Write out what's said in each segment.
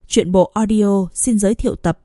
Truyện bộ audio xin giới thiệu tập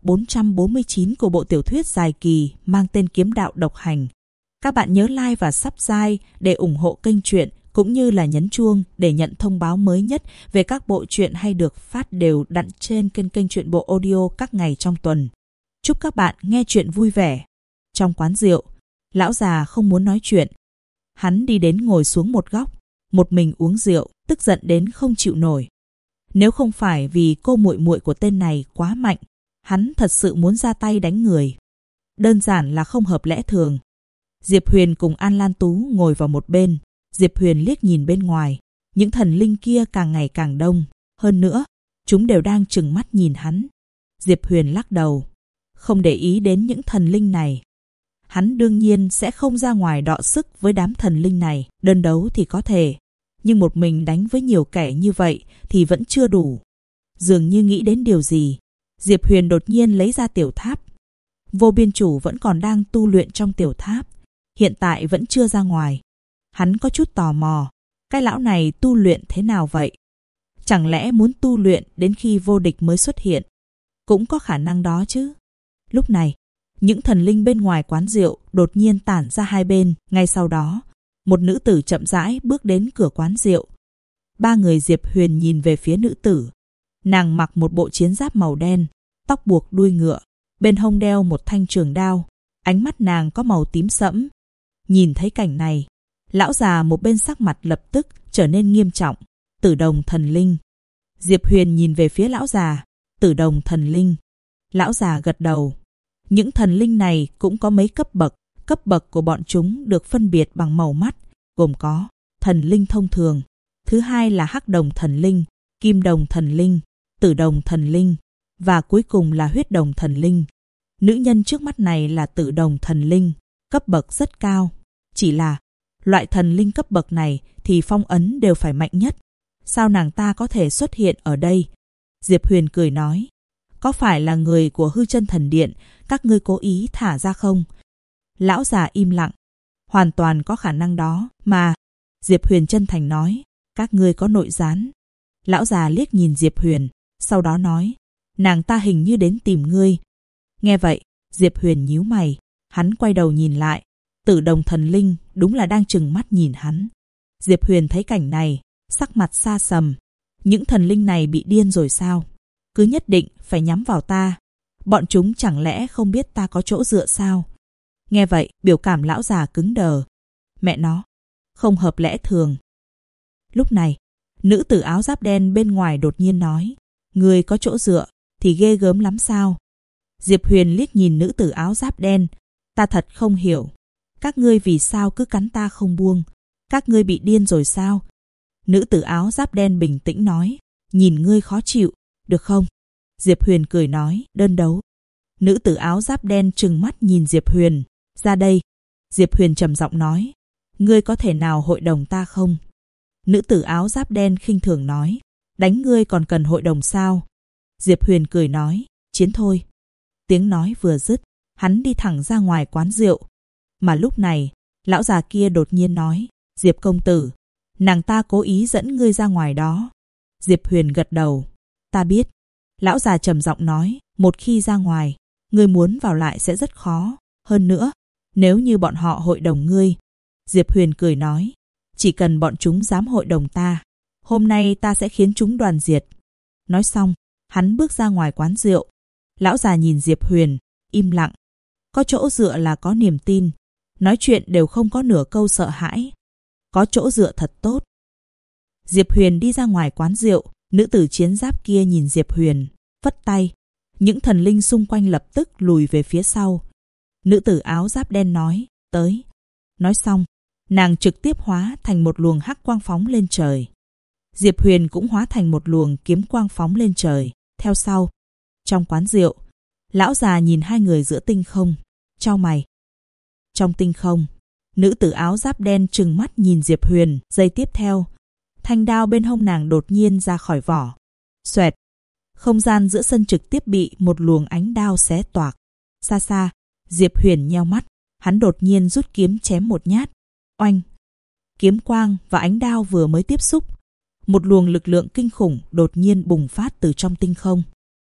449 của bộ tiểu thuyết dài kỳ mang tên Kiếm đạo độc hành. Các bạn nhớ like và subscribe để ủng hộ kênh truyện, cũng như là nhấn chuông để nhận thông báo mới nhất về các bộ truyện hay được phát đều đặn trên kênh truyện bộ audio các ngày trong tuần. Chúc các bạn nghe truyện vui vẻ. Trong quán rượu, lão già không muốn nói chuyện. Hắn đi đến ngồi xuống một góc, một mình uống rượu, tức giận đến không chịu nổi. Nếu không phải vì cô muội muội của tên này quá mạnh, hắn thật sự muốn ra tay đánh người. Đơn giản là không hợp lẽ thường. Diệp Huyền cùng An Lan Tú ngồi vào một bên. Diệp Huyền liếc nhìn bên ngoài. Những thần linh kia càng ngày càng đông. Hơn nữa, chúng đều đang trừng mắt nhìn hắn. Diệp Huyền lắc đầu, không để ý đến những thần linh này. Hắn đương nhiên sẽ không ra ngoài đọ sức với đám thần linh này. Đơn đấu thì có thể, nhưng một mình đánh với nhiều kẻ như vậy thì vẫn chưa đủ. Dường như nghĩ đến điều gì, Diệp Huyền đột nhiên lấy ra tiểu tháp. Vô Biên Chủ vẫn còn đang tu luyện trong tiểu tháp, hiện tại vẫn chưa ra ngoài. Hắn có chút tò mò, cái lão này tu luyện thế nào vậy? Chẳng lẽ muốn tu luyện đến khi vô địch mới xuất hiện? Cũng có khả năng đó chứ. Lúc này, những thần linh bên ngoài quán rượu đột nhiên tản ra hai bên. Ngay sau đó, một nữ tử chậm rãi bước đến cửa quán rượu. Ba người Diệp Huyền nhìn về phía nữ tử. Nàng mặc một bộ chiến giáp màu đen, tóc buộc đuôi ngựa, bên hông đeo một thanh trường đao. Ánh mắt nàng có màu tím sẫm. Nhìn thấy cảnh này, lão già một bên sắc mặt lập tức trở nên nghiêm trọng. Tử Đồng thần linh. Diệp Huyền nhìn về phía lão già. Tử Đồng thần linh. Lão già gật đầu. Những thần linh này cũng có mấy cấp bậc. Cấp bậc của bọn chúng được phân biệt bằng màu mắt, gồm có thần linh thông thường, thứ hai là hắc đồng thần linh, kim đồng thần linh, tử đồng thần linh, và cuối cùng là huyết đồng thần linh. Nữ nhân trước mắt này là tử đồng thần linh, cấp bậc rất cao. Chỉ là loại thần linh cấp bậc này thì phong ấn đều phải mạnh nhất. Sao nàng ta có thể xuất hiện ở đây? Diệp Huyền cười nói, có phải là người của Hư Chân Thần Điện các ngươi cố ý thả ra không? Lão già im lặng. Hoàn toàn có khả năng đó mà. Diệp Huyền chân thành nói, các ngươi có nội gián. Lão già liếc nhìn Diệp Huyền, sau đó nói, nàng ta hình như đến tìm ngươi. Nghe vậy, Diệp Huyền nhíu mày. Hắn quay đầu nhìn lại. Tử Đồng thần linh đúng là đang trừng mắt nhìn hắn. Diệp Huyền thấy cảnh này, sắc mặt xa sầm. Những thần linh này bị điên rồi sao? Cứ nhất định phải nhắm vào ta. Bọn chúng chẳng lẽ không biết ta có chỗ dựa sao? Nghe vậy, biểu cảm lão già cứng đờ. Mẹ nó, không hợp lẽ thường. Lúc này, nữ tử áo giáp đen bên ngoài đột nhiên nói, ngươi có chỗ dựa thì ghê gớm lắm sao? Diệp Huyền liếc nhìn nữ tử áo giáp đen. Ta thật không hiểu, các ngươi vì sao cứ cắn ta không buông? Các ngươi bị điên rồi sao? Nữ tử áo giáp đen bình tĩnh nói, nhìn ngươi khó chịu, được không? Diệp Huyền cười nói, đơn đấu. Nữ tử áo giáp đen trừng mắt nhìn Diệp Huyền. Ra đây. Diệp Huyền trầm giọng nói, ngươi có thể nào hội đồng ta không? Nữ tử áo giáp đen khinh thường nói, đánh ngươi còn cần hội đồng sao? Diệp Huyền cười nói, chiến thôi. Tiếng nói vừa dứt, hắn đi thẳng ra ngoài quán rượu. Mà lúc này, lão già kia đột nhiên nói, Diệp công tử, nàng ta cố ý dẫn ngươi ra ngoài đó. Diệp Huyền gật đầu, ta biết. Lão già trầm giọng nói, một khi ra ngoài, ngươi muốn vào lại sẽ rất khó. Hơn nữa, nếu như bọn họ hội đồng ngươi. Diệp Huyền cười nói, chỉ cần bọn chúng dám hội đồng ta, hôm nay ta sẽ khiến chúng đoàn diệt. Nói xong, hắn bước ra ngoài quán rượu. Lão già nhìn Diệp Huyền, im lặng. Có chỗ dựa là có niềm tin. Nói chuyện đều không có nửa câu sợ hãi. Có chỗ dựa thật tốt. Diệp Huyền đi ra ngoài quán rượu. Nữ tử chiến giáp kia nhìn Diệp Huyền, vất tay. Những thần linh xung quanh lập tức lùi về phía sau. Nữ tử áo giáp đen nói, tới. Nói xong, nàng trực tiếp hóa thành một luồng hắc quang phóng lên trời. Diệp Huyền cũng hóa thành một luồng kiếm quang phóng lên trời, theo sau. Trong quán rượu, lão già nhìn hai người giữa tinh không, chau mày. Trong tinh không, nữ tử áo giáp đen trừng mắt nhìn Diệp Huyền. Giây tiếp theo, thanh đao bên hông nàng đột nhiên ra khỏi vỏ. Xoẹt, không gian giữa sân trực tiếp bị một luồng ánh đao xé toạc. Xa xa, Diệp Huyền nheo mắt, hắn đột nhiên rút kiếm chém một nhát. Oanh! Kiếm quang và ánh đao vừa mới tiếp xúc, một luồng lực lượng kinh khủng đột nhiên bùng phát từ trong tinh không.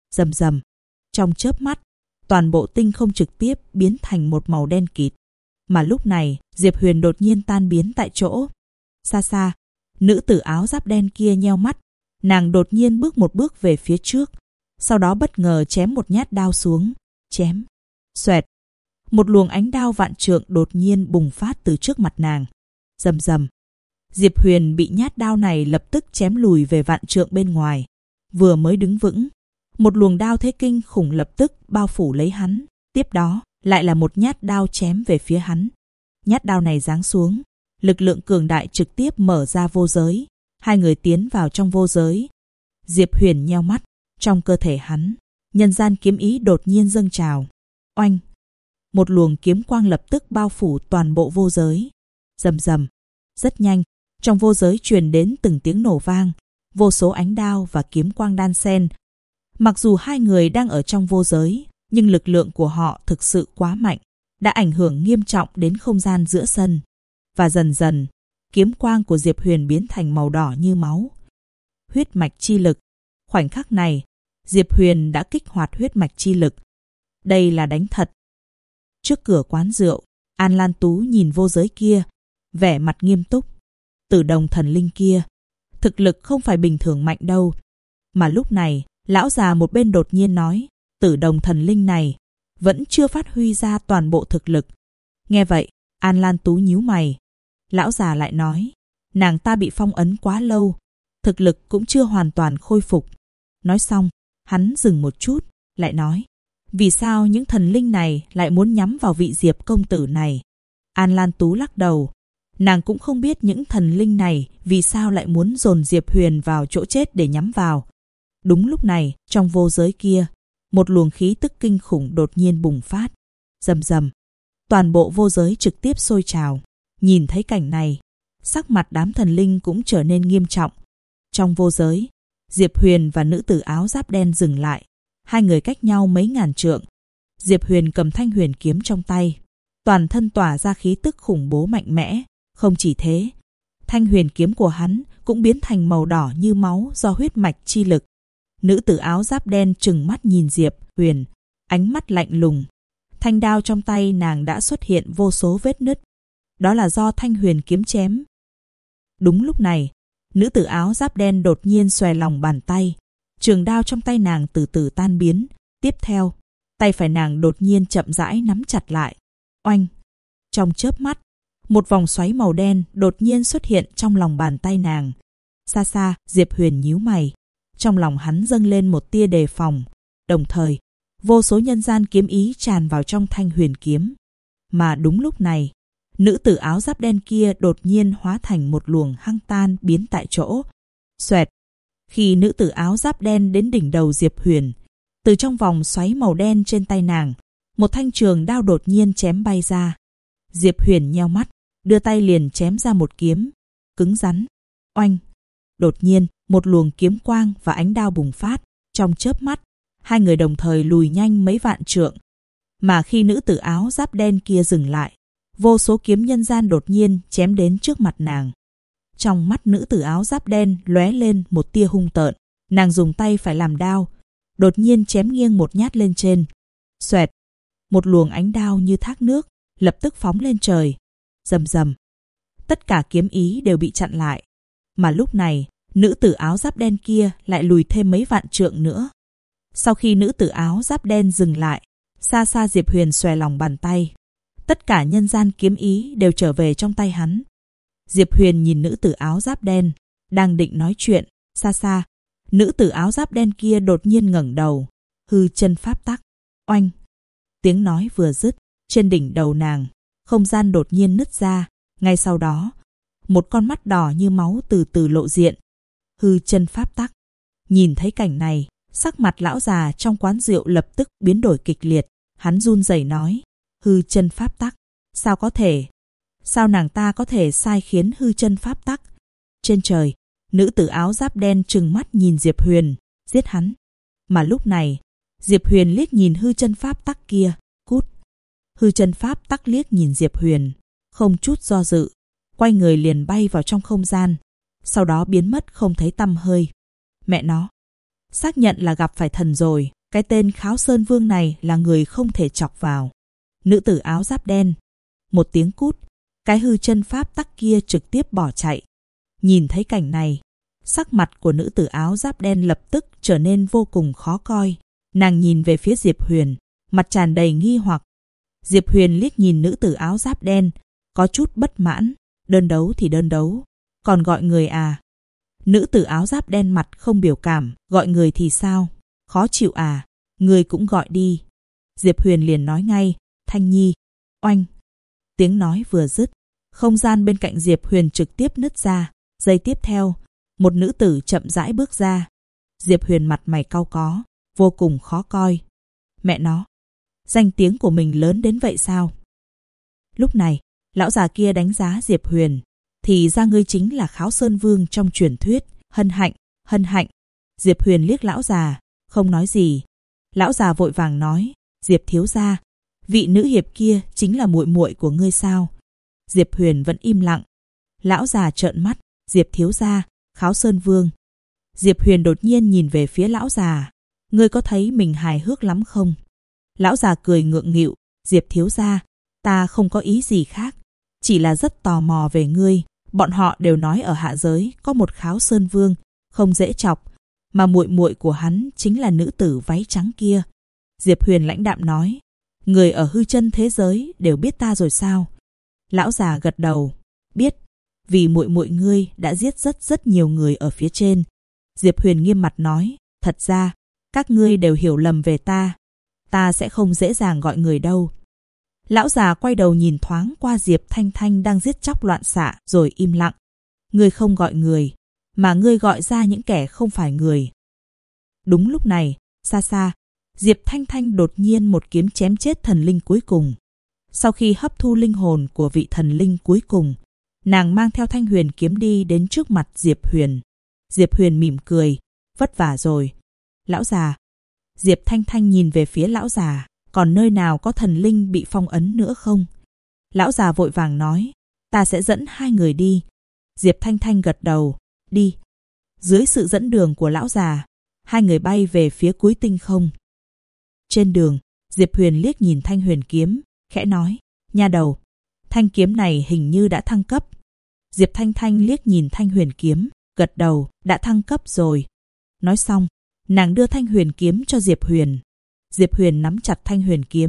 Rầm rầm. Trong chớp mắt, toàn bộ tinh không trực tiếp biến thành một màu đen kịt. Mà lúc này, Diệp Huyền đột nhiên tan biến tại chỗ. Xa xa, nữ tử áo giáp đen kia nheo mắt. Nàng đột nhiên bước một bước về phía trước. Sau đó bất ngờ chém một nhát đao xuống. Chém. Xoẹt. Một luồng ánh đao vạn trượng đột nhiên bùng phát từ trước mặt nàng. Rầm rầm. Diệp Huyền bị nhát đao này lập tức chém lùi về vạn trượng bên ngoài. Vừa mới đứng vững, một luồng đao thế kinh khủng lập tức bao phủ lấy hắn. Tiếp đó, lại là một nhát đao chém về phía hắn. Nhát đao này giáng xuống, lực lượng cường đại trực tiếp mở ra vô giới. Hai người tiến vào trong vô giới. Diệp Huyền nheo mắt, trong cơ thể hắn, nhân gian kiếm ý đột nhiên dâng trào. Oanh! Một luồng kiếm quang lập tức bao phủ toàn bộ vô giới. Rầm rầm. Rất nhanh, trong vô giới truyền đến từng tiếng nổ vang, vô số ánh đao và kiếm quang đan xen. Mặc dù hai người đang ở trong vô giới, nhưng lực lượng của họ thực sự quá mạnh, đã ảnh hưởng nghiêm trọng đến không gian giữa sân. Và dần dần, kiếm quang của Diệp Huyền biến thành màu đỏ như máu. Huyết mạch chi lực. Khoảnh khắc này, Diệp Huyền đã kích hoạt huyết mạch chi lực. Đây là đánh thật. Trước cửa quán rượu, An Lan Tú nhìn vô giới kia, vẻ mặt nghiêm túc. Tử đồng thần linh kia, thực lực không phải bình thường mạnh đâu. Mà lúc này, lão già một bên đột nhiên nói, tử đồng thần linh này vẫn chưa phát huy ra toàn bộ thực lực. Nghe vậy, An Lan Tú nhíu mày. Lão già lại nói, nàng ta bị phong ấn quá lâu, thực lực cũng chưa hoàn toàn khôi phục. Nói xong, hắn dừng một chút, lại nói, vì sao những thần linh này lại muốn nhắm vào vị Diệp công tử này? An Lan Tú lắc đầu, nàng cũng không biết những thần linh này vì sao lại muốn dồn Diệp Huyền vào chỗ chết để nhắm vào. Đúng lúc này, trong vô giới kia, một luồng khí tức kinh khủng đột nhiên bùng phát. Rầm rầm. Toàn bộ vô giới trực tiếp sôi trào. Nhìn thấy cảnh này, sắc mặt đám thần linh cũng trở nên nghiêm trọng. Trong vô giới, Diệp Huyền và nữ tử áo giáp đen dừng lại. Hai người cách nhau mấy ngàn trượng. Diệp Huyền cầm thanh huyền kiếm trong tay, toàn thân tỏa ra khí tức khủng bố mạnh mẽ. Không chỉ thế, thanh huyền kiếm của hắn cũng biến thành màu đỏ như máu do huyết mạch chi lực. Nữ tử áo giáp đen trừng mắt nhìn Diệp Huyền, ánh mắt lạnh lùng. Thanh đao trong tay nàng đã xuất hiện vô số vết nứt. Đó là do thanh huyền kiếm chém. Đúng lúc này, nữ tử áo giáp đen đột nhiên xòe lòng bàn tay. Trường đao trong tay nàng từ từ tan biến. Tiếp theo, tay phải nàng đột nhiên chậm rãi nắm chặt lại. Oanh! Trong chớp mắt, một vòng xoáy màu đen đột nhiên xuất hiện trong lòng bàn tay nàng. Xa xa, Diệp Huyền nhíu mày. Trong lòng hắn dâng lên một tia đề phòng. Đồng thời, vô số nhân gian kiếm ý tràn vào trong thanh huyền kiếm. Mà đúng lúc này, nữ tử áo giáp đen kia đột nhiên hóa thành một luồng hăng tan biến tại chỗ. Xoẹt! Khi nữ tử áo giáp đen đến đỉnh đầu Diệp Huyền, từ trong vòng xoáy màu đen trên tay nàng, một thanh trường đao đột nhiên chém bay ra. Diệp Huyền nheo mắt, đưa tay liền chém ra một kiếm, cứng rắn. Oanh! Đột nhiên, một luồng kiếm quang và ánh đao bùng phát. Trong chớp mắt, hai người đồng thời lùi nhanh mấy vạn trượng. Mà khi nữ tử áo giáp đen kia dừng lại, vô số kiếm nhân gian đột nhiên chém đến trước mặt nàng. Trong mắt nữ tử áo giáp đen lóe lên một tia hung tợn. Nàng dùng tay phải làm đao, đột nhiên chém nghiêng một nhát lên trên. Xoẹt! Một luồng ánh đao như thác nước lập tức phóng lên trời. Rầm rầm. Tất cả kiếm ý đều bị chặn lại. Mà lúc này, nữ tử áo giáp đen kia lại lùi thêm mấy vạn trượng nữa. Sau khi nữ tử áo giáp đen dừng lại, xa xa Diệp Huyền xòe lòng bàn tay. Tất cả nhân gian kiếm ý đều trở về trong tay hắn. Diệp Huyền nhìn nữ tử áo giáp đen, đang định nói chuyện. Xa xa, nữ tử áo giáp đen kia đột nhiên ngẩng đầu. Hư chân pháp tắc. Oanh! Tiếng nói vừa dứt, trên đỉnh đầu nàng, không gian đột nhiên nứt ra. Ngay sau đó, một con mắt đỏ như máu từ từ lộ diện. Hư chân pháp tắc. Nhìn thấy cảnh này, sắc mặt lão già trong quán rượu lập tức biến đổi kịch liệt. Hắn run rẩy nói, hư chân pháp tắc, sao có thể? Sao nàng ta có thể sai khiến hư chân pháp tắc? Trên trời, nữ tử áo giáp đen trừng mắt nhìn Diệp Huyền, giết hắn. Mà lúc này, Diệp Huyền liếc nhìn hư chân pháp tắc kia, cút. Hư chân pháp tắc liếc nhìn Diệp Huyền, không chút do dự, quay người liền bay vào trong không gian, sau đó biến mất không thấy tăm hơi. Mẹ nó, Xác nhận là gặp phải thần rồi, cái tên Kháo Sơn Vương này là người không thể chọc vào. Nữ tử áo giáp đen. Một tiếng cút, cái hư chân pháp tắc kia trực tiếp bỏ chạy. Nhìn thấy cảnh này, sắc mặt của nữ tử áo giáp đen lập tức trở nên vô cùng khó coi. Nàng nhìn về phía Diệp Huyền, mặt tràn đầy nghi hoặc. Diệp Huyền liếc nhìn nữ tử áo giáp đen, có chút bất mãn. Đơn đấu thì đơn đấu, còn gọi người à? Nữ tử áo giáp đen mặt không biểu cảm, gọi người thì sao? Khó chịu à? Người cũng gọi đi. Diệp Huyền liền nói ngay, Thanh Nhi. Oanh. Tiếng nói vừa dứt, không gian bên cạnh Diệp Huyền trực tiếp nứt ra. Giây tiếp theo, một nữ tử chậm rãi bước ra. Diệp Huyền mặt mày cau có, vô cùng khó coi. Mẹ nó, danh tiếng của mình lớn đến vậy sao? Lúc này, lão già kia đánh giá Diệp Huyền. Thì ra ngươi chính là Kháo Sơn Vương trong truyền thuyết. Hân hạnh, hân hạnh. Diệp Huyền liếc lão già, không nói gì. Lão già vội vàng nói, Diệp thiếu gia, vị nữ hiệp kia chính là muội muội của ngươi sao? Diệp Huyền vẫn im lặng. Lão già trợn mắt, Diệp thiếu gia, Kháo Sơn Vương. Diệp Huyền đột nhiên nhìn về phía lão già. Ngươi có thấy mình hài hước lắm không? Lão già cười ngượng nghịu, Diệp thiếu gia, ta không có ý gì khác, chỉ là rất tò mò về ngươi. Bọn họ đều nói ở hạ giới có một Kháo Sơn Vương, không dễ chọc, mà muội muội của hắn chính là nữ tử váy trắng kia. Diệp Huyền lãnh đạm nói, người ở hư chân thế giới đều biết ta rồi sao? Lão già gật đầu, biết, vì muội muội ngươi đã giết rất nhiều người ở phía trên. Diệp Huyền nghiêm mặt nói, thật ra, các ngươi đều hiểu lầm về ta sẽ không dễ dàng gọi người đâu. Lão già quay đầu nhìn thoáng qua Diệp Thanh Thanh đang giết chóc loạn xạ rồi im lặng. Ngươi không gọi người, mà ngươi gọi ra những kẻ không phải người. Đúng lúc này, xa xa, Diệp Thanh Thanh đột nhiên một kiếm chém chết thần linh cuối cùng. Sau khi hấp thu linh hồn của vị thần linh cuối cùng, nàng mang theo thanh huyền kiếm đi đến trước mặt Diệp Huyền. Diệp Huyền mỉm cười, vất vả rồi. Lão già. Diệp Thanh Thanh nhìn về phía lão già, còn nơi nào có thần linh bị phong ấn nữa không? Lão già vội vàng nói, ta sẽ dẫn hai người đi. Diệp Thanh Thanh gật đầu, đi. Dưới sự dẫn đường của lão già, hai người bay về phía cuối tinh không. Trên đường, Diệp Huyền liếc nhìn thanh huyền kiếm, khẽ nói, nha đầu, thanh kiếm này hình như đã thăng cấp. Diệp Thanh Thanh liếc nhìn thanh huyền kiếm, gật đầu, đã thăng cấp rồi. Nói xong, nàng đưa thanh huyền kiếm cho Diệp Huyền. Diệp Huyền nắm chặt thanh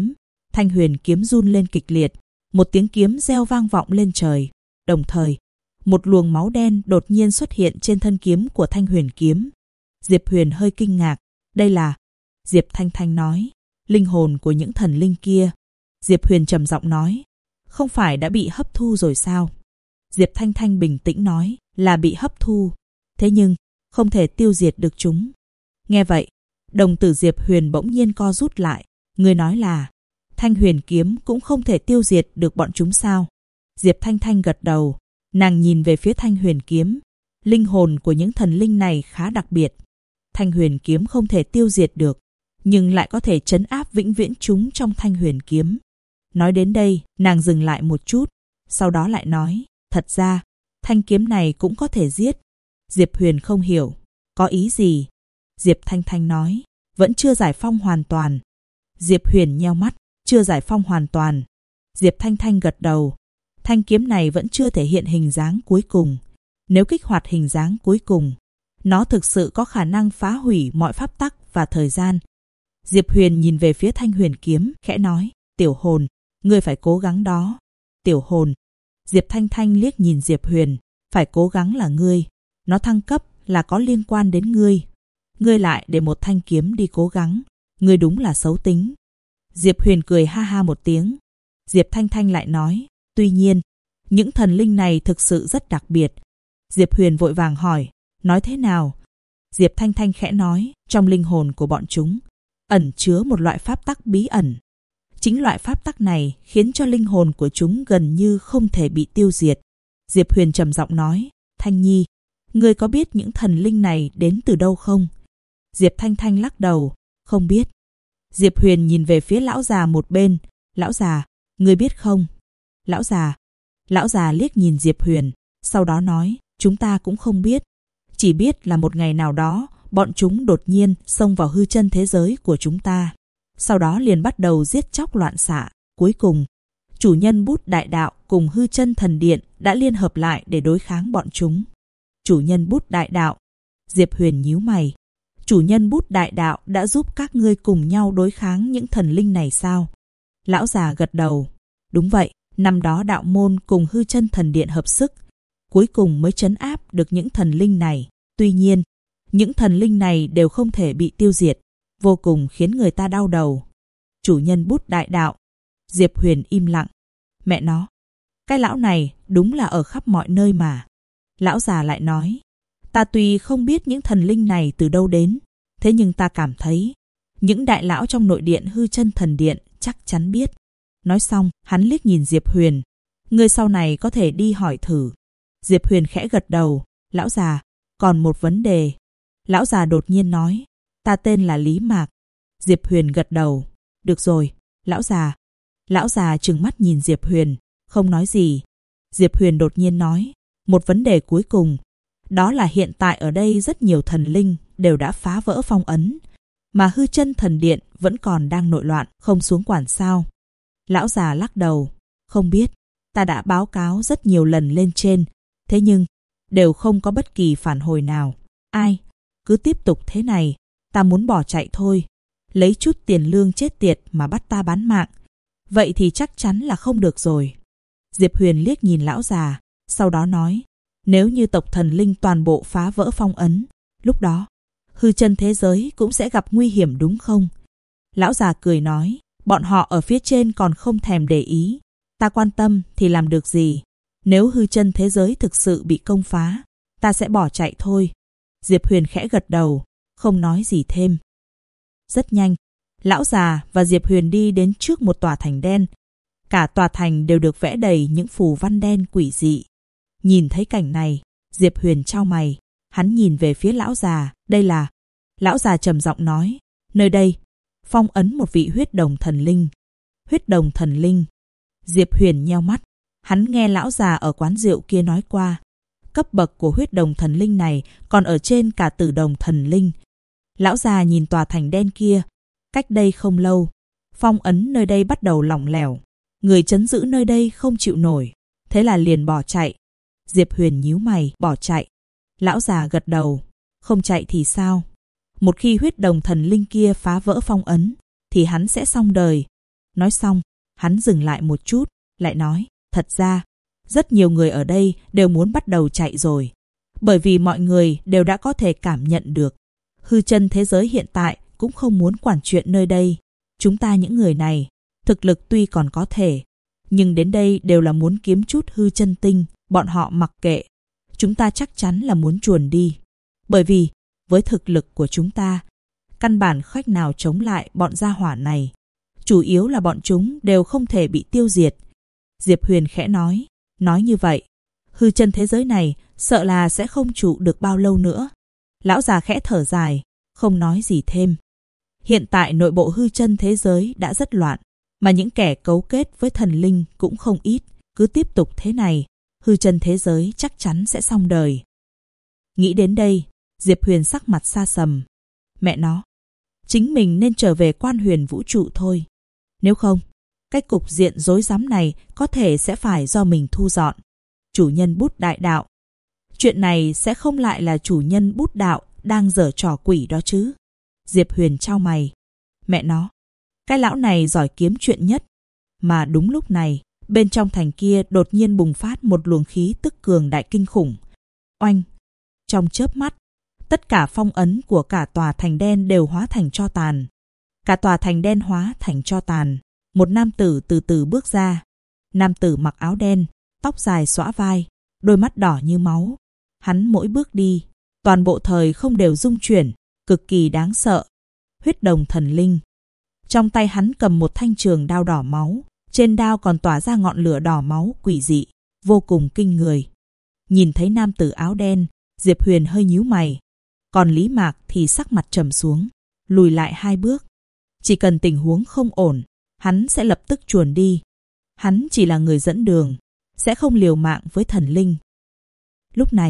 huyền kiếm run lên kịch liệt, một tiếng kiếm reo vang vọng lên trời. Đồng thời, một luồng máu đen đột nhiên xuất hiện trên thân kiếm của thanh huyền kiếm. Diệp Huyền hơi kinh ngạc, đây là... Diệp Thanh Thanh nói, linh hồn của những thần linh kia. Diệp Huyền trầm giọng nói, không phải đã bị hấp thu rồi sao? Diệp Thanh Thanh bình tĩnh nói, là bị hấp thu, thế nhưng không thể tiêu diệt được chúng. Nghe vậy, đồng tử Diệp Huyền bỗng nhiên co rút lại. Người nói là thanh huyền kiếm cũng không thể tiêu diệt được bọn chúng sao? Diệp Thanh Thanh gật đầu, nàng nhìn về phía thanh huyền kiếm. Linh hồn của những thần linh này khá đặc biệt. Thanh huyền kiếm không thể tiêu diệt được, nhưng lại có thể trấn áp vĩnh viễn chúng trong thanh huyền kiếm. Nói đến đây, nàng dừng lại một chút, sau đó lại nói, thật ra, thanh kiếm này cũng có thể giết. Diệp Huyền không hiểu, có ý gì? Diệp Thanh Thanh nói, vẫn chưa giải phong hoàn toàn. Diệp Huyền nheo mắt, chưa giải phong hoàn toàn. Diệp Thanh Thanh gật đầu, thanh kiếm này vẫn chưa thể hiện hình dáng cuối cùng. Nếu kích hoạt hình dáng cuối cùng, nó thực sự có khả năng phá hủy mọi pháp tắc và thời gian. Diệp Huyền nhìn về phía thanh huyền kiếm, khẽ nói, tiểu hồn, ngươi phải cố gắng đó. Tiểu hồn. Diệp Thanh Thanh liếc nhìn Diệp Huyền, phải cố gắng là ngươi. Nó thăng cấp là có liên quan đến ngươi. Ngươi lại để một thanh kiếm đi cố gắng. Ngươi đúng là xấu tính. Diệp Huyền cười ha ha một tiếng. Diệp Thanh Thanh lại nói, tuy nhiên, những thần linh này thực sự rất đặc biệt. Diệp Huyền vội vàng hỏi, nói thế nào? Diệp Thanh Thanh khẽ nói, trong linh hồn của bọn chúng ẩn chứa một loại pháp tắc bí ẩn. Chính loại pháp tắc này khiến cho linh hồn của chúng gần như không thể bị tiêu diệt. Diệp Huyền trầm giọng nói, Thanh Nhi, ngươi có biết những thần linh này đến từ đâu không? Diệp Thanh Thanh lắc đầu, không biết. Diệp Huyền nhìn về phía lão già một bên, lão già, ngươi biết không? Lão già liếc nhìn Diệp Huyền, sau đó nói, chúng ta cũng không biết. Chỉ biết là một ngày nào đó, bọn chúng đột nhiên xông vào hư chân thế giới của chúng ta. Sau đó liền bắt đầu giết chóc loạn xạ. Cuối cùng, chủ nhân bút đại đạo cùng hư chân thần điện đã liên hợp lại để đối kháng bọn chúng. Chủ nhân bút đại đạo. Diệp Huyền nhíu mày. Chủ nhân bút đại đạo đã giúp các ngươi cùng nhau đối kháng những thần linh này sao? Lão già gật đầu. Đúng vậy, năm đó đạo môn cùng hư chân thần điện hợp sức, cuối cùng mới trấn áp được những thần linh này. Tuy nhiên, những thần linh này đều không thể bị tiêu diệt, vô cùng khiến người ta đau đầu. Chủ nhân bút đại đạo. Diệp Huyền im lặng. Mẹ nó, cái lão này đúng là ở khắp mọi nơi mà. Lão già lại nói, ta tuy không biết những thần linh này từ đâu đến, thế nhưng ta cảm thấy những đại lão trong nội điện hư chân thần điện chắc chắn biết. Nói xong, hắn liếc nhìn Diệp Huyền. Ngươi sau này có thể đi hỏi thử. Diệp Huyền khẽ gật đầu. Lão già, còn một vấn đề. Lão già đột nhiên nói, ta tên là Lý Mạc. Diệp Huyền gật đầu. Được rồi, lão già. Lão già trừng mắt nhìn Diệp Huyền, không nói gì. Diệp Huyền đột nhiên nói, một vấn đề cuối cùng. Đó là hiện tại ở đây rất nhiều thần linh đều đã phá vỡ phong ấn, mà hư chân thần điện vẫn còn đang nội loạn, không xuống quản sao? Lão già lắc đầu, không biết, ta đã báo cáo rất nhiều lần lên trên, thế nhưng đều không có bất kỳ phản hồi nào. Ai, cứ tiếp tục thế này, ta muốn bỏ chạy thôi. Lấy chút tiền lương chết tiệt mà bắt ta bán mạng, vậy thì chắc chắn là không được rồi. Diệp Huyền liếc nhìn lão già, sau đó nói, nếu như tộc thần linh toàn bộ phá vỡ phong ấn, lúc đó hư chân thế giới cũng sẽ gặp nguy hiểm đúng không? Lão già cười nói, bọn họ ở phía trên còn không thèm để ý, ta quan tâm thì làm được gì? Nếu hư chân thế giới thực sự bị công phá, ta sẽ bỏ chạy thôi. Diệp Huyền khẽ gật đầu, không nói gì thêm. Rất nhanh, lão già và Diệp Huyền đi đến trước một tòa thành đen. Cả tòa thành đều được vẽ đầy những phù văn đen quỷ dị. Nhìn thấy cảnh này, Diệp Huyền chau mày. Hắn nhìn về phía lão già, đây là... Lão già trầm giọng nói, nơi đây, phong ấn một vị huyết đồng thần linh. Huyết đồng thần linh. Diệp Huyền nheo mắt. Hắn nghe lão già ở quán rượu kia nói qua, cấp bậc của huyết đồng thần linh này còn ở trên cả tử đồng thần linh. Lão già nhìn tòa thành đen kia. Cách đây không lâu, phong ấn nơi đây bắt đầu lỏng lẻo. Người trấn giữ nơi đây không chịu nổi, thế là liền bỏ chạy. Diệp Huyền nhíu mày, bỏ chạy. Lão già gật đầu, không chạy thì sao? Một khi huyết đồng thần linh kia phá vỡ phong ấn, thì hắn sẽ xong đời. Nói xong, hắn dừng lại một chút, lại nói, thật ra, rất nhiều người ở đây đều muốn bắt đầu chạy rồi. Bởi vì mọi người đều đã có thể cảm nhận được. Hư chân thế giới hiện tại cũng không muốn quản chuyện nơi đây. Chúng ta những người này, thực lực tuy còn có thể, nhưng đến đây đều là muốn kiếm chút hư chân tinh, bọn họ mặc kệ. Chúng ta chắc chắn là muốn chuồn đi. Bởi vì, với thực lực của chúng ta, căn bản khách nào chống lại bọn gia hỏa này. Chủ yếu là bọn chúng đều không thể bị tiêu diệt. Diệp Huyền khẽ nói như vậy, hư chân thế giới này sợ là sẽ không trụ được bao lâu nữa. Lão già khẽ thở dài, không nói gì thêm. Hiện tại nội bộ hư chân thế giới đã rất loạn, mà những kẻ cấu kết với thần linh cũng không ít. Cứ tiếp tục thế này, hư chân thế giới chắc chắn sẽ xong đời. Nghĩ đến đây, Diệp Huyền sắc mặt xa sầm. Mẹ nó, chính mình nên trở về quan huyền vũ trụ thôi. Nếu không, cái cục diện rối rắm này có thể sẽ phải do mình thu dọn. Chủ nhân bút đại đạo. Chuyện này sẽ không lại là chủ nhân bút đạo đang giở trò quỷ đó chứ? Diệp Huyền chau mày. Mẹ nó, cái lão này giỏi kiếm chuyện nhất. Mà đúng lúc này, bên trong thành kia đột nhiên bùng phát một luồng khí tức cường đại kinh khủng. Oanh! Trong chớp mắt, tất cả phong ấn của cả tòa thành đen đều hóa thành tro tàn. Cả tòa thành đen hóa thành tro tàn. Một nam tử từ từ bước ra. Nam tử mặc áo đen, tóc dài xõa vai, đôi mắt đỏ như máu. Hắn mỗi bước đi, toàn bộ thời không đều rung chuyển, cực kỳ đáng sợ. Huyết đồng thần linh. Trong tay hắn cầm một thanh trường đao đỏ máu, trên đao còn tỏa ra ngọn lửa đỏ máu quỷ dị, vô cùng kinh người. Nhìn thấy nam tử áo đen, Diệp Huyền hơi nhíu mày. Còn Lý Mạc thì sắc mặt trầm xuống, lùi lại 2 bước. Chỉ cần tình huống không ổn, hắn sẽ lập tức chuồn đi. Hắn chỉ là người dẫn đường, sẽ không liều mạng với thần linh. Lúc này,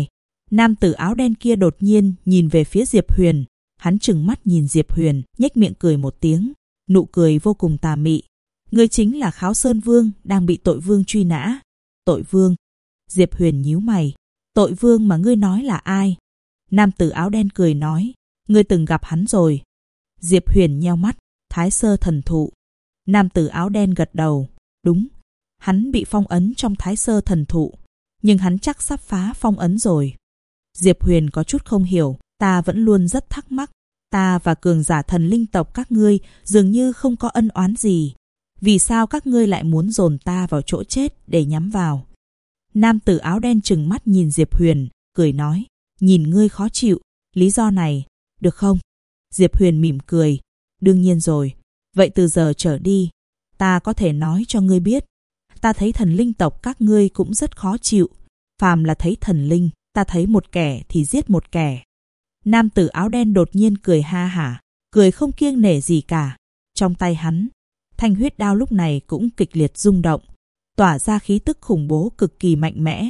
Nam tử áo đen kia đột nhiên nhìn về phía Diệp Huyền. Hắn trừng mắt nhìn Diệp Huyền, nhếch miệng cười một tiếng, nụ cười vô cùng tà mị. Ngươi chính là Kháo Sơn Vương đang bị tội vương truy nã. Tội vương? Diệp Huyền nhíu mày. Tội vương mà ngươi nói là ai? Nam tử áo đen cười nói, ngươi từng gặp hắn rồi. Diệp Huyền nheo mắt, Thái Sơ thần thụ. Nam tử áo đen gật đầu, đúng. Hắn bị phong ấn trong Thái Sơ thần thụ, nhưng hắn chắc sắp phá phong ấn rồi. Diệp Huyền có chút không hiểu, ta vẫn luôn rất thắc mắc. Ta và cường giả thần linh tộc các ngươi dường như không có ân oán gì. Vì sao các ngươi lại muốn dồn ta vào chỗ chết để nhắm vào? Nam tử áo đen trừng mắt nhìn Diệp Huyền, cười nói, nhìn ngươi khó chịu, lý do này, được không? Diệp Huyền mỉm cười, đương nhiên rồi, vậy từ giờ trở đi, ta có thể nói cho ngươi biết, ta thấy thần linh tộc các ngươi cũng rất khó chịu, phàm là thấy thần linh, ta thấy một kẻ thì giết một kẻ. Nam tử áo đen đột nhiên cười ha hả, cười không kiêng nể gì cả. Trong tay hắn, thanh huyết đao lúc này cũng kịch liệt rung động, tỏa ra khí tức khủng bố cực kỳ mạnh mẽ.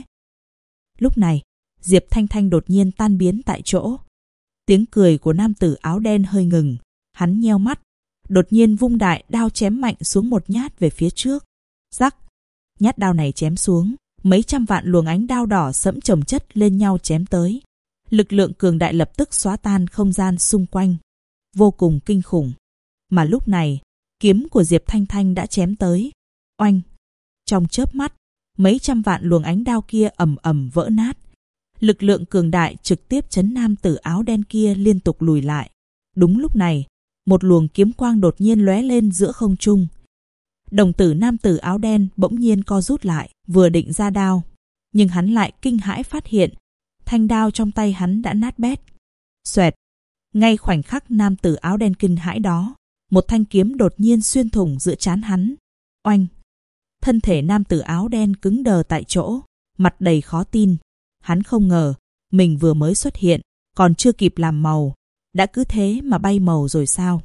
Lúc này, Diệp Thanh Thanh đột nhiên tan biến tại chỗ. Tiếng cười của nam tử áo đen hơi ngừng, hắn nheo mắt, đột nhiên vung đại đao chém mạnh xuống một nhát về phía trước. Rắc, nhát đao này chém xuống, mấy trăm vạn luồng ánh đao đỏ sẫm chồng chất lên nhau chém tới. Lực lượng cường đại lập tức xóa tan không gian xung quanh, vô cùng kinh khủng. Mà lúc này, kiếm của Diệp Thanh Thanh đã chém tới. Oanh! Trong chớp mắt, mấy trăm vạn luồng ánh đao kia ầm ầm vỡ nát. Lực lượng cường đại trực tiếp chấn nam tử áo đen kia liên tục lùi lại. Đúng lúc này, một luồng kiếm quang đột nhiên lóe lên giữa không trung. Đồng tử nam tử áo đen bỗng nhiên co rút lại, vừa định ra đao, nhưng hắn lại kinh hãi phát hiện thanh đao trong tay hắn đã nát bét. Xoẹt! Ngay khoảnh khắc nam tử áo đen kinh hãi đó, một thanh kiếm đột nhiên xuyên thủng giữa trán hắn. Oanh! Thân thể nam tử áo đen cứng đờ tại chỗ, mặt đầy khó tin. Hắn không ngờ, mình vừa mới xuất hiện, còn chưa kịp làm màu, đã cứ thế mà bay màu rồi sao?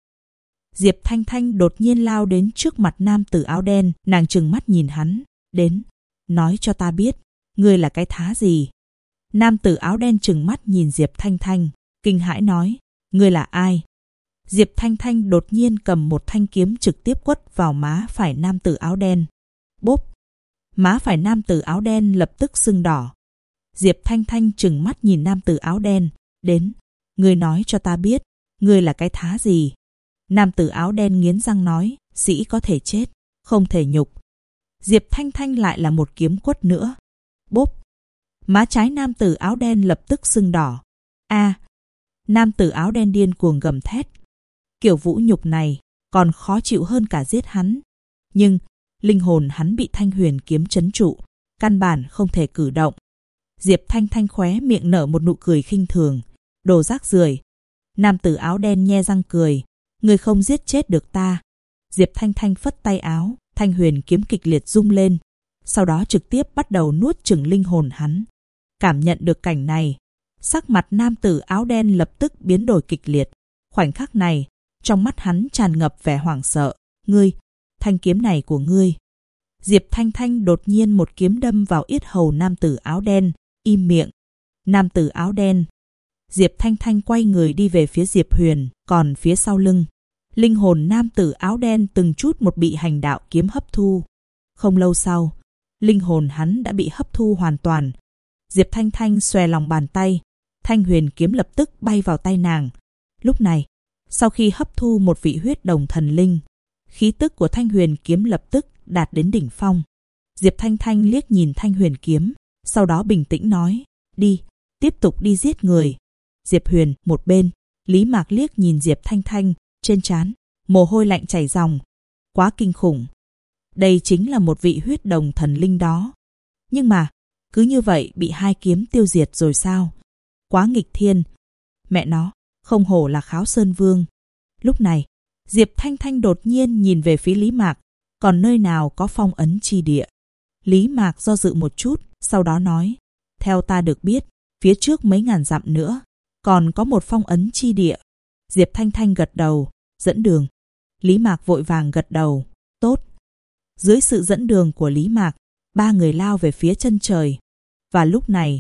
Diệp Thanh Thanh đột nhiên lao đến trước mặt nam tử áo đen, nàng trừng mắt nhìn hắn, đến, nói cho ta biết, ngươi là cái thá gì? Nam tử áo đen trừng mắt nhìn Diệp Thanh Thanh, kinh hãi nói, ngươi là ai? Diệp Thanh Thanh đột nhiên cầm một thanh kiếm trực tiếp quất vào má phải nam tử áo đen. Bốp! Má phải nam tử áo đen lập tức sưng đỏ. Diệp Thanh Thanh trừng mắt nhìn nam tử áo đen, đến, ngươi nói cho ta biết, ngươi là cái thá gì? Nam tử áo đen nghiến răng nói, sĩ có thể chết, không thể nhục. Diệp Thanh Thanh lại là một kiếm quất nữa. Bốp! Má trái nam tử áo đen lập tức sưng đỏ. A! Nam tử áo đen điên cuồng gầm thét. Kiểu vũ nhục này còn khó chịu hơn cả giết hắn. Nhưng linh hồn hắn bị thanh huyền kiếm trấn trụ, căn bản không thể cử động. Diệp Thanh Thanh khóe miệng nở một nụ cười khinh thường. Đồ rác rưởi. Nam tử áo đen nhe răng cười. Ngươi không giết chết được ta. Diệp Thanh Thanh phất tay áo, thanh huyền kiếm kịch liệt rung lên. Sau đó trực tiếp bắt đầu nuốt chửng linh hồn hắn. Cảm nhận được cảnh này, sắc mặt nam tử áo đen lập tức biến đổi kịch liệt. Khoảnh khắc này, trong mắt hắn tràn ngập vẻ hoảng sợ. Ngươi, thanh kiếm này của ngươi. Diệp Thanh Thanh đột nhiên một kiếm đâm vào yết hầu nam tử áo đen. Im miệng. Nam tử áo đen. Diệp Thanh Thanh quay người đi về phía Diệp Huyền, còn phía sau lưng, linh hồn nam tử áo đen từng chút một bị hành đạo kiếm hấp thu. Không lâu sau, linh hồn hắn đã bị hấp thu hoàn toàn. Diệp Thanh Thanh xòe lòng bàn tay, thanh huyền kiếm lập tức bay vào tay nàng. Lúc này, sau khi hấp thu một vị huyết đồng thần linh, khí tức của thanh huyền kiếm lập tức đạt đến đỉnh phong. Diệp Thanh Thanh liếc nhìn thanh huyền kiếm, sau đó bình tĩnh nói, đi, tiếp tục đi giết người. Diệp Huyền một bên, Lý Mạc liếc nhìn Diệp Thanh Thanh, trên trán mồ hôi lạnh chảy ròng. Quá kinh khủng. Đây chính là một vị huyết đồng thần linh đó. Nhưng mà, cứ như vậy bị hai kiếm tiêu diệt rồi sao? Quá nghịch thiên. Mẹ nó, không hổ là Kháo Sơn Vương. Lúc này, Diệp Thanh Thanh đột nhiên nhìn về phía Lý Mạc, còn nơi nào có phong ấn chi địa. Lý Mạc do dự một chút, sau đó nói, theo ta được biết, phía trước mấy ngàn dặm nữa, còn có một phong ấn chi địa. Diệp Thanh Thanh gật đầu, dẫn đường. Lý Mạc vội vàng gật đầu, tốt. Dưới sự dẫn đường của Lý Mạc, ba người lao về phía chân trời. Và lúc này,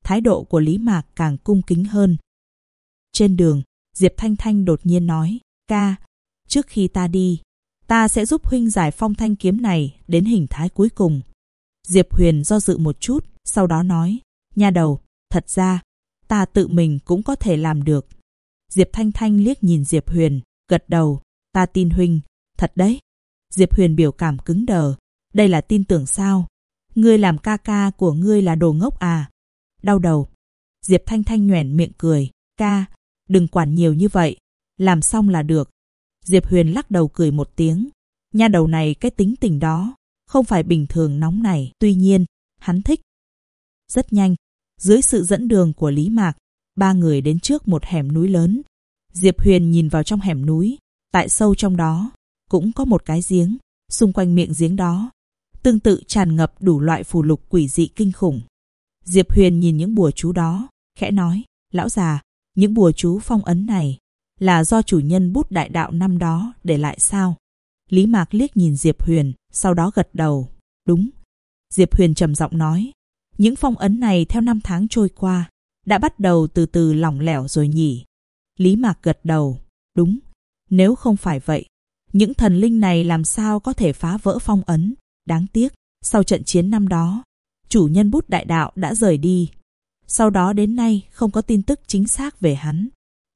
thái độ của Lý Mạc càng cung kính hơn. Trên đường, Diệp Thanh Thanh đột nhiên nói, ca, trước khi ta đi, ta sẽ giúp huynh giải phong thanh kiếm này đến hình thái cuối cùng. Diệp Huyền do dự một chút, sau đó nói, nha đầu, thật ra, ta tự mình cũng có thể làm được. Diệp Thanh Thanh liếc nhìn Diệp Huyền, gật đầu, ta tin huynh, thật đấy. Diệp Huyền biểu cảm cứng đờ, đây là tin tưởng sao? Ngươi làm ca ca của ngươi là đồ ngốc à? Đau đầu. Diệp Thanh Thanh nhoẻn miệng cười, ca, đừng quản nhiều như vậy, làm xong là được. Diệp Huyền lắc đầu cười một tiếng, nha đầu này cái tính tình đó, không phải bình thường nóng này, tuy nhiên, hắn thích. Rất nhanh, dưới sự dẫn đường của Lý Mạc, ba người đến trước một hẻm núi lớn. Diệp Huyền nhìn vào trong hẻm núi, tại sâu trong đó, cũng có một cái giếng, xung quanh miệng giếng đó, tương tự tràn ngập đủ loại phù lục quỷ dị kinh khủng. Diệp Huyền nhìn những bùa chú đó, khẽ nói, lão già, những bùa chú phong ấn này là do chủ nhân Bút Đại Đạo năm đó để lại sao? Lý Mạc liếc nhìn Diệp Huyền, sau đó gật đầu, đúng. Diệp Huyền trầm giọng nói, những phong ấn này theo năm tháng trôi qua, đã bắt đầu từ từ lỏng lẻo rồi nhỉ? Lý Mạc gật đầu, đúng. Nếu không phải vậy, những thần linh này làm sao có thể phá vỡ phong ấn? Đáng tiếc, sau trận chiến năm đó, chủ nhân Bút Đại Đạo đã rời đi. Sau đó đến nay không có tin tức chính xác về hắn.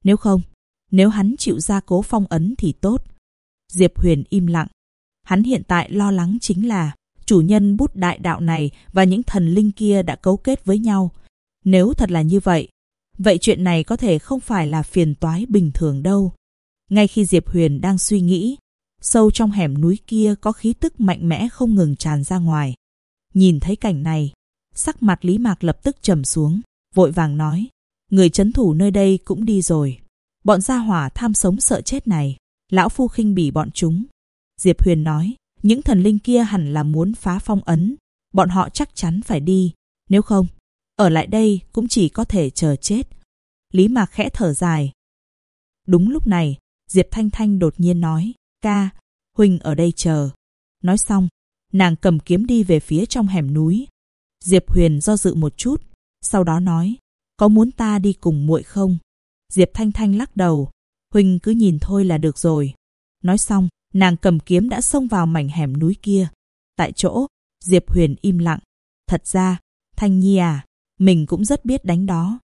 Nếu hắn chịu gia cố phong ấn thì tốt. Diệp Huyền im lặng. Hắn hiện tại lo lắng chính là chủ nhân Bút Đại Đạo này và những thần linh kia đã cấu kết với nhau. Nếu thật là như vậy, vậy chuyện này có thể không phải là phiền toái bình thường đâu. Ngay khi Diệp Huyền đang suy nghĩ, sâu trong hẻm núi kia có khí tức mạnh mẽ không ngừng tràn ra ngoài. Nhìn thấy cảnh này, sắc mặt Lý Mạc lập tức trầm xuống, vội vàng nói, người trấn thủ nơi đây cũng đi rồi. Bọn gia hỏa tham sống sợ chết này, lão phu khinh bỉ bọn chúng. Diệp Huyền nói, những thần linh kia hẳn là muốn phá phong ấn, bọn họ chắc chắn phải đi, nếu không, ở lại đây cũng chỉ có thể chờ chết. Lý Mạc khẽ thở dài. Đúng lúc này, Diệp Thanh Thanh đột nhiên nói, ca, huynh ở đây chờ. Nói xong, nàng cầm kiếm đi về phía trong hẻm núi. Diệp Huyền do dự một chút, sau đó nói, có muốn ta đi cùng muội không? Diệp Thanh Thanh lắc đầu, huynh cứ nhìn thôi là được rồi. Nói xong, nàng cầm kiếm đã xông vào mảnh hẻm núi kia. Tại chỗ, Diệp Huyền im lặng. Thật ra, Thanh Nhi à, mình cũng rất biết đánh đó.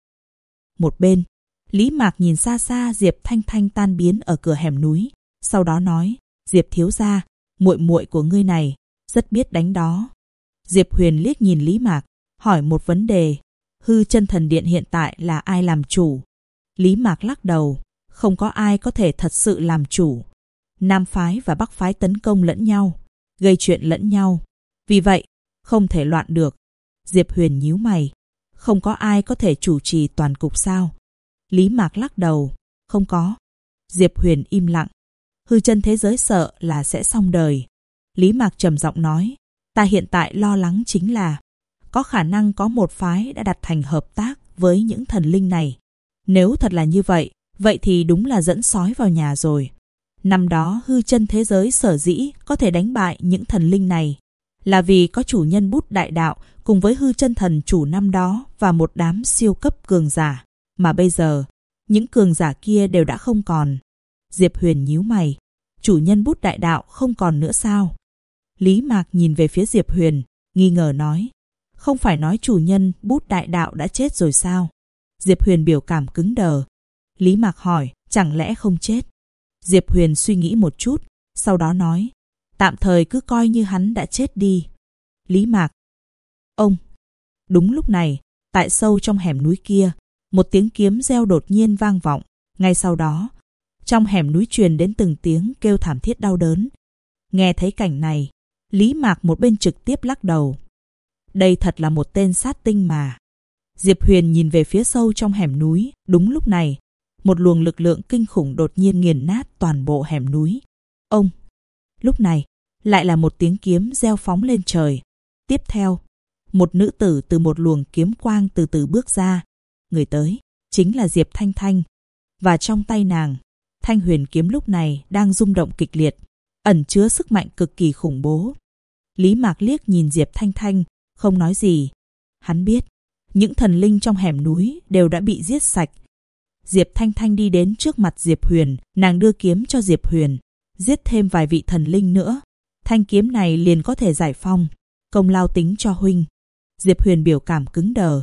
Một bên, Lý Mạc nhìn xa xa Diệp Thanh Thanh tan biến ở cửa hẻm núi, sau đó nói, Diệp thiếu gia, muội muội của ngươi này rất biết đánh đó. Diệp Huyền liếc nhìn Lý Mạc, hỏi một vấn đề, Hư Chân Thần Điện hiện tại là ai làm chủ? Lý Mạc lắc đầu, không có ai có thể thật sự làm chủ. Nam phái và Bắc phái tấn công lẫn nhau, gây chuyện lẫn nhau, vì vậy không thể loạn được. Diệp Huyền nhíu mày, không có ai có thể chủ trì toàn cục sao? Lý Mạc lắc đầu, không có. Diệp Huyền im lặng. Hư chân thế giới sợ là sẽ xong đời. Lý Mạc trầm giọng nói, ta hiện tại lo lắng chính là có khả năng có một phái đã đặt thành hợp tác với những thần linh này. Nếu thật là như vậy, vậy thì đúng là dẫn sói vào nhà rồi. Năm đó hư chân thế giới sở dĩ có thể đánh bại những thần linh này là vì có chủ nhân Bút Đại Đạo cùng với hư chân thần chủ năm đó và một đám siêu cấp cường giả. Mà bây giờ, những cường giả kia đều đã không còn. Diệp Huyền nhíu mày, chủ nhân Bút Đại Đạo không còn nữa sao? Lý Mạc nhìn về phía Diệp Huyền, nghi ngờ nói, không phải nói chủ nhân Bút Đại Đạo đã chết rồi sao? Diệp Huyền biểu cảm cứng đờ. Lý Mạc hỏi, chẳng lẽ không chết? Diệp Huyền suy nghĩ một chút, sau đó nói, tạm thời cứ coi như hắn đã chết đi. Lý Mạc, ông. Đúng lúc này, tại sâu trong hẻm núi kia, một tiếng kiếm reo đột nhiên vang vọng. Ngay sau đó, trong hẻm núi truyền đến từng tiếng kêu thảm thiết đau đớn. Nghe thấy cảnh này, Lý Mạc một bên trực tiếp lắc đầu. Đây thật là một tên sát tinh mà. Diệp Huyền nhìn về phía sâu trong hẻm núi. Đúng lúc này, một luồng lực lượng kinh khủng đột nhiên nghiền nát toàn bộ hẻm núi. Ông! Lúc này, lại là một tiếng kiếm reo phóng lên trời. Tiếp theo, một nữ tử từ một luồng kiếm quang từ từ bước ra. Người tới, chính là Diệp Thanh Thanh. Và trong tay nàng, thanh huyền kiếm lúc này đang rung động kịch liệt, ẩn chứa sức mạnh cực kỳ khủng bố. Lý Mạc liếc nhìn Diệp Thanh Thanh, không nói gì. Hắn biết, Những thần linh trong hẻm núi đều đã bị giết sạch. Diệp Thanh Thanh đi đến trước mặt Diệp Huyền, nàng đưa kiếm cho Diệp Huyền. Giết thêm vài vị thần linh nữa, thanh kiếm này liền có thể giải phong. Công lao tính cho huynh. Diệp Huyền biểu cảm cứng đờ.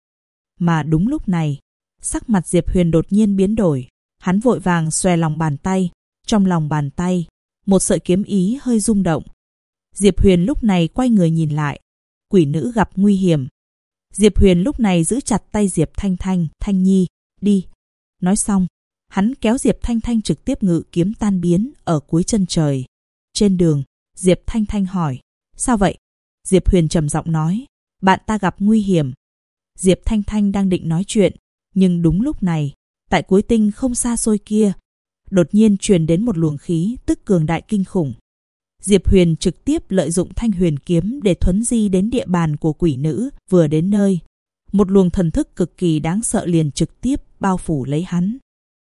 Mà đúng lúc này, sắc mặt Diệp Huyền đột nhiên biến đổi. Hắn vội vàng xòe lòng bàn tay. Trong lòng bàn tay, một sợi kiếm ý hơi rung động. Diệp Huyền lúc này quay người nhìn lại. Quỷ nữ gặp nguy hiểm. Diệp Huyền lúc này giữ chặt tay Diệp Thanh Thanh. Thanh Nhi, đi. Nói xong, hắn kéo Diệp Thanh Thanh trực tiếp ngự kiếm tan biến ở cuối chân trời. Trên đường, Diệp Thanh Thanh hỏi, sao vậy? Diệp Huyền trầm giọng nói, bạn ta gặp nguy hiểm. Diệp Thanh Thanh đang định nói chuyện, nhưng đúng lúc này, tại cuối tinh không xa xôi kia, đột nhiên truyền đến một luồng khí tức cường đại kinh khủng. Diệp Huyền trực tiếp lợi dụng Thanh Huyền kiếm để thuấn di đến địa bàn của quỷ nữ. Vừa đến nơi, một luồng thần thức cực kỳ đáng sợ liền trực tiếp bao phủ lấy hắn.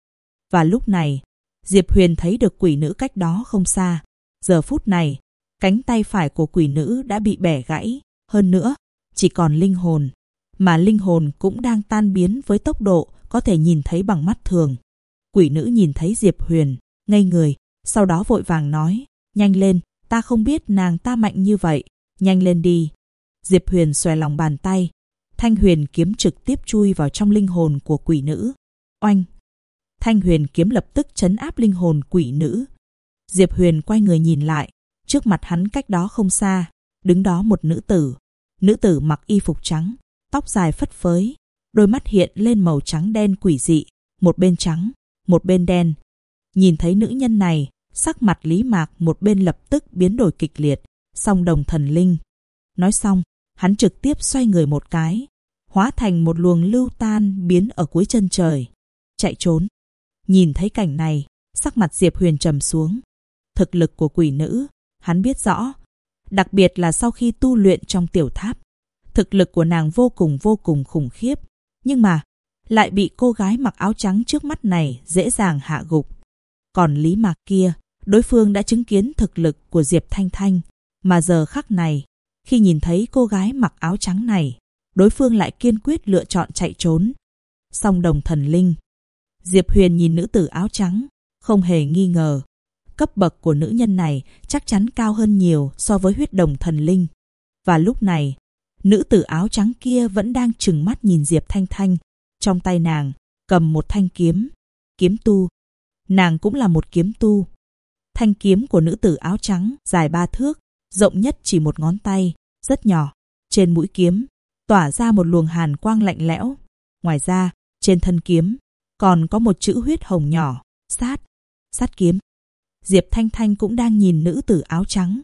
Và lúc này, Diệp Huyền thấy được quỷ nữ cách đó không xa. Giờ phút này, cánh tay phải của quỷ nữ đã bị bẻ gãy. Hơn nữa, chỉ còn linh hồn. Mà linh hồn cũng đang tan biến với tốc độ có thể nhìn thấy bằng mắt thường. Quỷ nữ nhìn thấy Diệp Huyền, ngây người, sau đó vội vàng nói, nhanh lên, ta không biết nàng ta mạnh như vậy, nhanh lên đi. Diệp Huyền xòe lòng bàn tay, Thanh Huyền kiếm trực tiếp chui vào trong linh hồn của quỷ nữ. Oanh! Thanh Huyền kiếm lập tức trấn áp linh hồn quỷ nữ. Diệp Huyền quay người nhìn lại, trước mặt hắn cách đó không xa, đứng đó một nữ tử. Nữ tử mặc y phục trắng, tóc dài phất phới, đôi mắt hiện lên màu trắng đen quỷ dị, một bên trắng, một bên đen. Nhìn thấy nữ nhân này, sắc mặt Lý Mạc một bên lập tức biến đổi kịch liệt. Song đồng thần linh. Nói xong, hắn trực tiếp xoay người một cái, hóa thành một luồng lưu tan biến ở cuối chân trời, chạy trốn. Nhìn thấy cảnh này, sắc mặt Diệp Huyền trầm xuống. Thực lực của quỷ nữ, hắn biết rõ, đặc biệt là sau khi tu luyện trong tiểu tháp. Thực lực của nàng vô cùng khủng khiếp, nhưng mà lại bị cô gái mặc áo trắng trước mắt này dễ dàng hạ gục. Còn Lý Mạc kia, đối phương đã chứng kiến thực lực của Diệp Thanh Thanh, mà giờ khắc này, khi nhìn thấy cô gái mặc áo trắng này, đối phương lại kiên quyết lựa chọn chạy trốn. Song đồng thần linh. Diệp Huyền nhìn nữ tử áo trắng, không hề nghi ngờ. Cấp bậc của nữ nhân này chắc chắn cao hơn nhiều so với huyết đồng thần linh. Và lúc này, nữ tử áo trắng kia vẫn đang trừng mắt nhìn Diệp Thanh Thanh. Trong tay nàng, cầm một thanh kiếm. Kiếm tu. Nàng cũng là một kiếm tu. Thanh kiếm của nữ tử áo trắng dài 3 thước, rộng nhất chỉ một ngón tay, rất nhỏ. Trên mũi kiếm, tỏa ra một luồng hàn quang lạnh lẽo. Ngoài ra, trên thân kiếm, còn có một chữ huyết hồng nhỏ, sát, sát kiếm. Diệp Thanh Thanh cũng đang nhìn nữ tử áo trắng.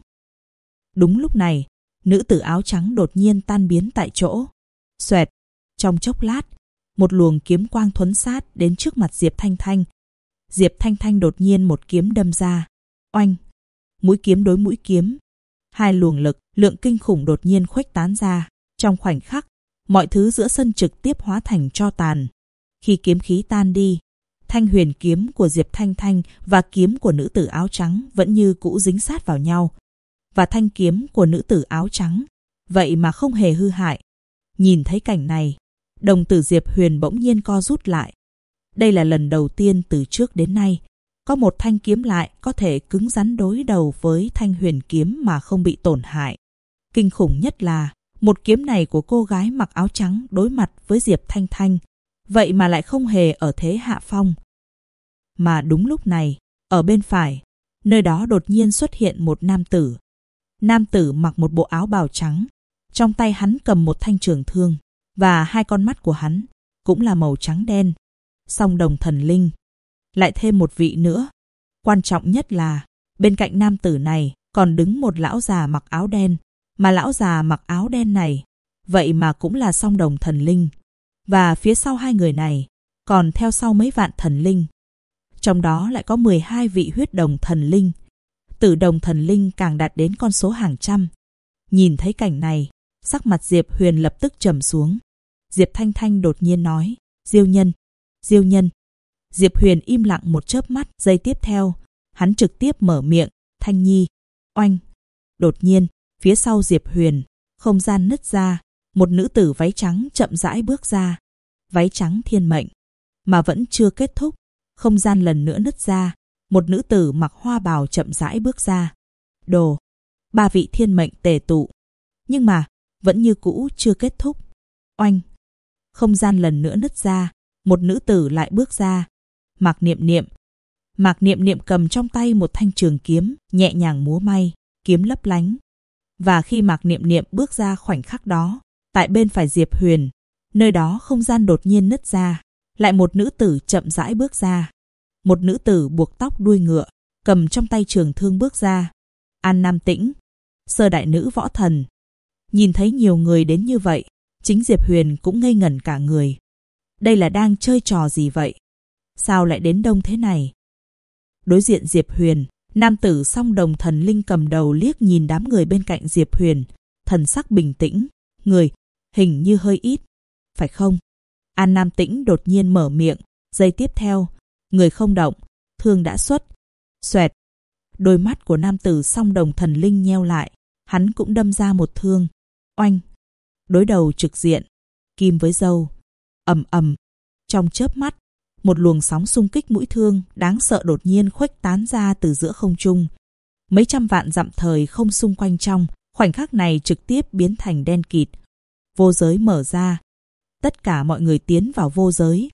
Đúng lúc này, nữ tử áo trắng đột nhiên tan biến tại chỗ. Xoẹt, trong chốc lát, một luồng kiếm quang thuấn sát đến trước mặt Diệp Thanh Thanh. Diệp Thanh Thanh đột nhiên một kiếm đâm ra. Oanh! Mũi kiếm đối mũi kiếm. Hai luồng lượng kinh khủng đột nhiên khuếch tán ra. Trong khoảnh khắc, mọi thứ giữa sân trực tiếp hóa thành tro tàn. Khi kiếm khí tan đi, Thanh Huyền kiếm của Diệp Thanh Thanh và kiếm của nữ tử áo trắng vẫn như cũ dính sát vào nhau. Và thanh kiếm của nữ tử áo trắng, vậy mà không hề hư hại. Nhìn thấy cảnh này, đồng tử Diệp Huyền bỗng nhiên co rút lại. Đây là lần đầu tiên từ trước đến nay, có một thanh kiếm lại có thể cứng rắn đối đầu với Thanh Huyền kiếm mà không bị tổn hại. Kinh khủng nhất là, một kiếm này của cô gái mặc áo trắng đối mặt với Diệp Thanh Thanh, vậy mà lại không hề ở thế hạ phong. Mà đúng lúc này, ở bên phải, nơi đó đột nhiên xuất hiện một nam tử. Nam tử mặc một bộ áo bào trắng, trong tay hắn cầm một thanh trường thương, và hai con mắt của hắn cũng là màu trắng đen. Song đồng thần linh. Lại thêm một vị nữa. Quan trọng nhất là, bên cạnh nam tử này còn đứng một lão già mặc áo đen, mà lão già mặc áo đen này, vậy mà cũng là song đồng thần linh. Và phía sau hai người này, còn theo sau mấy vạn thần linh. Trong đó lại có 12 vị huyết đồng thần linh. Tử đồng thần linh càng đạt đến con số hàng trăm. Nhìn thấy cảnh này, sắc mặt Diệp Huyền lập tức trầm xuống. Diệp Thanh Thanh đột nhiên nói, Diêu nhân, Diêu nhân. Diệp Huyền im lặng một chớp mắt, giây tiếp theo, hắn trực tiếp mở miệng, Thanh Nhi. Oanh! Đột nhiên, phía sau Diệp Huyền, không gian nứt ra, một nữ tử váy trắng chậm rãi bước ra. Váy trắng thiên mệnh. Mà vẫn chưa kết thúc, không gian lần nữa nứt ra. Một nữ tử mặc hoa bào chậm rãi bước ra. Đồ. 3 vị thiên mệnh tề tụ. Nhưng mà, vẫn như cũ chưa kết thúc. Oanh. Không gian lần nữa nứt ra. Một nữ tử lại bước ra. Mạc Niệm Niệm. Mạc Niệm Niệm cầm trong tay một thanh trường kiếm, nhẹ nhàng múa may, kiếm lấp lánh. Và khi Mạc Niệm Niệm bước ra khoảnh khắc đó, tại bên phải Diệp Huyền, nơi đó không gian đột nhiên nứt ra, lại một nữ tử chậm rãi bước ra. Một nữ tử buộc tóc đuôi ngựa, cầm trong tay trường thương bước ra. An Nam Tĩnh, sơ đại nữ võ thần. Nhìn thấy nhiều người đến như vậy, chính Diệp Huyền cũng ngây ngẩn cả người. Đây là đang chơi trò gì vậy? Sao lại đến đông thế này? Đối diện Diệp Huyền, nam tử song đồng thần linh cầm đầu liếc nhìn đám người bên cạnh Diệp Huyền, thần sắc bình tĩnh. Người, hình như hơi ít, phải không? An Nam Tĩnh đột nhiên mở miệng, giây tiếp theo, người không động, thương đã xuất. Xoẹt. Đôi mắt của nam tử song đồng thần linh nheo lại, hắn cũng đâm ra một thương. Oanh. Đối đầu trực diện, kim với dâu. Ầm ầm. Trong chớp mắt, một luồng sóng xung kích mũi thương đáng sợ đột nhiên khuếch tán ra từ giữa không trung. Mấy trăm vạn dặm thời không xung quanh trong, khoảnh khắc này trực tiếp biến thành đen kịt. Vô giới mở ra. Tất cả mọi người tiến vào vô giới.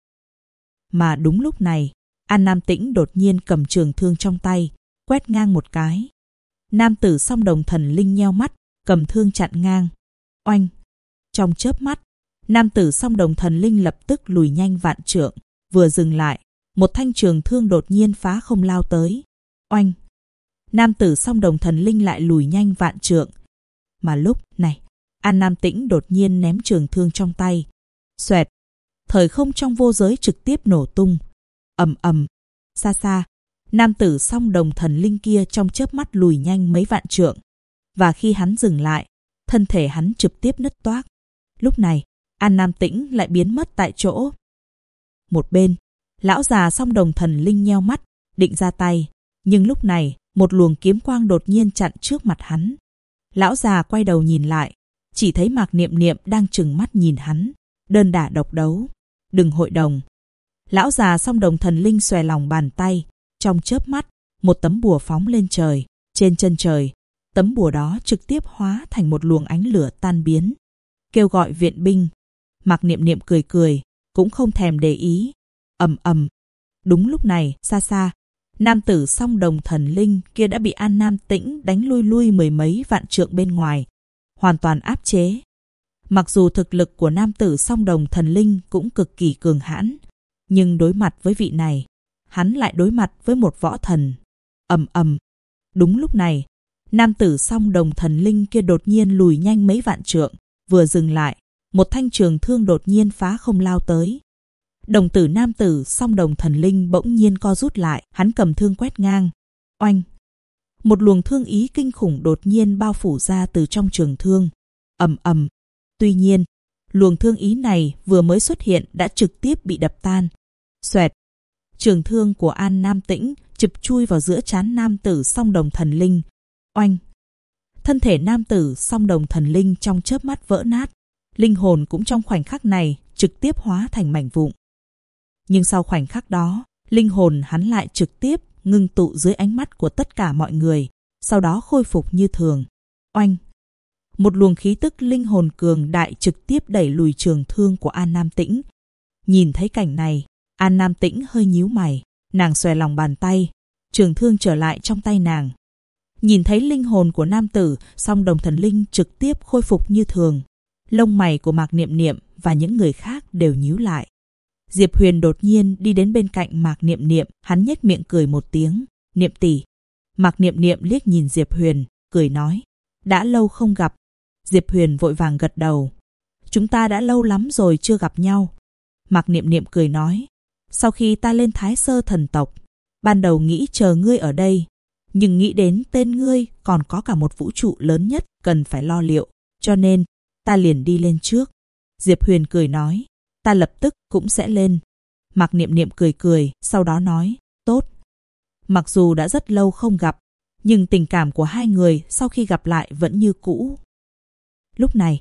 Mà đúng lúc này, An Nam Tĩnh đột nhiên cầm trường thương trong tay, quét ngang một cái. Nam tử song đồng thần linh nheo mắt, cầm thương chặn ngang. Oanh! Trong chớp mắt, nam tử song đồng thần linh lập tức lùi nhanh vạn trượng. Vừa dừng lại, một thanh trường thương đột nhiên phá không lao tới. Oanh! Nam tử song đồng thần linh lại lùi nhanh vạn trượng. Mà lúc này, An Nam Tĩnh đột nhiên ném trường thương trong tay. Xoẹt! Thời không trong vô giới trực tiếp nổ tung. Ầm ầm! Xa xa, nam tử song đồng thần linh kia trong chớp mắt lùi nhanh mấy vạn trượng. Và khi hắn dừng lại, thân thể hắn trực tiếp nứt toác. Lúc này, An Nam Tĩnh lại biến mất tại chỗ. Một bên, lão già song đồng thần linh nheo mắt, định ra tay. Nhưng lúc này, một luồng kiếm quang đột nhiên chặn trước mặt hắn. Lão già quay đầu nhìn lại, chỉ thấy Mạc Niệm Niệm đang trừng mắt nhìn hắn. Đơn đả độc đấu. Đừng hội đồng. Lão già song đồng thần linh xòe lòng bàn tay. Trong chớp mắt, một tấm bùa phóng lên trời. Trên chân trời, tấm bùa đó trực tiếp hóa thành một luồng ánh lửa tan biến. Kêu gọi viện binh. Mạc Niệm Niệm cười cười, cũng không thèm để ý. Ầm ầm. Đúng lúc này, xa xa, nam tử song đồng thần linh kia đã bị An Nam Tĩnh đánh lui mười mấy vạn trượng bên ngoài, hoàn toàn áp chế. Mặc dù thực lực của nam tử song đồng thần linh cũng cực kỳ cường hãn, nhưng đối mặt với vị này, hắn lại đối mặt với một võ thần. Ầm ầm. Đúng lúc này, nam tử song đồng thần linh kia đột nhiên lùi nhanh mấy vạn trượng, vừa dừng lại, một thanh trường thương đột nhiên phá không lao tới. Đồng tử nam tử song đồng thần linh bỗng nhiên co rút lại, hắn cầm thương quét ngang. Oanh! Một luồng thương ý kinh khủng đột nhiên bao phủ ra từ trong trường thương. Ầm ầm. Tuy nhiên, luồng thương ý này vừa mới xuất hiện đã trực tiếp bị đập tan. Xoẹt! Trường thương của An Nam Tĩnh chụp chui vào giữa trán nam tử song đồng thần linh. Oanh! Thân thể nam tử song đồng thần linh trong chớp mắt vỡ nát. Linh hồn cũng trong khoảnh khắc này trực tiếp hóa thành mảnh vụn. Nhưng sau khoảnh khắc đó, linh hồn hắn lại trực tiếp ngưng tụ dưới ánh mắt của tất cả mọi người, sau đó khôi phục như thường. Oanh! Một luồng khí tức linh hồn cường đại trực tiếp đẩy lùi trường thương của An Nam Tĩnh. Nhìn thấy cảnh này, An Nam Tĩnh hơi nhíu mày, nàng xòe lòng bàn tay, trường thương trở lại trong tay nàng. Nhìn thấy linh hồn của nam tử, song đồng thần linh trực tiếp khôi phục như thường. Lông mày của Mạc Niệm Niệm và những người khác đều nhíu lại. Diệp Huyền đột nhiên đi đến bên cạnh Mạc Niệm Niệm, hắn nhếch miệng cười một tiếng. Niệm tỷ. Mạc Niệm Niệm liếc nhìn Diệp Huyền, cười nói. Đã lâu không gặp. Diệp Huyền vội vàng gật đầu. Chúng ta đã lâu lắm rồi chưa gặp nhau. Mạc Niệm Niệm cười nói. Sau khi ta lên Thái Sơ thần tộc, ban đầu nghĩ chờ ngươi ở đây, nhưng nghĩ đến tên ngươi còn có cả một vũ trụ lớn nhất cần phải lo liệu, cho nên ta liền đi lên trước. Diệp Huyền cười nói. Ta lập tức cũng sẽ lên. Mạc Niệm Niệm cười cười, sau đó nói. Tốt. Mặc dù đã rất lâu không gặp, nhưng tình cảm của hai người sau khi gặp lại vẫn như cũ. Lúc này,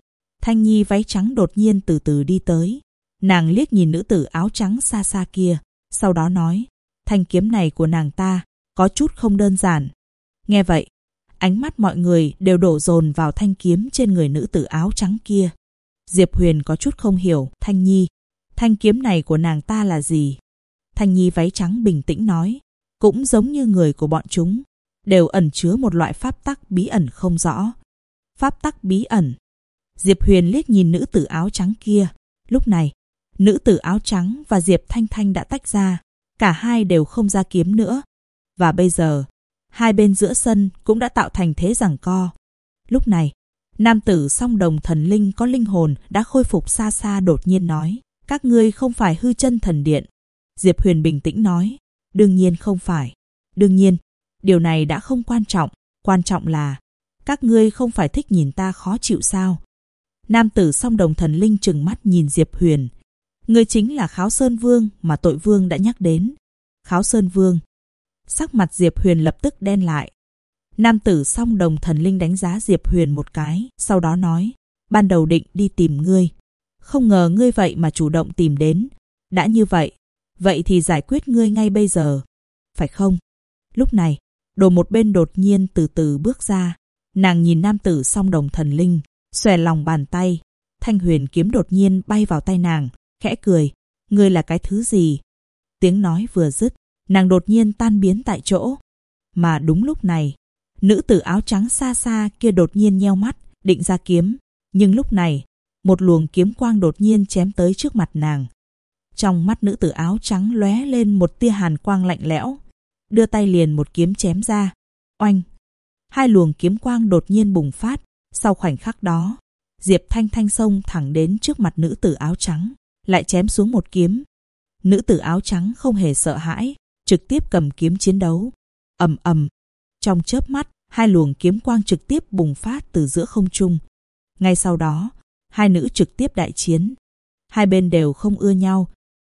Thanh Nhi váy trắng đột nhiên từ từ đi tới. Nàng liếc nhìn nữ tử áo trắng xa xa kia, sau đó nói, thanh kiếm này của nàng ta có chút không đơn giản. Nghe vậy, ánh mắt mọi người đều đổ dồn vào thanh kiếm trên người nữ tử áo trắng kia. Diệp Huyền có chút không hiểu, Thanh Nhi, thanh kiếm này của nàng ta là gì? Thanh Nhi váy trắng bình tĩnh nói, cũng giống như người của bọn chúng, đều ẩn chứa một loại pháp tắc bí ẩn không rõ. Pháp tắc bí ẩn. Diệp Huyền liếc nhìn nữ tử áo trắng kia. Lúc này, nữ tử áo trắng và Diệp Thanh Thanh đã tách ra. Cả hai đều không ra kiếm nữa. Và bây giờ, hai bên giữa sân cũng đã tạo thành thế giằng co. Lúc này, nam tử song đồng thần linh có linh hồn đã khôi phục xa xa đột nhiên nói, các ngươi không phải hư chân thần điện. Diệp Huyền bình tĩnh nói, đương nhiên không phải. Đương nhiên, điều này đã không quan trọng là các ngươi không phải thích nhìn ta khó chịu sao? Nam tử song đồng thần linh trừng mắt nhìn Diệp Huyền. Ngươi chính là Kháo Sơn Vương mà Tội Vương đã nhắc đến. Kháo Sơn Vương. Sắc mặt Diệp Huyền lập tức đen lại. Nam tử song đồng thần linh đánh giá Diệp Huyền một cái, sau đó nói, ban đầu định đi tìm ngươi. Không ngờ ngươi vậy mà chủ động tìm đến. Đã như vậy, vậy thì giải quyết ngươi ngay bây giờ. Phải không? Lúc này, Đồ một bên đột nhiên từ từ bước ra. Nàng nhìn nam tử song đồng thần linh, xòe lòng bàn tay. Thanh huyền kiếm đột nhiên bay vào tay nàng, khẽ cười. Ngươi là cái thứ gì? Tiếng nói vừa dứt, nàng đột nhiên tan biến tại chỗ. Mà đúng lúc này, nữ tử áo trắng xa xa kia đột nhiên nheo mắt, định ra kiếm. Nhưng lúc này, một luồng kiếm quang đột nhiên chém tới trước mặt nàng. Trong mắt nữ tử áo trắng lóe lên một tia hàn quang lạnh lẽo. Đưa tay liền một kiếm chém ra. Oanh! Hai luồng kiếm quang đột nhiên bùng phát. Sau khoảnh khắc đó, Diệp Thanh Thanh xông thẳng đến trước mặt nữ tử áo trắng, lại chém xuống một kiếm. Nữ tử áo trắng không hề sợ hãi, trực tiếp cầm kiếm chiến đấu. Ầm ầm! Trong chớp mắt, hai luồng kiếm quang trực tiếp bùng phát từ giữa không trung. Ngay sau đó, hai nữ trực tiếp đại chiến. Hai bên đều không ưa nhau.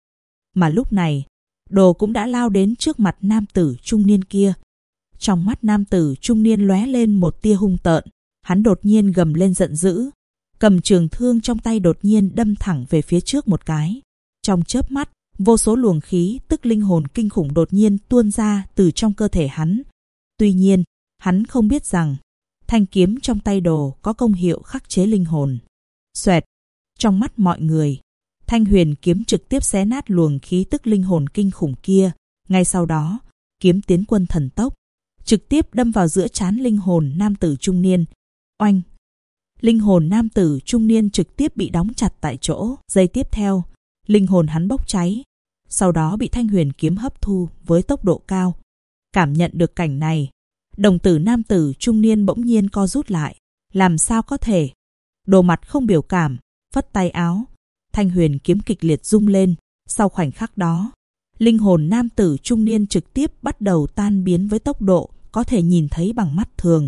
Mà lúc này, Đồ cũng đã lao đến trước mặt nam tử trung niên kia. Trong mắt nam tử trung niên lóe lên một tia hung tợn. Hắn đột nhiên gầm lên giận dữ, cầm trường thương trong tay đột nhiên đâm thẳng về phía trước một cái. Trong chớp mắt, vô số luồng khí tức linh hồn kinh khủng đột nhiên tuôn ra từ trong cơ thể hắn. Tuy nhiên, hắn không biết rằng thanh kiếm trong tay Đồ có công hiệu khắc chế linh hồn. Xoẹt! Trong mắt mọi người, thanh huyền kiếm trực tiếp xé nát luồng khí tức linh hồn kinh khủng kia. Ngay sau đó, kiếm tiến quân thần tốc, trực tiếp đâm vào giữa trán linh hồn nam tử trung niên. Oanh! Linh hồn nam tử trung niên trực tiếp bị đóng chặt tại chỗ. Giây tiếp theo, linh hồn hắn bốc cháy, sau đó bị thanh huyền kiếm hấp thu với tốc độ cao. Cảm nhận được cảnh này, đồng tử nam tử trung niên bỗng nhiên co rút lại. Làm sao có thể? Đồ mặt không biểu cảm, phất tay áo. Thanh huyền kiếm kịch liệt rung lên. Sau khoảnh khắc đó, linh hồn nam tử trung niên trực tiếp bắt đầu tan biến với tốc độ có thể nhìn thấy bằng mắt thường.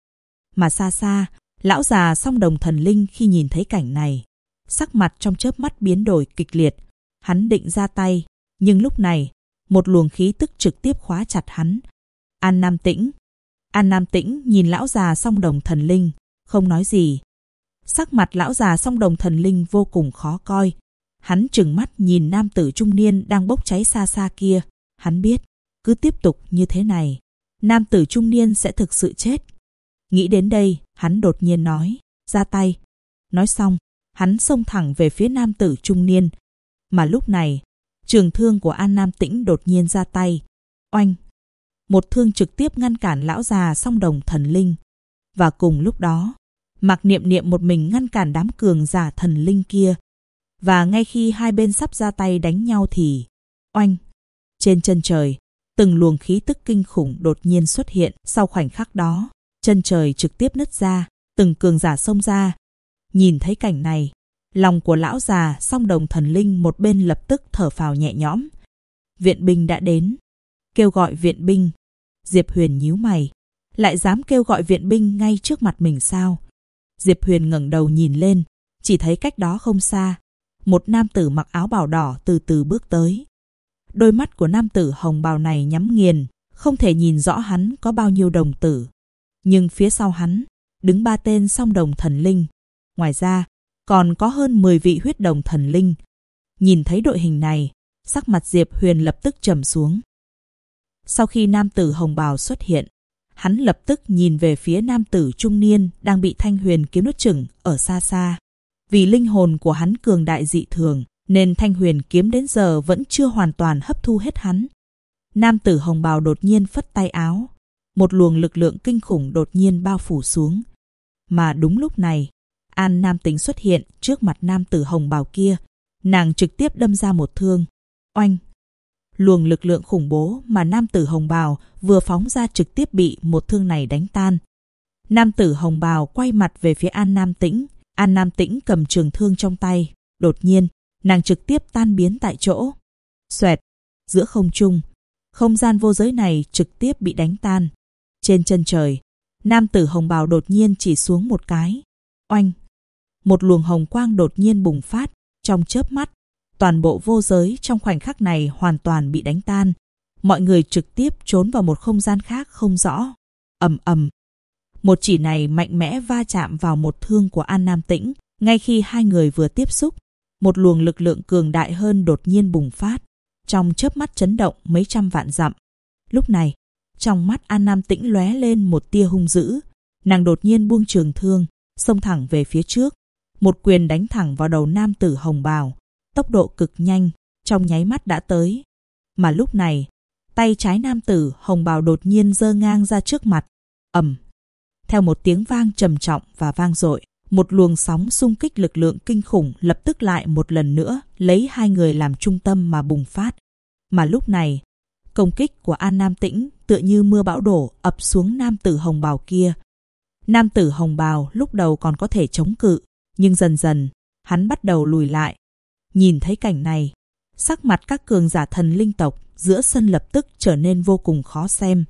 Mà xa xa, lão già song đồng thần linh khi nhìn thấy cảnh này, sắc mặt trong chớp mắt biến đổi kịch liệt. Hắn định ra tay, nhưng lúc này, một luồng khí tức trực tiếp khóa chặt hắn. An Nam Tĩnh. An Nam Tĩnh nhìn lão già song đồng thần linh, không nói gì. Sắc mặt lão già song đồng thần linh vô cùng khó coi. Hắn trừng mắt nhìn nam tử trung niên đang bốc cháy xa xa kia. Hắn biết, cứ tiếp tục như thế này, nam tử trung niên sẽ thực sự chết. Nghĩ đến đây, hắn đột nhiên nói, ra tay. Nói xong, hắn xông thẳng về phía nam tử trung niên. Mà lúc này, trường thương của An Nam Tĩnh đột nhiên ra tay. Oanh! Một thương trực tiếp ngăn cản lão già song đồng thần linh. Và cùng lúc đó, Mạc Niệm Niệm một mình ngăn cản đám cường giả thần linh kia. Và ngay khi hai bên sắp ra tay đánh nhau thì, oanh! Trên chân trời, từng luồng khí tức kinh khủng đột nhiên xuất hiện. Sau khoảnh khắc đó, chân trời trực tiếp nứt ra, từng cường giả xông ra. Nhìn thấy cảnh này, lòng của lão già song đồng thần linh một bên lập tức thở phào nhẹ nhõm. Viện binh đã đến. Kêu gọi viện binh. Diệp Huyền nhíu mày. Lại dám kêu gọi viện binh ngay trước mặt mình sao? Diệp Huyền ngẩng đầu nhìn lên, chỉ thấy cách đó không xa, một nam tử mặc áo bào đỏ từ từ bước tới. Đôi mắt của nam tử hồng bào này nhắm nghiền, không thể nhìn rõ hắn có bao nhiêu đồng tử. Nhưng phía sau hắn, đứng ba tên song đồng thần linh. Ngoài ra, còn có hơn 10 vị huyết đồng thần linh. Nhìn thấy đội hình này, sắc mặt Diệp Huyền lập tức trầm xuống. Sau khi nam tử hồng bào xuất hiện, hắn lập tức nhìn về phía nam tử trung niên đang bị Thanh Huyền kiếm nuốt chửng ở xa xa. Vì linh hồn của hắn cường đại dị thường, nên Thanh Huyền kiếm đến giờ vẫn chưa hoàn toàn hấp thu hết hắn. Nam tử hồng bào đột nhiên phất tay áo, một luồng lực lượng kinh khủng đột nhiên bao phủ xuống. Mà đúng lúc này, An Nam Tĩnh xuất hiện trước mặt nam tử hồng bào kia, nàng trực tiếp đâm ra một thương. Oanh! Luồng lực lượng khủng bố mà nam tử hồng bào vừa phóng ra trực tiếp bị một thương này đánh tan. Nam tử hồng bào quay mặt về phía An Nam Tĩnh. An Nam Tĩnh cầm trường thương trong tay. Đột nhiên, nàng trực tiếp tan biến tại chỗ. Xoẹt! Giữa không trung, không gian vô giới này trực tiếp bị đánh tan. Trên chân trời, nam tử hồng bào đột nhiên chỉ xuống một cái. Oanh! Một luồng hồng quang đột nhiên bùng phát. Trong chớp mắt, toàn bộ vô giới trong khoảnh khắc này hoàn toàn bị đánh tan. Mọi người trực tiếp trốn vào một không gian khác không rõ. Ầm ầm. Một chỉ này mạnh mẽ va chạm vào một thương của An Nam Tĩnh. Ngay khi hai người vừa tiếp xúc, một luồng lực lượng cường đại hơn đột nhiên bùng phát. Trong chớp mắt chấn động mấy trăm vạn dặm. Lúc này, trong mắt An Nam Tĩnh lóe lên một tia hung dữ. Nàng đột nhiên buông trường thương, xông thẳng về phía trước. Một quyền đánh thẳng vào đầu nam tử hồng bào. Tốc độ cực nhanh, trong nháy mắt đã tới. Mà lúc này, tay trái nam tử hồng bào đột nhiên giơ ngang ra trước mặt. Ầm. Theo một tiếng vang trầm trọng và vang dội, một luồng sóng xung kích lực lượng kinh khủng lập tức lại một lần nữa lấy hai người làm trung tâm mà bùng phát. Mà lúc này, công kích của An Nam Tĩnh tựa như mưa bão đổ ập xuống nam tử hồng bào kia. Nam tử hồng bào lúc đầu còn có thể chống cự, nhưng dần dần, hắn bắt đầu lùi lại. Nhìn thấy cảnh này, sắc mặt các cường giả thần linh tộc giữa sân lập tức trở nên vô cùng khó xem.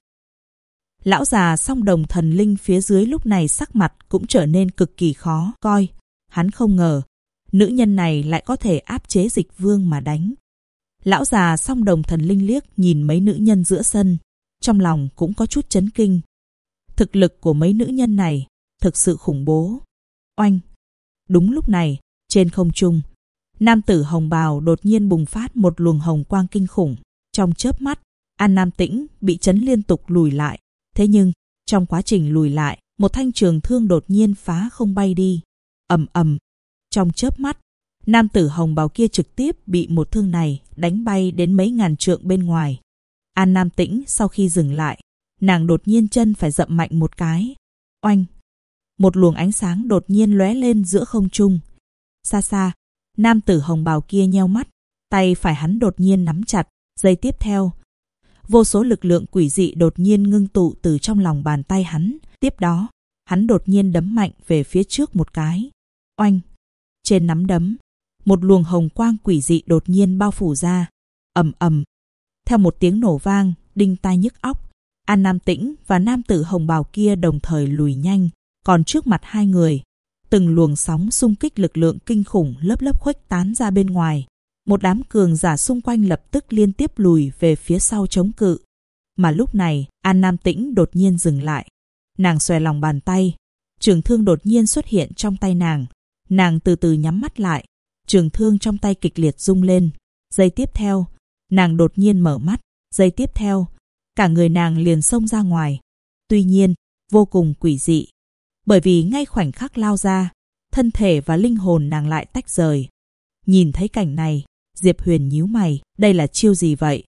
Lão già song đồng thần linh phía dưới lúc này sắc mặt cũng trở nên cực kỳ khó coi. Hắn không ngờ, nữ nhân này lại có thể áp chế Dịch Vương mà đánh. Lão già song đồng thần linh liếc nhìn mấy nữ nhân giữa sân, trong lòng cũng có chút chấn kinh. Thực lực của mấy nữ nhân này thực sự khủng bố. Oanh! Đúng lúc này, trên không trung, nam tử hồng bào đột nhiên bùng phát một luồng hồng quang kinh khủng. Trong chớp mắt, An Nam Tĩnh bị chấn liên tục lùi lại. Thế nhưng, trong quá trình lùi lại, một thanh trường thương đột nhiên phá không bay đi. Ầm ầm. Trong chớp mắt, nam tử hồng bào kia trực tiếp bị một thương này đánh bay đến mấy ngàn trượng bên ngoài. An Nam Tĩnh sau khi dừng lại, nàng đột nhiên chân phải dậm mạnh một cái. Oanh! Một luồng ánh sáng đột nhiên lóe lên giữa không trung. Xa xa, nam tử hồng bào kia nheo mắt, tay phải hắn đột nhiên nắm chặt. Giây tiếp theo, vô số lực lượng quỷ dị đột nhiên ngưng tụ từ trong lòng bàn tay hắn. Tiếp đó, hắn đột nhiên đấm mạnh về phía trước một cái. Oanh! Trên nắm đấm, một luồng hồng quang quỷ dị đột nhiên bao phủ ra. Ầm ầm. Theo một tiếng nổ vang, đinh tai nhức óc, An Nam Tĩnh và nam tử hồng bào kia đồng thời lùi nhanh. Còn trước mặt hai người, từng luồng sóng xung kích lực lượng kinh khủng lớp lớp khuếch tán ra bên ngoài. Một đám cường giả xung quanh lập tức liên tiếp lùi về phía sau chống cự. Mà lúc này, An Nam Tĩnh đột nhiên dừng lại. Nàng xòe lòng bàn tay. Trường thương đột nhiên xuất hiện trong tay nàng. Nàng từ từ nhắm mắt lại. Trường thương trong tay kịch liệt rung lên. Giây tiếp theo, nàng đột nhiên mở mắt. Giây tiếp theo, cả người nàng liền xông ra ngoài. Tuy nhiên, vô cùng quỷ dị. Bởi vì ngay khoảnh khắc lao ra, thân thể và linh hồn nàng lại tách rời. Nhìn thấy cảnh này, Diệp Huyền nhíu mày, đây là chiêu gì vậy?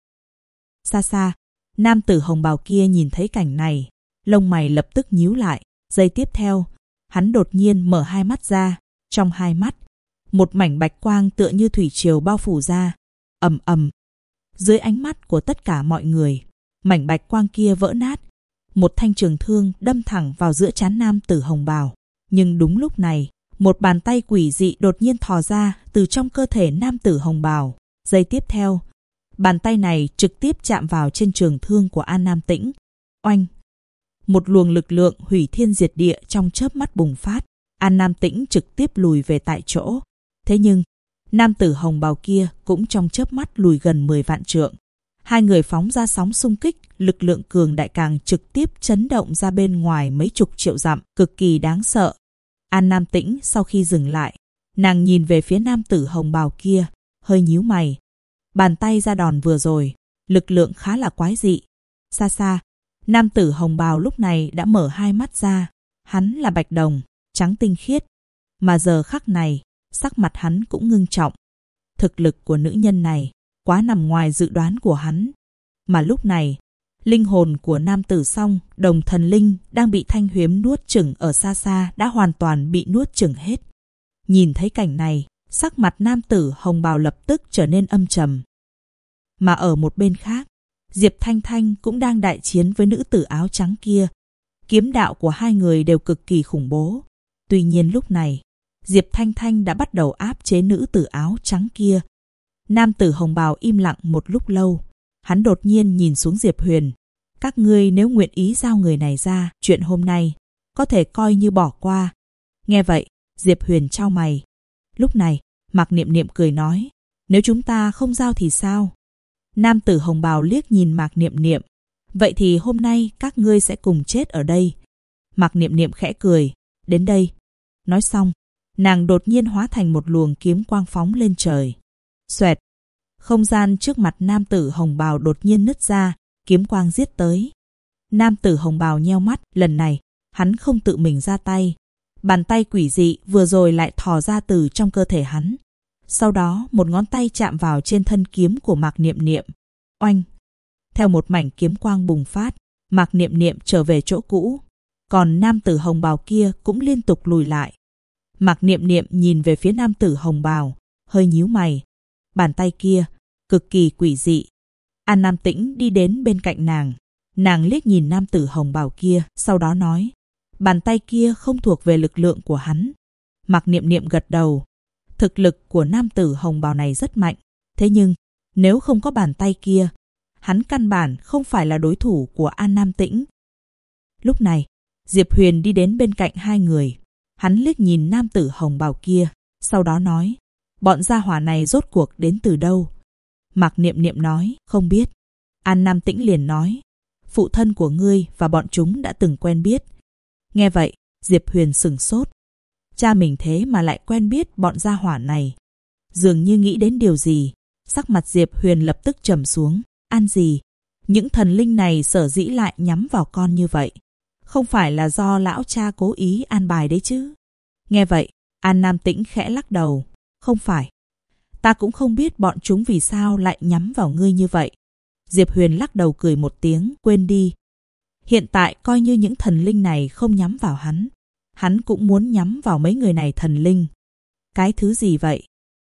Xa xa, nam tử hồng bào kia nhìn thấy cảnh này, lông mày lập tức nhíu lại. Giây tiếp theo, hắn đột nhiên mở hai mắt ra. Trong hai mắt, một mảnh bạch quang tựa như thủy triều bao phủ ra. Ầm ầm. Dưới ánh mắt của tất cả mọi người, mảnh bạch quang kia vỡ nát. Một thanh trường thương đâm thẳng vào giữa trán nam tử hồng bào. Nhưng đúng lúc này, một bàn tay quỷ dị đột nhiên thò ra từ trong cơ thể nam tử hồng bào. Giây tiếp theo, bàn tay này trực tiếp chạm vào trên trường thương của An Nam Tĩnh. Oanh! Một luồng lực lượng hủy thiên diệt địa trong chớp mắt bùng phát. An Nam Tĩnh trực tiếp lùi về tại chỗ. Thế nhưng, nam tử hồng bào kia cũng trong chớp mắt lùi gần 10 vạn trượng. Hai người phóng ra sóng xung kích, lực lượng cường đại càng trực tiếp chấn động ra bên ngoài mấy chục triệu dặm, cực kỳ đáng sợ. An Nam Tĩnh sau khi dừng lại, Nàng nhìn về phía nam tử hồng bào kia, hơi nhíu mày. Bàn tay ra đòn vừa rồi, lực lượng khá là quái dị. Xa xa, nam tử hồng bào lúc này đã mở hai mắt ra. Hắn là bạch đồng, trắng tinh khiết. Mà giờ khắc này, sắc mặt hắn cũng ngưng trọng. Thực lực của nữ nhân này quá nằm ngoài dự đoán của hắn. Mà lúc này, linh hồn của nam tử Song, đồng thần linh đang bị Thanh Huyếm nuốt chửng ở xa xa đã hoàn toàn bị nuốt chửng hết. Nhìn thấy cảnh này, sắc mặt nam tử hồng bào lập tức trở nên âm trầm. Mà ở một bên khác, Diệp Thanh Thanh cũng đang đại chiến với nữ tử áo trắng kia. Kiếm đạo của hai người đều cực kỳ khủng bố. Tuy nhiên lúc này, Diệp Thanh Thanh đã bắt đầu áp chế nữ tử áo trắng kia. Nam tử hồng bào im lặng một lúc lâu. Hắn đột nhiên nhìn xuống Diệp Huyền. Các ngươi nếu nguyện ý giao người này ra, chuyện hôm nay có thể coi như bỏ qua. Nghe vậy, Diệp Huyền chau mày. Lúc này, Mạc Niệm Niệm cười nói, nếu chúng ta không giao thì sao? Nam tử hồng bào liếc nhìn Mạc Niệm Niệm. Vậy thì hôm nay các ngươi sẽ cùng chết ở đây. Mạc Niệm Niệm khẽ cười, đến đây. Nói xong, nàng đột nhiên hóa thành một luồng kiếm quang phóng lên trời. Xoẹt. Không gian trước mặt nam tử hồng bào đột nhiên nứt ra, kiếm quang giết tới. Nam tử hồng bào nheo mắt, lần này, hắn không tự mình ra tay. Bàn tay quỷ dị vừa rồi lại thò ra từ trong cơ thể hắn. Sau đó, một ngón tay chạm vào trên thân kiếm của Mạc Niệm Niệm. Oanh! Theo một mảnh kiếm quang bùng phát, Mạc Niệm Niệm trở về chỗ cũ. Còn nam tử hồng bào kia cũng liên tục lùi lại. Mạc Niệm Niệm nhìn về phía nam tử hồng bào, hơi nhíu mày. Bàn tay kia, cực kỳ quỷ dị. An Nam Tĩnh đi đến bên cạnh nàng. Nàng liếc nhìn nam tử hồng bào kia, sau đó nói, bàn tay kia không thuộc về lực lượng của hắn. Mạc Niệm Niệm gật đầu. Thực lực của nam tử hồng bào này rất mạnh. Thế nhưng, nếu không có bàn tay kia, hắn căn bản không phải là đối thủ của An Nam Tĩnh. Lúc này, Diệp Huyền đi đến bên cạnh hai người. Hắn liếc nhìn nam tử hồng bào kia, sau đó nói, bọn gia hỏa này rốt cuộc đến từ đâu? Mạc Niệm Niệm nói, không biết. An Nam Tĩnh liền nói, phụ thân của ngươi và bọn chúng đã từng quen biết. Nghe vậy, Diệp Huyền sửng sốt. Cha mình thế mà lại quen biết bọn gia hỏa này. Dường như nghĩ đến điều gì, sắc mặt Diệp Huyền lập tức trầm xuống. An gì? Những thần linh này sở dĩ lại nhắm vào con như vậy. Không phải là do lão cha cố ý an bài đấy chứ? Nghe vậy, An Nam Tĩnh khẽ lắc đầu. Không phải. Ta cũng không biết bọn chúng vì sao lại nhắm vào ngươi như vậy. Diệp Huyền lắc đầu cười một tiếng, quên đi. Hiện tại coi như những thần linh này không nhắm vào hắn. Hắn cũng muốn nhắm vào mấy người này thần linh. Cái thứ gì vậy?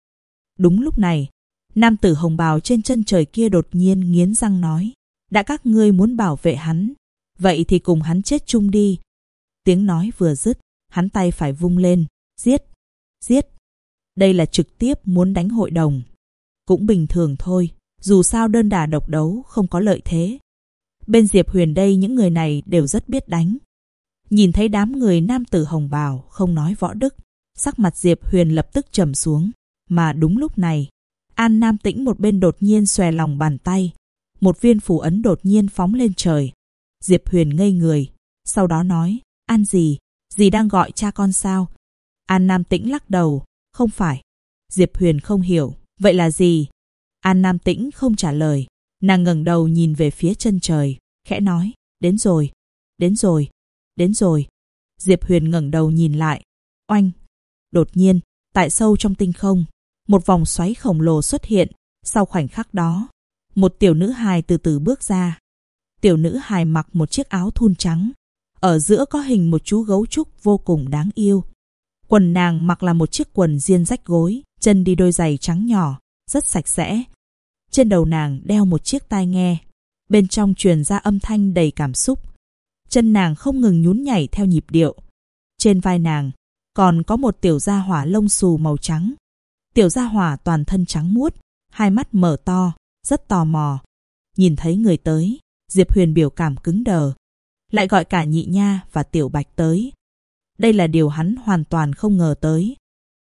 Đúng lúc này, nam tử hồng bào trên chân trời kia đột nhiên nghiến răng nói, đã các ngươi muốn bảo vệ hắn, vậy thì cùng hắn chết chung đi. Tiếng nói vừa dứt, hắn tay phải vung lên, giết, giết. Đây là trực tiếp muốn đánh hội đồng. Cũng bình thường thôi, dù sao đơn đả độc đấu không có lợi thế. Bên Diệp Huyền đây những người này đều rất biết đánh. Nhìn thấy đám người nam tử hồng bào không nói võ đức, sắc mặt Diệp Huyền lập tức trầm xuống. Mà đúng lúc này, An Nam Tĩnh một bên đột nhiên xòe lòng bàn tay. Một viên phù ấn đột nhiên phóng lên trời. Diệp Huyền ngây người, sau đó nói, An gì? Dì đang gọi cha con sao? An Nam Tĩnh lắc đầu, không phải. Diệp Huyền không hiểu, vậy là gì? An Nam Tĩnh không trả lời. Nàng ngẩng đầu nhìn về phía chân trời, khẽ nói, đến rồi, đến rồi, đến rồi. Diệp Huyền ngẩng đầu nhìn lại. Oanh! Đột nhiên, tại sâu trong tinh không, một vòng xoáy khổng lồ xuất hiện. Sau khoảnh khắc đó, một tiểu nữ hài từ từ bước ra. Tiểu nữ hài mặc một chiếc áo thun trắng. Ở giữa có hình một chú gấu trúc vô cùng đáng yêu. Quần nàng mặc là một chiếc quần jean rách gối, chân đi đôi giày trắng nhỏ, rất sạch sẽ. Trên đầu nàng đeo một chiếc tai nghe, bên trong truyền ra âm thanh đầy cảm xúc. Chân nàng không ngừng nhún nhảy theo nhịp điệu. Trên vai nàng còn có một tiểu gia hỏa lông xù màu trắng. Tiểu gia hỏa toàn thân trắng muốt, hai mắt mở to, rất tò mò. Nhìn thấy người tới, Diệp Huyền biểu cảm cứng đờ. Lại gọi cả Nhị Nha và Tiểu Bạch tới. Đây là điều hắn hoàn toàn không ngờ tới.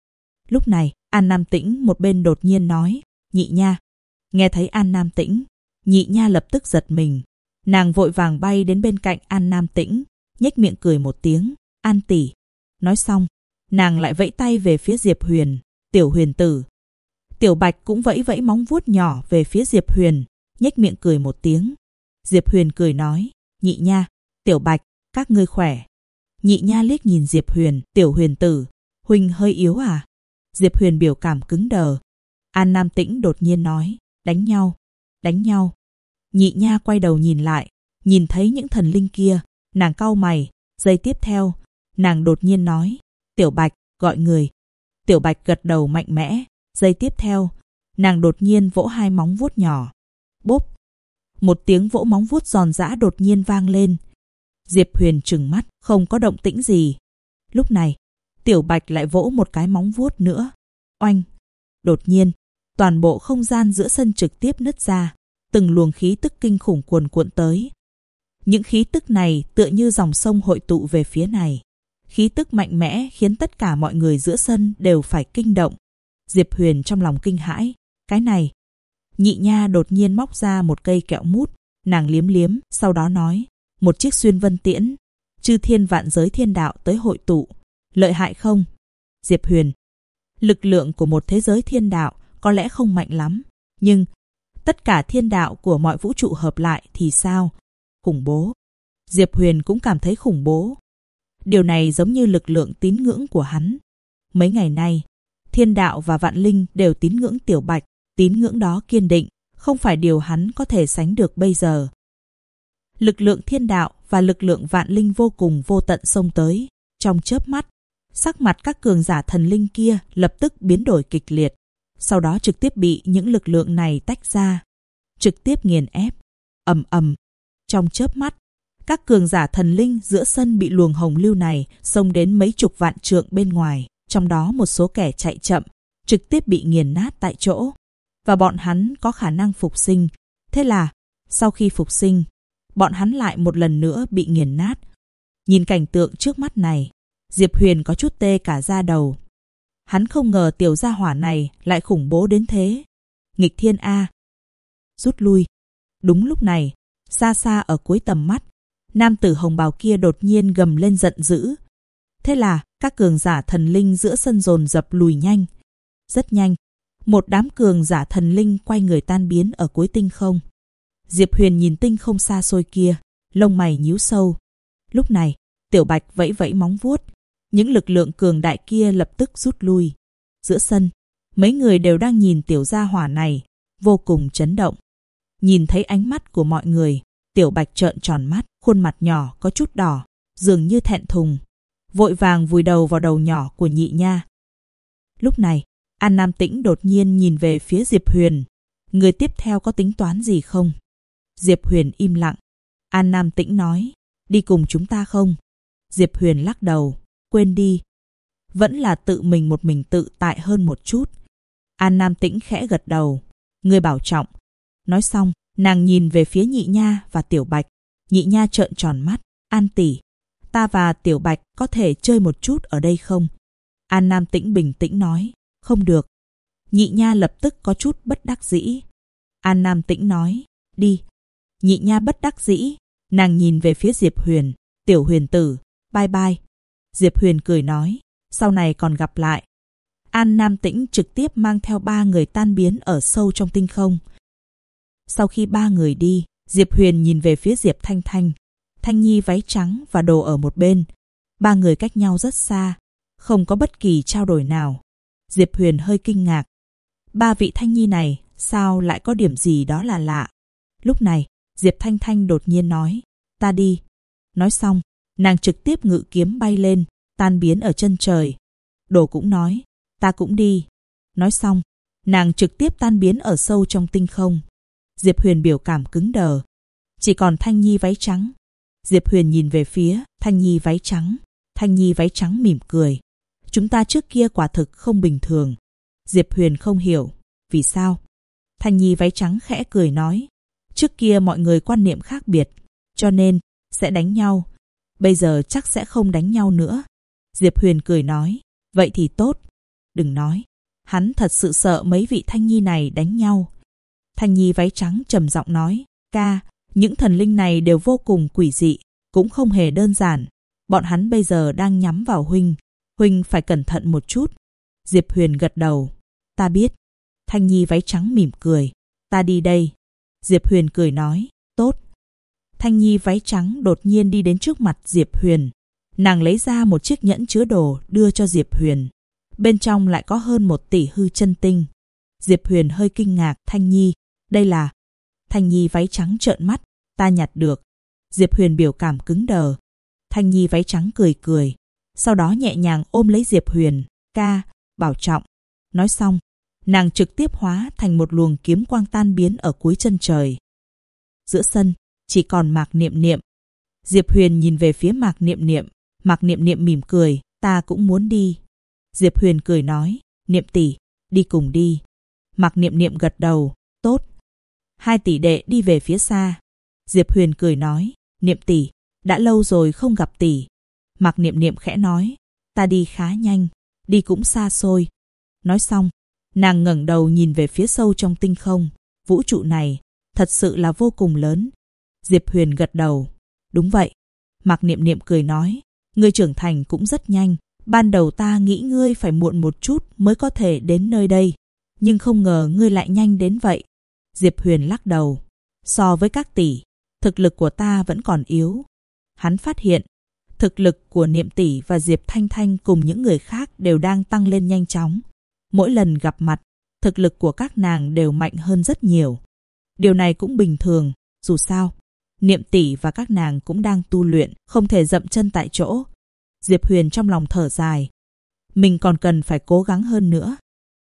Lúc này, An Nam Tĩnh một bên đột nhiên nói, Nhị Nha. Nghe thấy An Nam Tĩnh, Nhị Nha lập tức giật mình. Nàng vội vàng bay đến bên cạnh An Nam Tĩnh, nhếch miệng cười một tiếng, An tỷ. Nói xong, nàng lại vẫy tay về phía Diệp Huyền. Tiểu Huyền tử. Tiểu Bạch cũng vẫy vẫy móng vuốt nhỏ về phía Diệp Huyền, nhếch miệng cười một tiếng. Diệp Huyền cười nói, Nhị Nha, Tiểu Bạch, các ngươi khỏe. Nhị Nha liếc nhìn Diệp Huyền. Tiểu Huyền tử, huynh hơi yếu à? Diệp Huyền biểu cảm cứng đờ. An Nam Tĩnh đột nhiên nói, đánh nhau, đánh nhau. Nhị Nha quay đầu nhìn lại, nhìn thấy những thần linh kia, nàng cau mày. Giây tiếp theo, nàng đột nhiên nói, Tiểu Bạch, gọi người. Tiểu Bạch gật đầu mạnh mẽ. Giây tiếp theo, nàng đột nhiên vỗ hai móng vuốt nhỏ. Bốp! Một tiếng vỗ móng vuốt giòn giã đột nhiên vang lên. Diệp Huyền trừng mắt, không có động tĩnh gì. Lúc này, Tiểu Bạch lại vỗ một cái móng vuốt nữa. Oanh! Đột nhiên, toàn bộ không gian giữa sân trực tiếp nứt ra. Từng luồng khí tức kinh khủng cuồn cuộn tới. Những khí tức này tựa như dòng sông hội tụ về phía này. Khí tức mạnh mẽ khiến tất cả mọi người giữa sân đều phải kinh động. Diệp Huyền trong lòng kinh hãi. Cái này. Nhị Nha đột nhiên móc ra một cây kẹo mút. Nàng liếm liếm, sau đó nói. Một chiếc xuyên vân tiễn. Chư thiên vạn giới thiên đạo tới hội tụ. Lợi hại không? Diệp Huyền. Lực lượng của một thế giới thiên đạo có lẽ không mạnh lắm. Nhưng tất cả thiên đạo của mọi vũ trụ hợp lại thì sao? Khủng bố. Diệp Huyền cũng cảm thấy khủng bố. Điều này giống như lực lượng tín ngưỡng của hắn. Mấy ngày nay, thiên đạo và vạn linh đều tín ngưỡng Tiểu Bạch. Tín ngưỡng đó kiên định, không phải điều hắn có thể sánh được bây giờ. Lực lượng thiên đạo và lực lượng vạn linh vô cùng vô tận xông tới. Trong chớp mắt, sắc mặt các cường giả thần linh kia lập tức biến đổi kịch liệt. Sau đó trực tiếp bị những lực lượng này tách ra. Trực tiếp nghiền ép. Ầm ầm. Trong chớp mắt, các cường giả thần linh giữa sân bị luồng hồng lưu này xông đến mấy chục vạn trượng bên ngoài. Trong đó một số kẻ chạy chậm, trực tiếp bị nghiền nát tại chỗ. Và bọn hắn có khả năng phục sinh. Thế là, sau khi phục sinh, bọn hắn lại một lần nữa bị nghiền nát. Nhìn cảnh tượng trước mắt này, Diệp Huyền có chút tê cả da đầu. Hắn không ngờ tiểu gia hỏa này lại khủng bố đến thế. Nghịch thiên A. Rút lui. Đúng lúc này, xa xa ở cuối tầm mắt, nam tử hồng bào kia đột nhiên gầm lên giận dữ. Thế là các cường giả thần linh giữa sân dồn dập lùi nhanh. Rất nhanh, một đám cường giả thần linh quay người tan biến ở cuối tinh không. Diệp Huyền nhìn tinh không xa xôi kia, lông mày nhíu sâu. Lúc này, Tiểu Bạch vẫy vẫy móng vuốt. Những lực lượng cường đại kia lập tức rút lui. Giữa sân, mấy người đều đang nhìn tiểu gia hỏa này, vô cùng chấn động. Nhìn thấy ánh mắt của mọi người, Tiểu Bạch trợn tròn mắt, khuôn mặt nhỏ có chút đỏ, dường như thẹn thùng. Vội vàng vùi đầu vào đầu nhỏ của Nhị Nha. Lúc này, An Nam Tĩnh đột nhiên nhìn về phía Diệp Huyền. Người tiếp theo có tính toán gì không? Diệp Huyền im lặng. An Nam Tĩnh nói, đi cùng chúng ta không? Diệp Huyền lắc đầu, quên đi. Vẫn là tự mình một mình tự tại hơn một chút. An Nam Tĩnh khẽ gật đầu. Người bảo trọng. Nói xong, nàng nhìn về phía Nhị Nha và Tiểu Bạch. Nhị Nha trợn tròn mắt. An tỷ, ta và Tiểu Bạch có thể chơi một chút ở đây không? An Nam Tĩnh bình tĩnh nói, không được. Nhị Nha lập tức có chút bất đắc dĩ. An Nam Tĩnh nói, đi. Nhị Nha bất đắc dĩ, nàng nhìn về phía Diệp Huyền. Tiểu Huyền tử, bye bye. Diệp Huyền cười nói, sau này còn gặp lại. An Nam Tĩnh trực tiếp mang theo 3 người tan biến ở sâu trong tinh không. Sau khi 3 người đi, Diệp Huyền nhìn về phía Diệp Thanh Thanh. Thanh Nhi váy trắng và đồ ở một bên. 3 người cách nhau rất xa, không có bất kỳ trao đổi nào. Diệp Huyền hơi kinh ngạc. 3 vị Thanh Nhi này sao lại có điểm gì đó là lạ. Lúc này, Diệp Thanh Thanh đột nhiên nói, ta đi. Nói xong, nàng trực tiếp ngự kiếm bay lên, tan biến ở chân trời. Đồ cũng nói, ta cũng đi. Nói xong, nàng trực tiếp tan biến ở sâu trong tinh không. Diệp Huyền biểu cảm cứng đờ. Chỉ còn Thanh Nhi váy trắng. Diệp Huyền nhìn về phía Thanh Nhi váy trắng. Thanh Nhi váy trắng mỉm cười. Chúng ta trước kia quả thực không bình thường. Diệp Huyền không hiểu. Vì sao? Thanh Nhi váy trắng khẽ cười nói. Trước kia mọi người quan niệm khác biệt, cho nên sẽ đánh nhau. Bây giờ chắc sẽ không đánh nhau nữa. Diệp Huyền cười nói. Vậy thì tốt. Đừng nói. Hắn thật sự sợ mấy vị Thanh Nhi này đánh nhau. Thanh Nhi váy trắng trầm giọng nói. Ca, những thần linh này đều vô cùng quỷ dị, cũng không hề đơn giản. Bọn hắn bây giờ đang nhắm vào huynh. Huynh phải cẩn thận một chút. Diệp Huyền gật đầu. Ta biết. Thanh Nhi váy trắng mỉm cười. Ta đi đây. Diệp Huyền cười nói. Tốt. Thanh Nhi váy trắng đột nhiên đi đến trước mặt Diệp Huyền. Nàng lấy ra một chiếc nhẫn chứa đồ đưa cho Diệp Huyền. Bên trong lại có hơn 1 tỷ hư chân tinh. Diệp Huyền hơi kinh ngạc. Thanh Nhi, đây là... Thanh Nhi váy trắng trợn mắt. Ta nhặt được. Diệp Huyền biểu cảm cứng đờ. Thanh Nhi váy trắng cười cười. Sau đó nhẹ nhàng ôm lấy Diệp Huyền. Ca, bảo trọng. Nói xong, nàng trực tiếp hóa thành một luồng kiếm quang tan biến ở cuối chân trời. Giữa sân, chỉ còn Mạc Niệm Niệm. Diệp Huyền nhìn về phía Mạc Niệm Niệm. Mạc Niệm Niệm mỉm cười. Ta cũng muốn đi. Diệp Huyền cười nói. Niệm tỷ, đi cùng đi. Mạc Niệm Niệm gật đầu. Tốt. 2 tỷ đệ đi về phía xa. Diệp Huyền cười nói. Niệm tỷ, đã lâu rồi không gặp tỷ. Mạc Niệm Niệm khẽ nói. Ta đi khá nhanh, đi cũng xa xôi. Nói xong, nàng ngẩng đầu nhìn về phía sâu trong tinh không. Vũ trụ này thật sự là vô cùng lớn. Diệp Huyền gật đầu. Đúng vậy. Mạc Niệm Niệm cười nói. Ngươi trưởng thành cũng rất nhanh. Ban đầu ta nghĩ ngươi phải muộn một chút mới có thể đến nơi đây. Nhưng không ngờ ngươi lại nhanh đến vậy. Diệp Huyền lắc đầu. So với các tỷ, thực lực của ta vẫn còn yếu. Hắn phát hiện, thực lực của Niệm tỷ và Diệp Thanh Thanh cùng những người khác đều đang tăng lên nhanh chóng. Mỗi lần gặp mặt, thực lực của các nàng đều mạnh hơn rất nhiều. Điều này cũng bình thường, dù sao, Niệm tỷ và các nàng cũng đang tu luyện, không thể dậm chân tại chỗ. Diệp Huyền trong lòng thở dài. Mình còn cần phải cố gắng hơn nữa.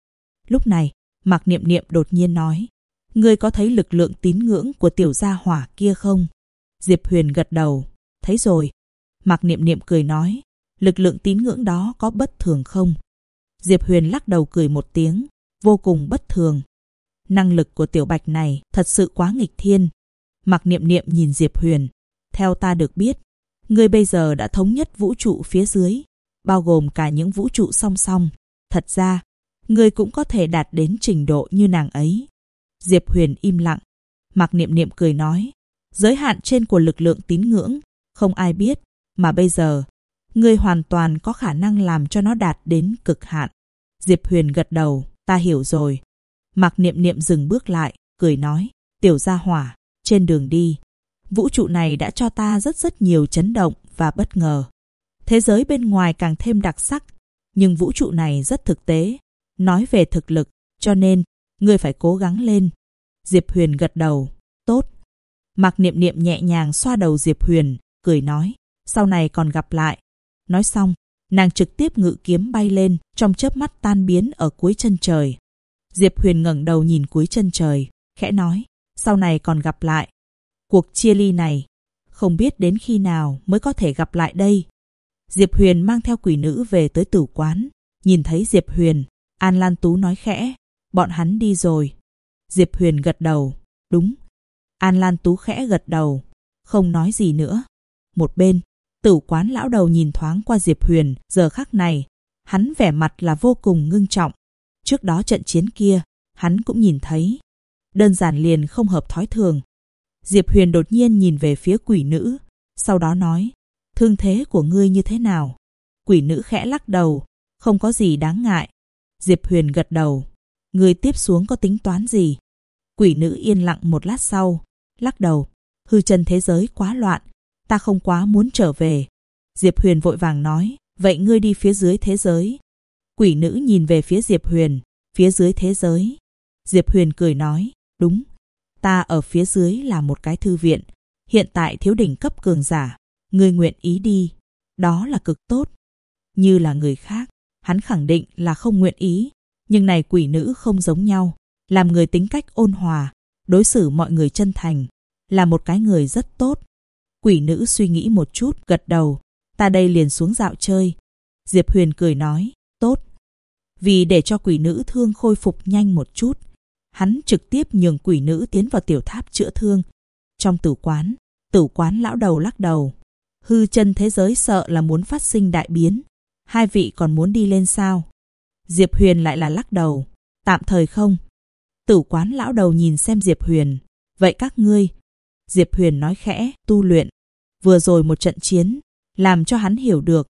Lúc này, Mạc Niệm Niệm đột nhiên nói. Ngươi có thấy lực lượng tín ngưỡng của tiểu gia hỏa kia không? Diệp Huyền gật đầu. Thấy rồi. Mạc Niệm Niệm cười nói. Lực lượng tín ngưỡng đó có bất thường không? Diệp Huyền lắc đầu cười một tiếng. Vô cùng bất thường. Năng lực của tiểu bạch này thật sự quá nghịch thiên. Mạc Niệm Niệm nhìn Diệp Huyền. Theo ta được biết, ngươi bây giờ đã thống nhất vũ trụ phía dưới, bao gồm cả những vũ trụ song song. Thật ra, ngươi cũng có thể đạt đến trình độ như nàng ấy. Diệp Huyền im lặng. Mạc Niệm Niệm cười nói. Giới hạn trên của lực lượng tín ngưỡng, không ai biết, mà bây giờ, ngươi hoàn toàn có khả năng làm cho nó đạt đến cực hạn. Diệp Huyền gật đầu. Ta hiểu rồi. Mạc Niệm Niệm dừng bước lại, cười nói. Tiểu gia hỏa, trên đường đi, vũ trụ này đã cho ta rất nhiều chấn động và bất ngờ. Thế giới bên ngoài càng thêm đặc sắc, nhưng vũ trụ này rất thực tế. Nói về thực lực, cho nên, ngươi phải cố gắng lên. Diệp Huyền gật đầu. Tốt. Mạc Niệm Niệm nhẹ nhàng xoa đầu Diệp Huyền, cười nói. Sau này còn gặp lại. Nói xong, nàng trực tiếp ngự kiếm bay lên, trong chớp mắt tan biến ở cuối chân trời. Diệp Huyền ngẩng đầu nhìn cuối chân trời, khẽ nói. Sau này còn gặp lại. Cuộc chia ly này, không biết đến khi nào mới có thể gặp lại đây. Diệp Huyền mang theo quỷ nữ về tới tử quán. Nhìn thấy Diệp Huyền, An Lan Tú nói khẽ. Bọn hắn đi rồi. Diệp Huyền gật đầu. Đúng. An Lan Tú khẽ gật đầu, không nói gì nữa. Một bên, tử quán lão đầu nhìn thoáng qua Diệp Huyền. Giờ khắc này, hắn vẻ mặt là vô cùng ngưng trọng. Trước đó trận chiến kia, hắn cũng nhìn thấy. Đơn giản liền không hợp thói thường. Diệp Huyền đột nhiên nhìn về phía quỷ nữ, sau đó nói. Thương thế của ngươi như thế nào? Quỷ nữ khẽ lắc đầu. Không có gì đáng ngại. Diệp Huyền gật đầu. Ngươi tiếp xuống có tính toán gì? Quỷ nữ yên lặng một lát sau, lắc đầu. Hư chân thế giới quá loạn, ta không quá muốn trở về. Diệp Huyền vội vàng nói. Vậy ngươi đi phía dưới thế giới. Quỷ nữ nhìn về phía Diệp Huyền. Phía dưới thế giới. Diệp Huyền cười nói. Đúng. Ta ở phía dưới là một cái thư viện. Hiện tại thiếu đỉnh cấp cường giả. Ngươi nguyện ý đi. Đó là cực tốt. Như là người khác, hắn khẳng định là không nguyện ý. Nhưng này quỷ nữ không giống nhau. Làm người tính cách ôn hòa, đối xử mọi người chân thành, là một cái người rất tốt. Quỷ nữ suy nghĩ một chút, gật đầu. Ta đây liền xuống dạo chơi. Diệp Huyền cười nói. Tốt. Vì để cho quỷ nữ thương khôi phục nhanh một chút, hắn trực tiếp nhường quỷ nữ tiến vào tiểu tháp chữa thương. Trong tử quán lão đầu lắc đầu. Hư chân thế giới sợ là muốn phát sinh đại biến. Hai vị còn muốn đi lên sao? Diệp Huyền lại là lắc đầu. Tạm thời không. Tử quán lão đầu nhìn xem Diệp Huyền. Vậy các ngươi? Diệp Huyền nói khẽ. Tu luyện. Vừa rồi một trận chiến, làm cho hắn hiểu được,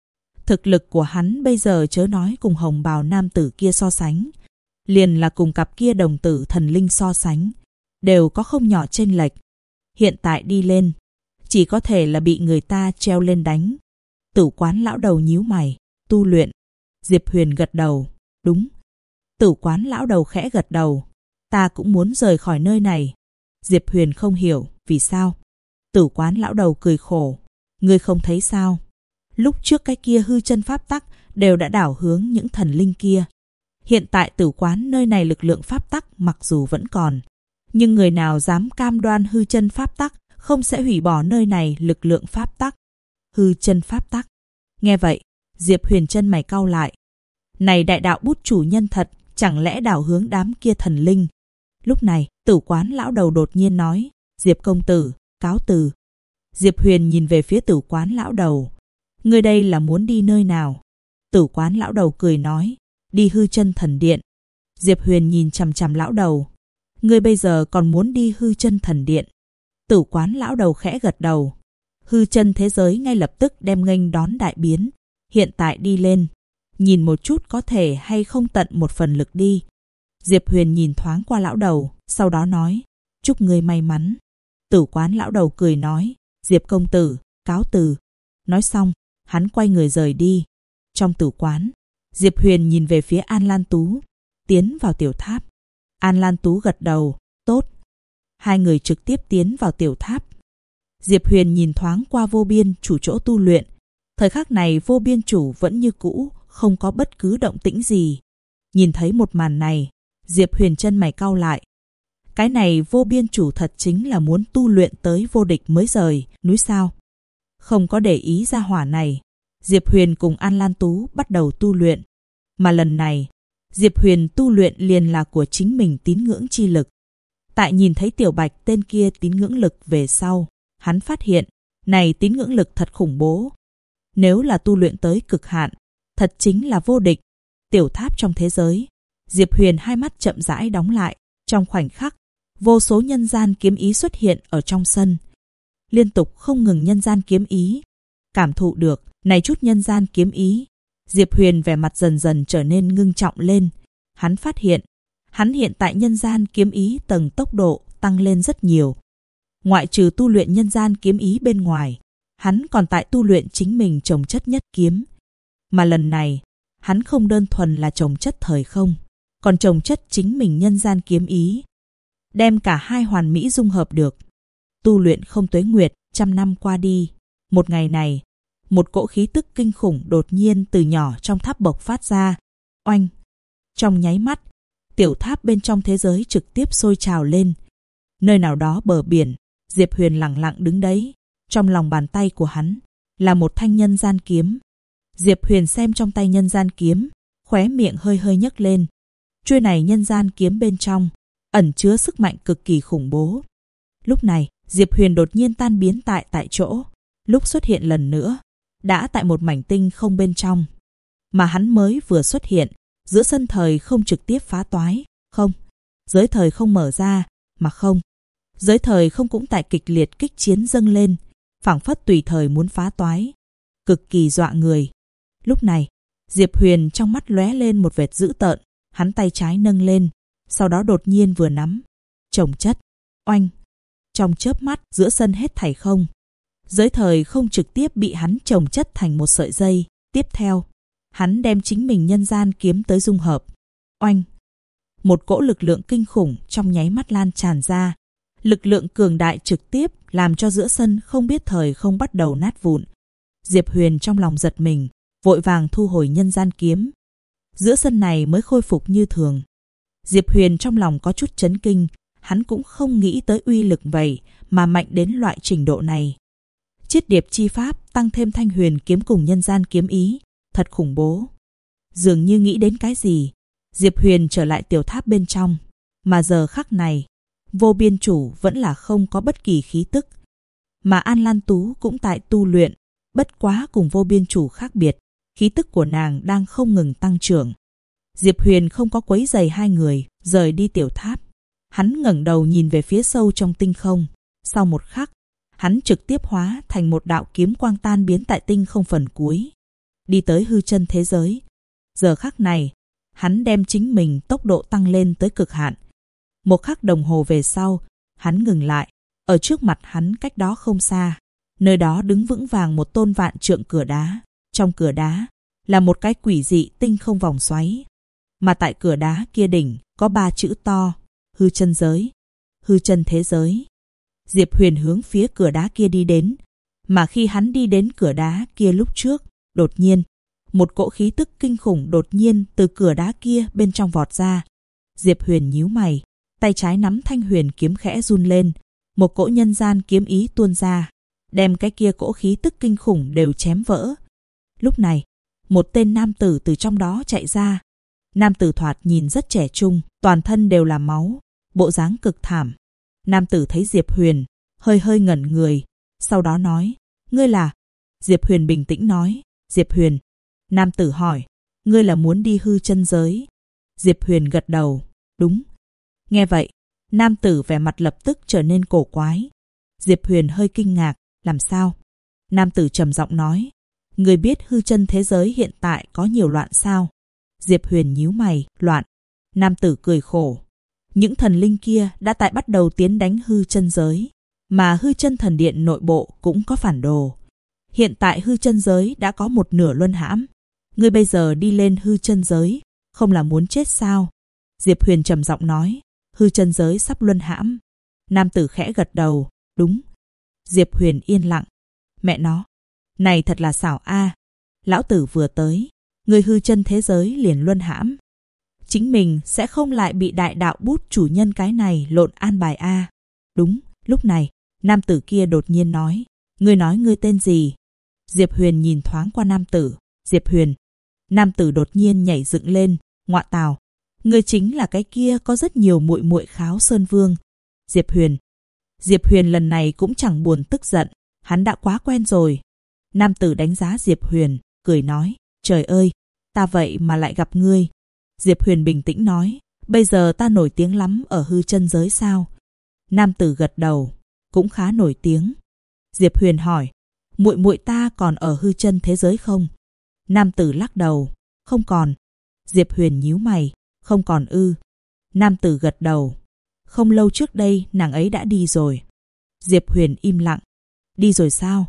Thực lực của hắn bây giờ chớ nói cùng hồng bào nam tử kia so sánh, liền là cùng cặp kia đồng tử thần linh so sánh, đều có không nhỏ chênh lệch. Hiện tại đi lên, chỉ có thể là bị người ta treo lên đánh. Tử Quán lão đầu nhíu mày, tu luyện. Diệp Huyền gật đầu, đúng. Tử Quán lão đầu khẽ gật đầu, ta cũng muốn rời khỏi nơi này. Diệp Huyền không hiểu, vì sao? Tử Quán lão đầu cười khổ, ngươi không thấy sao? Lúc trước cái kia hư chân pháp tắc đều đã đảo hướng những thần linh kia. Hiện tại Tử Quán nơi này lực lượng pháp tắc mặc dù vẫn còn, nhưng người nào dám cam đoan hư chân pháp tắc không sẽ hủy bỏ nơi này lực lượng pháp tắc. Hư chân pháp tắc. Nghe vậy, Diệp Huyền chân mày cau lại. Này đại đạo bút chủ nhân thật, chẳng lẽ đảo hướng đám kia thần linh? Lúc này, Tử Quán lão đầu đột nhiên nói, Diệp công tử, cáo từ. Diệp Huyền nhìn về phía Tử Quán lão đầu. Ngươi đây là muốn đi nơi nào? Tử Quán lão đầu cười nói, đi hư chân thần điện. Diệp Huyền nhìn chằm chằm lão đầu. Ngươi bây giờ còn muốn đi hư chân thần điện? Tử Quán lão đầu khẽ gật đầu. Hư chân thế giới ngay lập tức đem nghênh đón đại biến. Hiện tại đi lên, nhìn một chút có thể hay không tận một phần lực đi. Diệp Huyền nhìn thoáng qua lão đầu, sau đó nói, chúc ngươi may mắn. Tử Quán lão đầu cười nói, Diệp công tử, cáo từ. Nói xong, hắn quay người rời đi. Trong tử quán, Diệp Huyền nhìn về phía An Lan Tú, tiến vào tiểu tháp. An Lan Tú gật đầu, tốt. Hai người trực tiếp tiến vào tiểu tháp. Diệp Huyền nhìn thoáng qua Vô Biên chủ chỗ tu luyện. Thời khắc này Vô Biên chủ vẫn như cũ, không có bất cứ động tĩnh gì. Nhìn thấy một màn này, Diệp Huyền chân mày cau lại. Cái này Vô Biên chủ thật chính là muốn tu luyện tới vô địch mới rời núi sao? Không có để ý ra hỏa này, Diệp Huyền cùng An Lan Tú bắt đầu tu luyện. Mà lần này, Diệp Huyền tu luyện liền là của chính mình tín ngưỡng chi lực. Tại nhìn thấy Tiểu Bạch tên kia tín ngưỡng lực về sau, hắn phát hiện, này tín ngưỡng lực thật khủng bố. Nếu là tu luyện tới cực hạn, thật chính là vô địch. Tiểu tháp trong thế giới, Diệp Huyền hai mắt chậm rãi đóng lại. Trong khoảnh khắc, vô số nhân gian kiếm ý xuất hiện ở trong sân. Liên tục không ngừng nhân gian kiếm ý. Cảm thụ được này chút nhân gian kiếm ý, Diệp Huyền vẻ mặt dần dần trở nên ngưng trọng lên. Hắn phát hiện, hắn hiện tại nhân gian kiếm ý tầng tốc độ tăng lên rất nhiều. Ngoại trừ tu luyện nhân gian kiếm ý bên ngoài, hắn còn tại tu luyện chính mình trồng chất nhất kiếm. Mà lần này, hắn không đơn thuần là trồng chất thời không, còn trồng chất chính mình nhân gian kiếm ý. Đem cả hai hoàn mỹ dung hợp được. Tu luyện không tuế nguyệt, 100 năm qua đi. Một ngày này, một cỗ khí tức kinh khủng đột nhiên từ nhỏ trong tháp bộc phát ra. Oanh! Trong nháy mắt, tiểu tháp bên trong thế giới trực tiếp sôi trào lên. Nơi nào đó bờ biển, Diệp Huyền lặng lặng đứng đấy. Trong lòng bàn tay của hắn là một thanh nhân gian kiếm. Diệp Huyền xem trong tay nhân gian kiếm, khóe miệng hơi hơi nhấc lên. Chuôi này nhân gian kiếm bên trong ẩn chứa sức mạnh cực kỳ khủng bố. Lúc này, Diệp Huyền đột nhiên tan biến tại chỗ. Lúc xuất hiện lần nữa, đã tại một mảnh tinh không bên trong. Mà hắn mới vừa xuất hiện, giữa sân thời không trực tiếp phá toái, không. Giới thời không mở ra, mà không. Giới thời không cũng tại kịch liệt kích chiến dâng lên, phảng phất tùy thời muốn phá toái. Cực kỳ dọa người. Lúc này, Diệp Huyền trong mắt lóe lên một vệt dữ tợn, hắn tay trái nâng lên, sau đó đột nhiên vừa nắm, chồng chất, oanh. Trong chớp mắt giữa sân hết thảy không. Giới thời không trực tiếp bị hắn chồng chất thành một sợi dây. Tiếp theo, hắn đem chính mình nhân gian kiếm tới dung hợp. Oanh! Một cỗ lực lượng kinh khủng trong nháy mắt lan tràn ra. Lực lượng cường đại trực tiếp làm cho giữa sân không biết thời không bắt đầu nát vụn. Diệp Huyền trong lòng giật mình, vội vàng thu hồi nhân gian kiếm. Giữa sân này mới khôi phục như thường. Diệp Huyền trong lòng có chút chấn kinh, hắn cũng không nghĩ tới uy lực vậy mà mạnh đến loại trình độ này. Chiết điệp chi pháp tăng thêm thanh huyền kiếm cùng nhân gian kiếm ý, thật khủng bố. Dường như nghĩ đến cái gì, Diệp Huyền trở lại tiểu tháp bên trong. Mà giờ khắc này, Vô Biên chủ vẫn là không có bất kỳ khí tức. Mà An Lan Tú cũng tại tu luyện, bất quá cùng Vô Biên chủ khác biệt, khí tức của nàng đang không ngừng tăng trưởng. Diệp Huyền không có quấy rầy hai người, rời đi tiểu tháp. Hắn ngẩng đầu nhìn về phía sâu trong tinh không. Sau một khắc, hắn trực tiếp hóa thành một đạo kiếm quang tan biến tại tinh không phần cuối. đi tới hư chân thế giới. Giờ khắc này, hắn đem chính mình tốc độ tăng lên tới cực hạn. Một khắc đồng hồ về sau, hắn ngừng lại. Ở trước mặt hắn cách đó không xa, nơi đó đứng vững vàng một tôn vạn trượng cửa đá. Trong cửa đá là một cái quỷ dị tinh không vòng xoáy. Mà tại cửa đá kia đỉnh có 3 chữ to: hư chân giới, hư chân thế giới. Diệp Huyền hướng phía cửa đá kia đi đến. Mà khi hắn đi đến cửa đá kia lúc trước, đột nhiên, một cỗ khí tức kinh khủng đột nhiên từ cửa đá kia bên trong vọt ra. Diệp Huyền nhíu mày, tay trái nắm thanh huyền kiếm khẽ run lên. Một cỗ nhân gian kiếm ý tuôn ra, đem cái kia cỗ khí tức kinh khủng đều chém vỡ. Lúc này, một tên nam tử từ trong đó chạy ra. Nam tử thoạt nhìn rất trẻ trung, toàn thân đều là máu, bộ dáng cực thảm. Nam tử thấy Diệp Huyền, hơi hơi ngẩn người, sau đó nói: "Ngươi là?" Diệp Huyền bình tĩnh nói: "Diệp Huyền." Nam tử hỏi: "Ngươi là muốn đi hư chân giới?" Diệp Huyền gật đầu: "Đúng." Nghe vậy, nam tử vẻ mặt lập tức trở nên cổ quái. Diệp Huyền hơi kinh ngạc: "Làm sao?" Nam tử trầm giọng nói: "Ngươi biết hư chân thế giới hiện tại có nhiều loạn sao?" Diệp Huyền nhíu mày: "Loạn?" Nam tử cười khổ: "Những thần linh kia đã tại bắt đầu tiến đánh hư chân giới, mà hư chân thần điện nội bộ cũng có phản đồ. Hiện tại hư chân giới đã có một nửa luân hãm. Ngươi bây giờ đi lên hư chân giới, không là muốn chết sao?" Diệp Huyền trầm giọng nói: "Hư chân giới sắp luân hãm." Nam tử khẽ gật đầu: "Đúng." Diệp Huyền yên lặng: "Mẹ nó, này thật là xảo a. Lão tử vừa tới, người hư chân thế giới liền luân hãm. Chính mình sẽ không lại bị đại đạo bút chủ nhân cái này lộn an bài a." Đúng, lúc này, nam tử kia đột nhiên nói: "Ngươi nói ngươi tên gì?" Diệp Huyền nhìn thoáng qua nam tử: "Diệp Huyền." Nam tử đột nhiên nhảy dựng lên: "Ngọa tào, ngươi chính là cái kia có rất nhiều muội muội Kháo Sơn Vương." Diệp Huyền. Diệp Huyền lần này cũng chẳng buồn tức giận, hắn đã quá quen rồi. Nam tử đánh giá Diệp Huyền, cười nói: "Trời ơi, ta vậy mà lại gặp ngươi." Diệp Huyền bình tĩnh nói: "Bây giờ ta nổi tiếng lắm ở hư chân giới sao?" Nam tử gật đầu: "Cũng khá nổi tiếng." Diệp Huyền hỏi: "Muội muội ta còn ở hư chân thế giới không?" Nam tử lắc đầu: "Không còn." Diệp Huyền nhíu mày: "Không còn ư?" Nam tử gật đầu: "Không lâu trước đây nàng ấy đã đi rồi." Diệp Huyền im lặng: "Đi rồi sao?"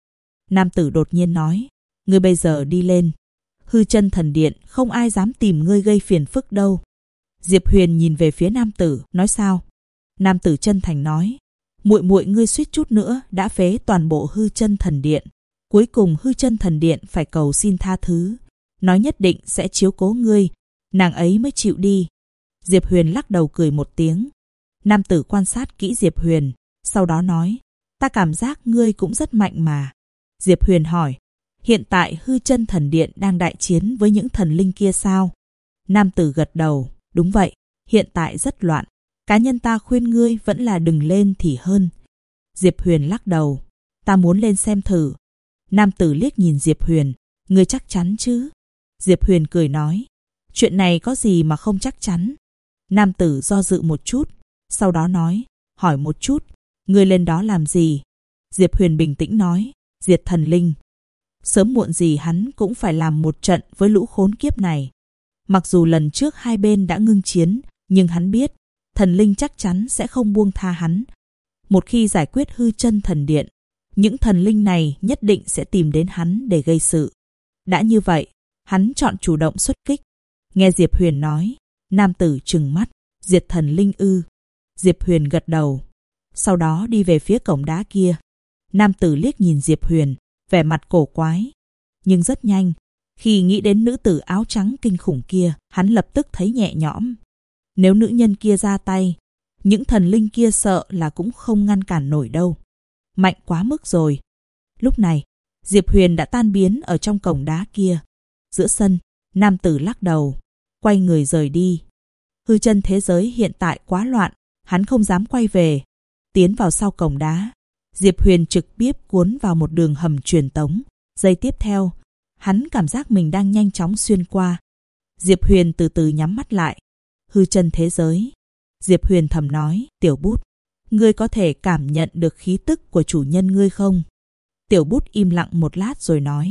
Nam tử đột nhiên nói: "Ngươi bây giờ đi lên hư chân thần điện, không ai dám tìm ngươi gây phiền phức đâu." Diệp Huyền nhìn về phía nam tử, nói: "Sao?" Nam tử chân thành nói: "Muội muội ngươi suýt chút nữa đã phế toàn bộ hư chân thần điện. Cuối cùng hư chân thần điện phải cầu xin tha thứ, nói nhất định sẽ chiếu cố ngươi, nàng ấy mới chịu đi." Diệp Huyền lắc đầu cười một tiếng. Nam tử quan sát kỹ Diệp Huyền, sau đó nói: "Ta cảm giác ngươi cũng rất mạnh mà." Diệp Huyền hỏi: "Hiện tại hư chân thần điện đang đại chiến với những thần linh kia sao?" Nam tử gật đầu: "Đúng vậy, hiện tại rất loạn. Cá nhân ta khuyên ngươi vẫn là đừng lên thì hơn." Diệp Huyền lắc đầu: "Ta muốn lên xem thử." Nam tử liếc nhìn Diệp Huyền: "Ngươi chắc chắn chứ?" Diệp Huyền cười nói: "Chuyện này có gì mà không chắc chắn." Nam tử do dự một chút, sau đó nói: "Hỏi một chút, ngươi lên đó làm gì?" Diệp Huyền bình tĩnh nói: "Diệt thần linh. Sớm muộn gì hắn cũng phải làm một trận với lũ khốn kiếp này." Mặc dù lần trước hai bên đã ngưng chiến, nhưng hắn biết thần linh chắc chắn sẽ không buông tha hắn. Một khi giải quyết hư chân thần điện, những thần linh này nhất định sẽ tìm đến hắn để gây sự. Đã như vậy, hắn chọn chủ động xuất kích. Nghe Diệp Huyền nói, nam tử trừng mắt: "Diệt thần linh ư?" Diệp Huyền gật đầu, sau đó đi về phía cổng đá kia. Nam tử liếc nhìn Diệp Huyền, vẻ mặt cổ quái. Nhưng rất nhanh, khi nghĩ đến nữ tử áo trắng kinh khủng kia, hắn lập tức thấy nhẹ nhõm. Nếu nữ nhân kia ra tay, những thần linh kia sợ là cũng không ngăn cản nổi đâu. Mạnh quá mức rồi. Lúc này, Diệp Huyền đã tan biến ở trong cổng đá kia. Giữa sân, nam tử lắc đầu, quay người rời đi. Hư chân thế giới hiện tại quá loạn, hắn không dám quay về. Tiến vào sau cổng đá, Diệp Huyền trực tiếp cuốn vào một đường hầm truyền tống. Giây tiếp theo, hắn cảm giác mình đang nhanh chóng xuyên qua. Diệp Huyền từ từ nhắm mắt lại. Hư chân thế giới. Diệp Huyền thầm nói: "Tiểu Bút, ngươi có thể cảm nhận được khí tức của chủ nhân ngươi không?" Tiểu Bút im lặng một lát rồi nói: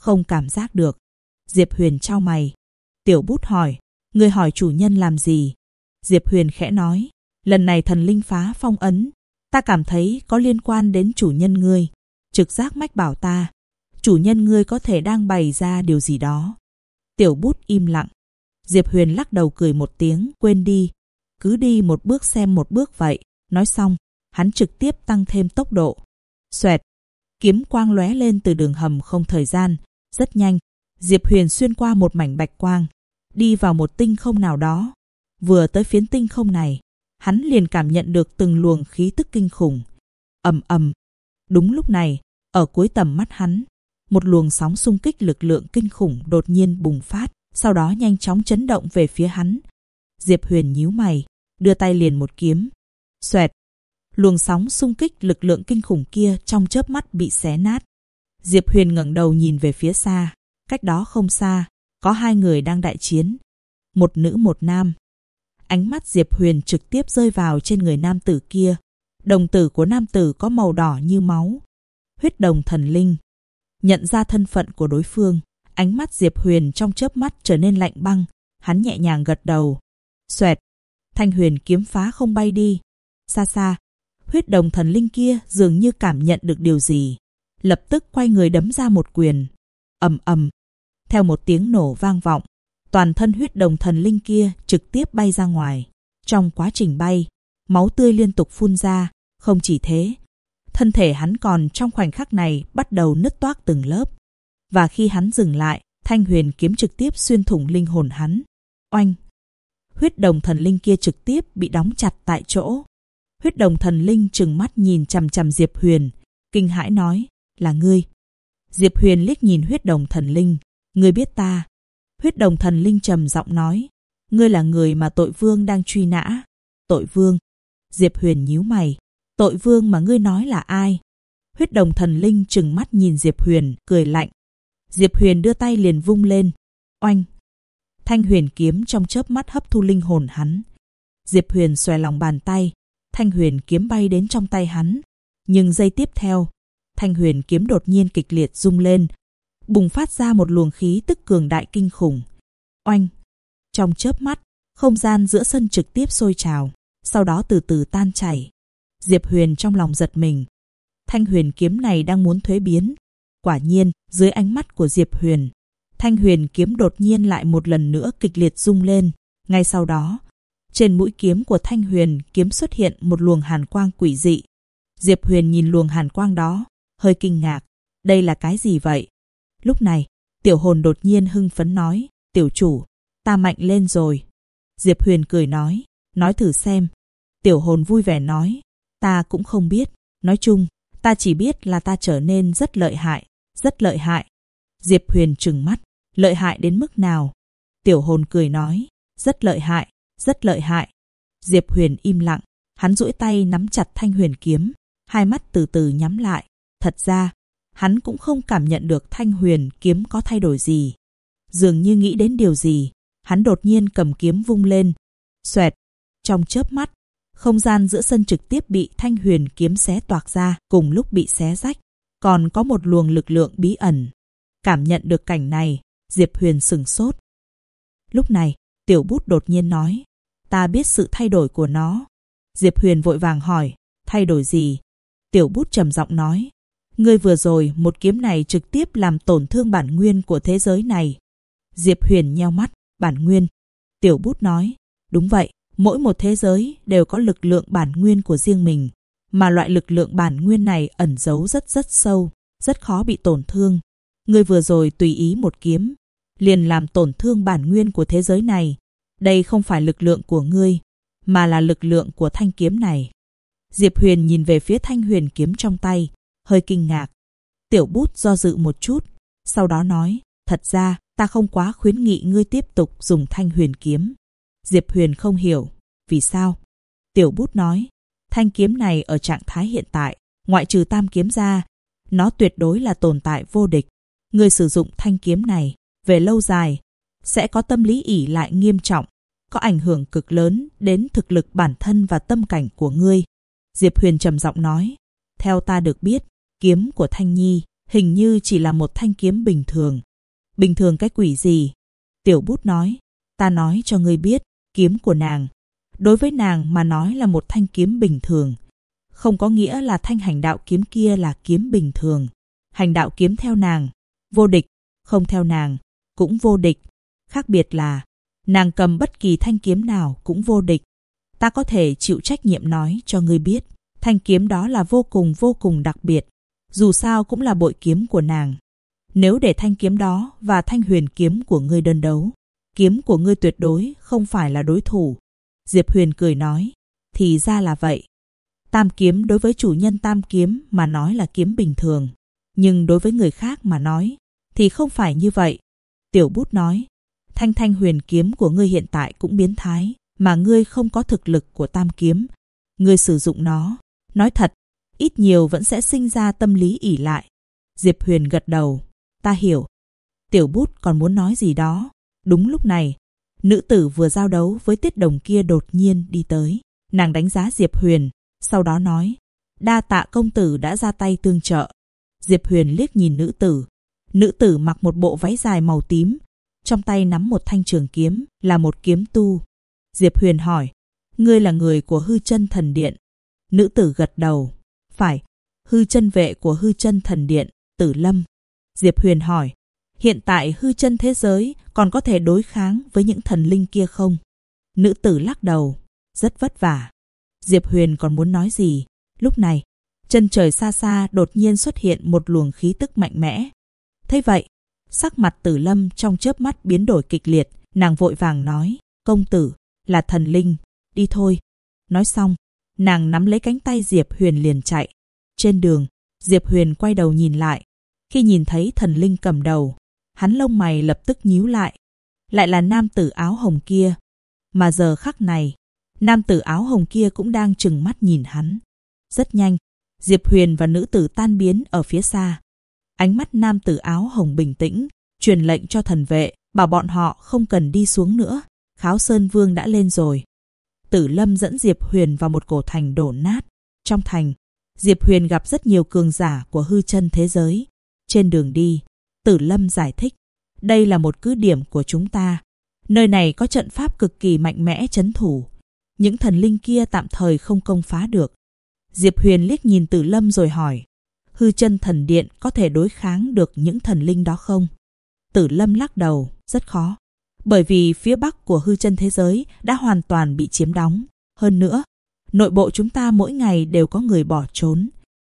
không cảm giác được. Diệp Huyền chau mày. Tiểu Bút hỏi, ngươi hỏi chủ nhân làm gì? Diệp Huyền khẽ nói, lần này thần linh phá phong ấn, ta cảm thấy có liên quan đến chủ nhân ngươi. Trực giác mách bảo ta, chủ nhân ngươi có thể đang bày ra điều gì đó. Tiểu Bút im lặng. Diệp Huyền lắc đầu cười một tiếng, quên đi. Cứ đi một bước xem một bước vậy. Nói xong, hắn trực tiếp tăng thêm tốc độ. Xoẹt, kiếm quang lóe lên từ đường hầm không thời gian. Rất nhanh, Diệp Huyền xuyên qua một mảnh bạch quang, đi vào một tinh không nào đó. Vừa tới phiến tinh không này, hắn liền cảm nhận được từng luồng khí tức kinh khủng. Ầm ầm. Đúng lúc này, ở cuối tầm mắt hắn, một luồng sóng xung kích lực lượng kinh khủng đột nhiên bùng phát, sau đó nhanh chóng chấn động về phía hắn. Diệp Huyền nhíu mày, đưa tay liền một kiếm. Xoẹt. Luồng sóng xung kích lực lượng kinh khủng kia trong chớp mắt bị xé nát. Diệp Huyền ngẩng đầu nhìn về phía xa, cách đó không xa, có hai người đang đại chiến. Một nữ một nam. Ánh mắt Diệp Huyền trực tiếp rơi vào trên người nam tử kia. Đồng tử của nam tử có màu đỏ như máu. Huyết đồng thần linh. Nhận ra thân phận của đối phương, ánh mắt Diệp Huyền trong chớp mắt trở nên lạnh băng. Hắn nhẹ nhàng gật đầu. Xoẹt. Thanh huyền kiếm phá không bay đi. Xa xa, huyết đồng thần linh kia dường như cảm nhận được điều gì, lập tức quay người đấm ra một quyền. Ầm ầm. Theo một tiếng nổ vang vọng, toàn thân huyết đồng thần linh kia trực tiếp bay ra ngoài. Trong quá trình bay, máu tươi liên tục phun ra. Không chỉ thế, thân thể hắn còn trong khoảnh khắc này bắt đầu nứt toác từng lớp. Và khi hắn dừng lại, thanh huyền kiếm trực tiếp xuyên thủng linh hồn hắn. Oanh! Huyết đồng thần linh kia trực tiếp bị đóng chặt tại chỗ. Huyết đồng thần linh trừng mắt nhìn chằm chằm Diệp Huyền, kinh hãi nói, là ngươi. Diệp Huyền liếc nhìn huyết đồng thần linh, ngươi biết ta. Huyết đồng thần linh trầm giọng nói, ngươi là người mà tội vương đang truy nã. Tội vương? Diệp Huyền nhíu mày, tội vương mà ngươi nói là ai? Huyết đồng thần linh trừng mắt nhìn Diệp Huyền, cười lạnh. Diệp Huyền đưa tay liền vung lên. Oanh! Thanh huyền kiếm trong chớp mắt hấp thu linh hồn hắn. Diệp Huyền xòe lòng bàn tay, thanh huyền kiếm bay đến trong tay hắn. Nhưng giây tiếp theo, thanh huyền kiếm đột nhiên kịch liệt rung lên, bùng phát ra một luồng khí tức cường đại kinh khủng. Oanh! Trong chớp mắt, không gian giữa sân trực tiếp sôi trào, sau đó từ từ tan chảy. Diệp Huyền trong lòng giật mình. Thanh huyền kiếm này đang muốn thuế biến. Quả nhiên, dưới ánh mắt của Diệp Huyền, thanh huyền kiếm đột nhiên lại một lần nữa kịch liệt rung lên. Ngay sau đó, trên mũi kiếm của thanh huyền kiếm xuất hiện một luồng hàn quang quỷ dị. Diệp Huyền nhìn luồng hàn quang đó, hơi kinh ngạc. Đây là cái gì vậy? Lúc này, tiểu hồn đột nhiên hưng phấn nói, tiểu chủ, ta mạnh lên rồi. Diệp Huyền cười nói thử xem. Tiểu hồn vui vẻ nói, ta cũng không biết. Nói chung, ta chỉ biết là ta trở nên rất lợi hại, rất lợi hại. Diệp Huyền trừng mắt, lợi hại đến mức nào? Tiểu hồn cười nói, rất lợi hại, rất lợi hại. Diệp Huyền im lặng, hắn duỗi tay nắm chặt thanh huyền kiếm, hai mắt từ từ nhắm lại. Thật ra, hắn cũng không cảm nhận được thanh huyền kiếm có thay đổi gì. Dường như nghĩ đến điều gì, hắn đột nhiên cầm kiếm vung lên. Xoẹt! Trong chớp mắt, không gian giữa sân trực tiếp bị thanh huyền kiếm xé toạc ra, cùng lúc bị xé rách. Còn có một luồng lực lượng bí ẩn. Cảm nhận được cảnh này, Diệp Huyền sửng sốt. Lúc này, Tiểu Bút đột nhiên nói, ta biết sự thay đổi của nó. Diệp Huyền vội vàng hỏi, thay đổi gì? Tiểu Bút trầm giọng nói, ngươi vừa rồi một kiếm này trực tiếp làm tổn thương bản nguyên của thế giới này. Diệp Huyền nheo mắt, bản nguyên. Tiểu Bút nói, đúng vậy, mỗi một thế giới đều có lực lượng bản nguyên của riêng mình, mà loại lực lượng bản nguyên này ẩn giấu rất sâu, rất khó bị tổn thương. Ngươi vừa rồi tùy ý một kiếm, liền làm tổn thương bản nguyên của thế giới này. Đây không phải lực lượng của ngươi, mà là lực lượng của thanh kiếm này. Diệp Huyền nhìn về phía thanh huyền kiếm trong tay, hơi kinh ngạc. Tiểu Bút do dự một chút, sau đó nói, thật ra, ta không quá khuyến nghị ngươi tiếp tục dùng thanh huyền kiếm. Diệp Huyền không hiểu, vì sao? Tiểu Bút nói, thanh kiếm này ở trạng thái hiện tại, ngoại trừ tam kiếm ra, nó tuyệt đối là tồn tại vô địch. Ngươi sử dụng thanh kiếm này, về lâu dài, sẽ có tâm lý ỷ lại nghiêm trọng, có ảnh hưởng cực lớn đến thực lực bản thân và tâm cảnh của ngươi. Diệp Huyền trầm giọng nói, theo ta được biết, kiếm của Thanh Nhi hình như chỉ là một thanh kiếm bình thường. Bình thường cái quỷ gì? Tiểu Bút nói, ta nói cho ngươi biết, kiếm của nàng. Đối với nàng mà nói là một thanh kiếm bình thường. Không có nghĩa là thanh hành đạo kiếm kia là kiếm bình thường. Hành đạo kiếm theo nàng, vô địch, không theo nàng, cũng vô địch. Khác biệt là, nàng cầm bất kỳ thanh kiếm nào cũng vô địch. Ta có thể chịu trách nhiệm nói cho ngươi biết, thanh kiếm đó là vô cùng đặc biệt. Dù sao cũng là bội kiếm của nàng. Nếu để thanh kiếm đó và thanh huyền kiếm của ngươi đơn đấu, kiếm của ngươi tuyệt đối không phải là đối thủ. Diệp Huyền cười nói, thì ra là vậy. Tam kiếm đối với chủ nhân tam kiếm mà nói là kiếm bình thường. Nhưng đối với người khác mà nói, thì không phải như vậy. Tiểu Bút nói, thanh huyền kiếm của ngươi hiện tại cũng biến thái, mà ngươi không có thực lực của tam kiếm. Ngươi sử dụng nó, nói thật, ít nhiều vẫn sẽ sinh ra tâm lý ỷ lại. Diệp Huyền gật đầu, ta hiểu. Tiểu Bút còn muốn nói gì đó. Đúng lúc này, nữ tử vừa giao đấu với Tiết Đồng kia đột nhiên đi tới. Nàng đánh giá Diệp Huyền, sau đó nói, đa tạ công tử đã ra tay tương trợ. Diệp Huyền liếc nhìn nữ tử. Nữ tử mặc một bộ váy dài màu tím, trong tay nắm một thanh trường kiếm, là một kiếm tu. Diệp Huyền hỏi, ngươi là người của Hư Chân Thần Điện? Nữ tử gật đầu, phải, hư chân vệ của Hư Chân Thần Điện, Tử Lâm. Diệp Huyền hỏi, hiện tại hư chân thế giới còn có thể đối kháng với những thần linh kia không? Nữ tử lắc đầu, rất vất vả. Diệp Huyền còn muốn nói gì. Lúc này, chân trời xa xa đột nhiên xuất hiện một luồng khí tức mạnh mẽ. Thấy vậy, sắc mặt Tử Lâm trong chớp mắt biến đổi kịch liệt. Nàng vội vàng nói, công tử, là thần linh, đi thôi. Nói xong, nàng nắm lấy cánh tay Diệp Huyền liền chạy. Trên đường, Diệp Huyền quay đầu nhìn lại. Khi nhìn thấy thần linh cầm đầu, hắn lông mày lập tức nhíu lại. Lại là nam tử áo hồng kia. Mà giờ khắc này, nam tử áo hồng kia cũng đang trừng mắt nhìn hắn. Rất nhanh, Diệp Huyền và nữ tử tan biến ở phía xa. Ánh mắt nam tử áo hồng bình tĩnh, truyền lệnh cho thần vệ, bảo bọn họ không cần đi xuống nữa. Kháo Sơn Vương đã lên rồi. Tử Lâm dẫn Diệp Huyền vào một cổ thành đổ nát. Trong thành, Diệp Huyền gặp rất nhiều cường giả của hư chân thế giới. Trên đường đi, Tử Lâm giải thích, đây là một cứ điểm của chúng ta. Nơi này có trận pháp cực kỳ mạnh mẽ trấn thủ. Những thần linh kia tạm thời không công phá được. Diệp Huyền liếc nhìn Tử Lâm rồi hỏi, Hư Chân Thần Điện có thể đối kháng được những thần linh đó không? Tử Lâm lắc đầu, rất khó. Bởi vì phía bắc của hư chân thế giới đã hoàn toàn bị chiếm đóng. Hơn nữa, nội bộ chúng ta mỗi ngày đều có người bỏ trốn.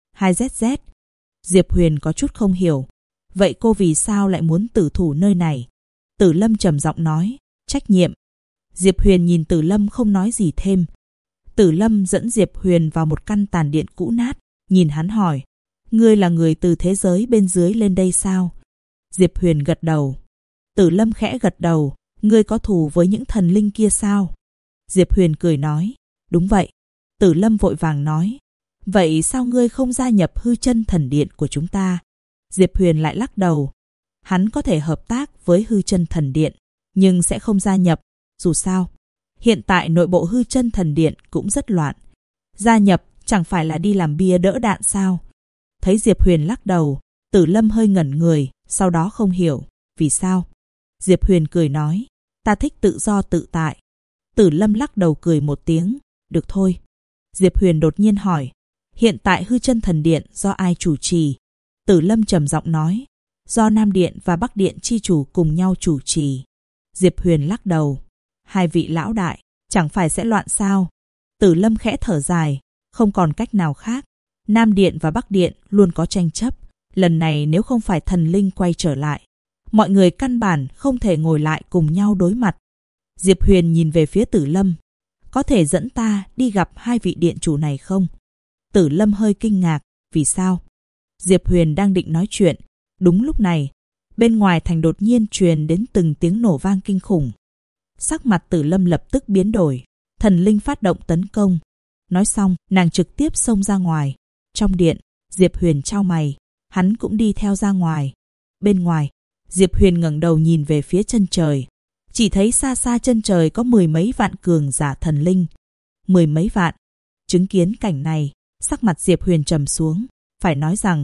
2ZZ. Diệp Huyền có chút không hiểu. Vậy cô vì sao lại muốn tử thủ nơi này? Tử Lâm trầm giọng nói, trách nhiệm. Diệp Huyền nhìn Tử Lâm không nói gì thêm. Tử Lâm dẫn Diệp Huyền vào một căn tàn điện cũ nát, nhìn hắn hỏi, ngươi là người từ thế giới bên dưới lên đây sao? Diệp Huyền gật đầu. Tử Lâm khẽ gật đầu, ngươi có thù với những thần linh kia sao? Diệp Huyền cười nói, đúng vậy. Tử Lâm vội vàng nói, vậy sao ngươi không gia nhập Hư Chân Thần Điện của chúng ta? Diệp Huyền lại lắc đầu. Hắn có thể hợp tác với Hư Chân Thần Điện, nhưng sẽ không gia nhập. Dù sao, hiện tại nội bộ Hư Chân Thần Điện cũng rất loạn. Gia nhập chẳng phải là đi làm bia đỡ đạn sao? Thấy Diệp Huyền lắc đầu, Tử Lâm hơi ngẩn người, sau đó không hiểu. Vì sao? Diệp Huyền cười nói, ta thích tự do tự tại. Tử Lâm lắc đầu cười một tiếng, được thôi. Diệp Huyền đột nhiên hỏi, hiện tại Hư Chân Thần Điện do ai chủ trì? Tử Lâm trầm giọng nói, do Nam Điện và Bắc Điện chi chủ cùng nhau chủ trì. Diệp Huyền lắc đầu, hai vị lão đại, chẳng phải sẽ loạn sao? Tử Lâm khẽ thở dài, không còn cách nào khác. Nam Điện và Bắc Điện luôn có tranh chấp. Lần này nếu không phải thần linh quay trở lại, mọi người căn bản không thể ngồi lại cùng nhau đối mặt. Diệp Huyền nhìn về phía Tử Lâm, có thể dẫn ta đi gặp hai vị điện chủ này không? Tử Lâm hơi kinh ngạc, vì sao? Diệp Huyền đang định nói chuyện. Đúng lúc này, bên ngoài thành đột nhiên truyền đến từng tiếng nổ vang kinh khủng. Sắc mặt Tử Lâm lập tức biến đổi. Thần linh phát động tấn công. Nói xong, nàng trực tiếp xông ra ngoài. Trong điện, Diệp Huyền chau mày. Hắn cũng đi theo ra ngoài. Bên ngoài, Diệp Huyền ngẩng đầu nhìn về phía chân trời. Chỉ thấy xa xa chân trời có 10 mấy vạn cường giả thần linh. 10 mấy vạn. Chứng kiến cảnh này, sắc mặt Diệp Huyền trầm xuống. Phải nói rằng,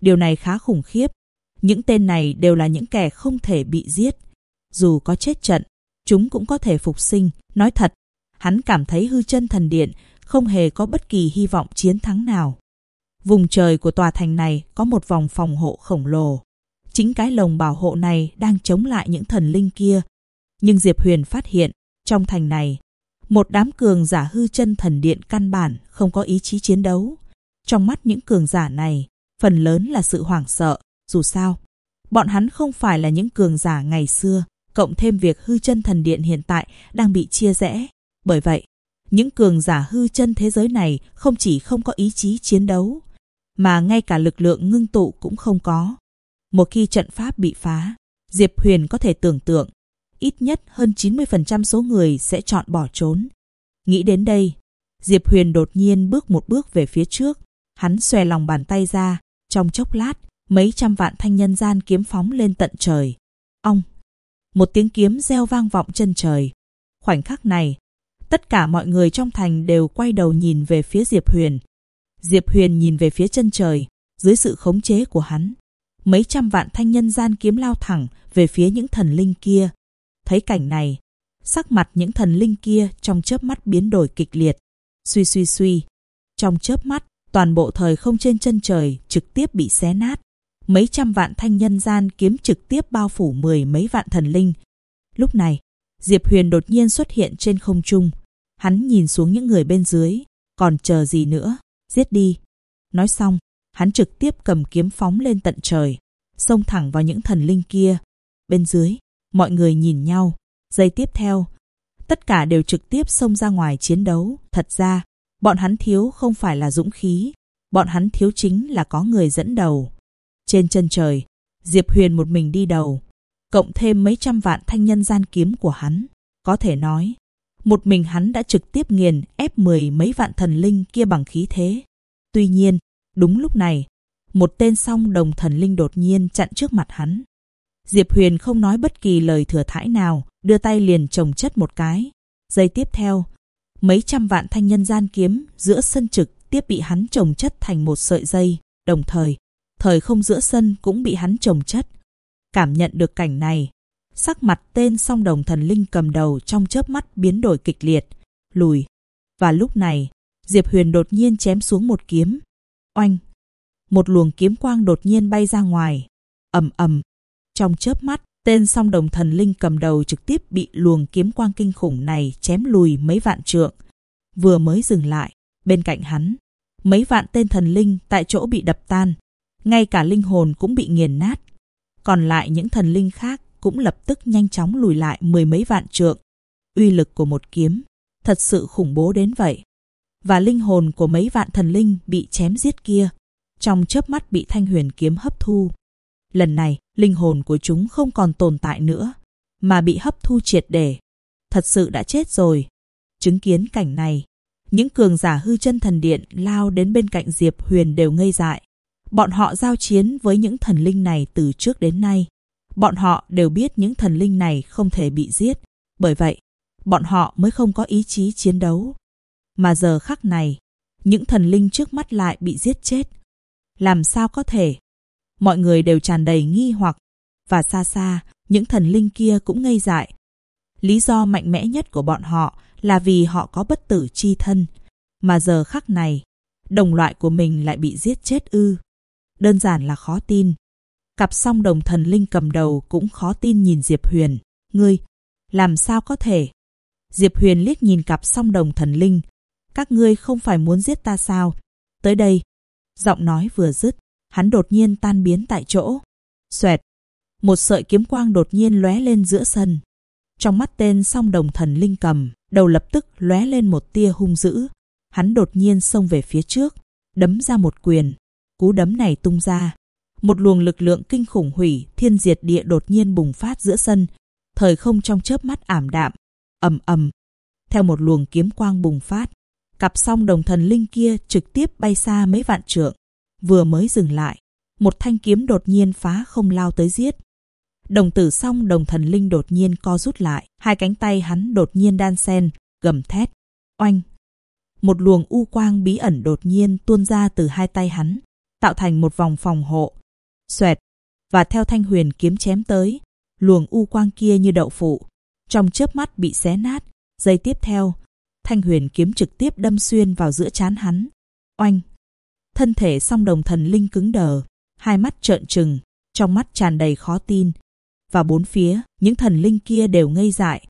Điều này khá khủng khiếp. Những tên này đều là những kẻ không thể bị giết. Dù có chết trận, chúng cũng có thể phục sinh. Nói thật, hắn cảm thấy hư chân thần điện không hề có bất kỳ hy vọng chiến thắng nào. Vùng trời của tòa thành này có một vòng phòng hộ khổng lồ. Chính cái lồng bảo hộ này đang chống lại những thần linh kia. Nhưng Diệp Huyền phát hiện, trong thành này, một đám cường giả hư chân thần điện căn bản không có ý chí chiến đấu. Trong mắt những cường giả này, phần lớn là sự hoảng sợ. Dù sao, bọn hắn không phải là những cường giả ngày xưa, cộng thêm việc hư chân thần điện hiện tại đang bị chia rẽ. Bởi vậy, những cường giả hư chân thế giới này không chỉ không có ý chí chiến đấu, mà ngay cả lực lượng ngưng tụ cũng không có. Một khi trận pháp bị phá, Diệp Huyền có thể tưởng tượng, ít nhất hơn 90% số người sẽ chọn bỏ trốn. Nghĩ đến đây, Diệp Huyền đột nhiên bước một bước về phía trước. Hắn xòe lòng bàn tay ra, trong chốc lát, mấy trăm vạn thanh nhân gian kiếm phóng lên tận trời. Ong! Một tiếng kiếm reo vang vọng chân trời. Khoảnh khắc này, tất cả mọi người trong thành đều quay đầu nhìn về phía Diệp Huyền. Diệp Huyền nhìn về phía chân trời, dưới sự khống chế của hắn. Mấy trăm vạn thanh nhân gian kiếm lao thẳng về phía những thần linh kia. Thấy cảnh này, sắc mặt những thần linh kia trong chớp mắt biến đổi kịch liệt. Suy suy suy. Trong chớp mắt, toàn bộ thời không trên chân trời trực tiếp bị xé nát. Mấy trăm vạn thanh nhân gian kiếm trực tiếp bao phủ mười mấy vạn thần linh. Lúc này, Diệp Huyền đột nhiên xuất hiện trên không trung. Hắn nhìn xuống những người bên dưới. Còn chờ gì nữa? Giết đi. Nói xong, hắn trực tiếp cầm kiếm phóng lên tận trời, xông thẳng vào những thần linh kia. Bên dưới, mọi người nhìn nhau. Giây tiếp theo, tất cả đều trực tiếp xông ra ngoài chiến đấu. Thật ra, bọn hắn thiếu không phải là dũng khí, bọn hắn thiếu chính là có người dẫn đầu. Trên chân trời, Diệp Huyền một mình đi đầu, cộng thêm mấy trăm vạn thanh nhân gian kiếm của hắn. Có thể nói, một mình hắn đã trực tiếp nghiền ép mười mấy vạn thần linh kia bằng khí thế. Tuy nhiên, đúng lúc này, một tên song đồng thần linh đột nhiên chặn trước mặt hắn. Diệp Huyền không nói bất kỳ lời thừa thãi nào, đưa tay liền chồng chất một cái. Giây tiếp theo, mấy trăm vạn thanh nhân gian kiếm giữa sân trực tiếp bị hắn chồng chất thành một sợi dây, đồng thời, thời không giữa sân cũng bị hắn chồng chất. Cảm nhận được cảnh này, sắc mặt tên song đồng thần linh cầm đầu trong chớp mắt biến đổi kịch liệt, lùi. Và lúc này, Diệp Huyền đột nhiên chém xuống một kiếm. Oanh! Một luồng kiếm quang đột nhiên bay ra ngoài. Ầm ầm! Trong chớp mắt, tên song đồng thần linh cầm đầu trực tiếp bị luồng kiếm quang kinh khủng này chém lùi mấy vạn trượng. Vừa mới dừng lại, bên cạnh hắn, mấy vạn tên thần linh tại chỗ bị đập tan. Ngay cả linh hồn cũng bị nghiền nát. Còn lại những thần linh khác cũng lập tức nhanh chóng lùi lại mười mấy vạn trượng. Uy lực của một kiếm thật sự khủng bố đến vậy. Và linh hồn của mấy vạn thần linh bị chém giết kia trong chớp mắt bị thanh huyền kiếm hấp thu. Lần này, linh hồn của chúng không còn tồn tại nữa, mà bị hấp thu triệt để. Thật sự đã chết rồi. Chứng kiến cảnh này, những cường giả hư chân thần điện lao đến bên cạnh Diệp Huyền đều ngây dại. Bọn họ giao chiến với những thần linh này từ trước đến nay. Bọn họ đều biết những thần linh này không thể bị giết. Bởi vậy, bọn họ mới không có ý chí chiến đấu. Mà giờ khắc này, những thần linh trước mắt lại bị giết chết. Làm sao có thể? Mọi người đều tràn đầy nghi hoặc. Và xa xa, những thần linh kia cũng ngây dại. Lý do mạnh mẽ nhất của bọn họ là vì họ có bất tử chi thân. Mà giờ khắc này, đồng loại của mình lại bị giết chết ư? Đơn giản là khó tin. Cặp song đồng thần linh cầm đầu cũng khó tin nhìn Diệp Huyền. Ngươi, làm sao có thể? Diệp Huyền liếc nhìn cặp song đồng thần linh. Các ngươi không phải muốn giết ta sao? Tới đây. Giọng nói vừa dứt, hắn đột nhiên tan biến tại chỗ. Xoẹt. Một sợi kiếm quang đột nhiên lóe lên giữa sân. Trong mắt tên song đồng thần linh cầm, đầu lập tức lóe lên một tia hung dữ. Hắn đột nhiên xông về phía trước, đấm ra một quyền. Cú đấm này tung ra, một luồng lực lượng kinh khủng hủy thiên diệt địa đột nhiên bùng phát giữa sân. Thời không trong chớp mắt ảm đạm. Ầm ầm. Theo một luồng kiếm quang bùng phát, cặp song đồng thần linh kia trực tiếp bay xa mấy vạn trượng. Vừa mới dừng lại, một thanh kiếm đột nhiên phá không lao tới giết. Đồng tử song đồng thần linh đột nhiên co rút lại, hai cánh tay hắn đột nhiên đan xen, gầm thét. Oanh! Một luồng u quang bí ẩn đột nhiên tuôn ra từ hai tay hắn. tạo thành một vòng phòng hộ. Xoẹt, và theo thanh huyền kiếm chém tới, luồng u quang kia như đậu phụ, trong chớp mắt bị xé nát. Giây tiếp theo, thanh huyền kiếm trực tiếp đâm xuyên vào giữa trán hắn. Oanh! Thân thể song đồng thần linh cứng đờ, hai mắt trợn trừng, trong mắt tràn đầy khó tin. Và bốn phía, những thần linh kia đều ngây dại.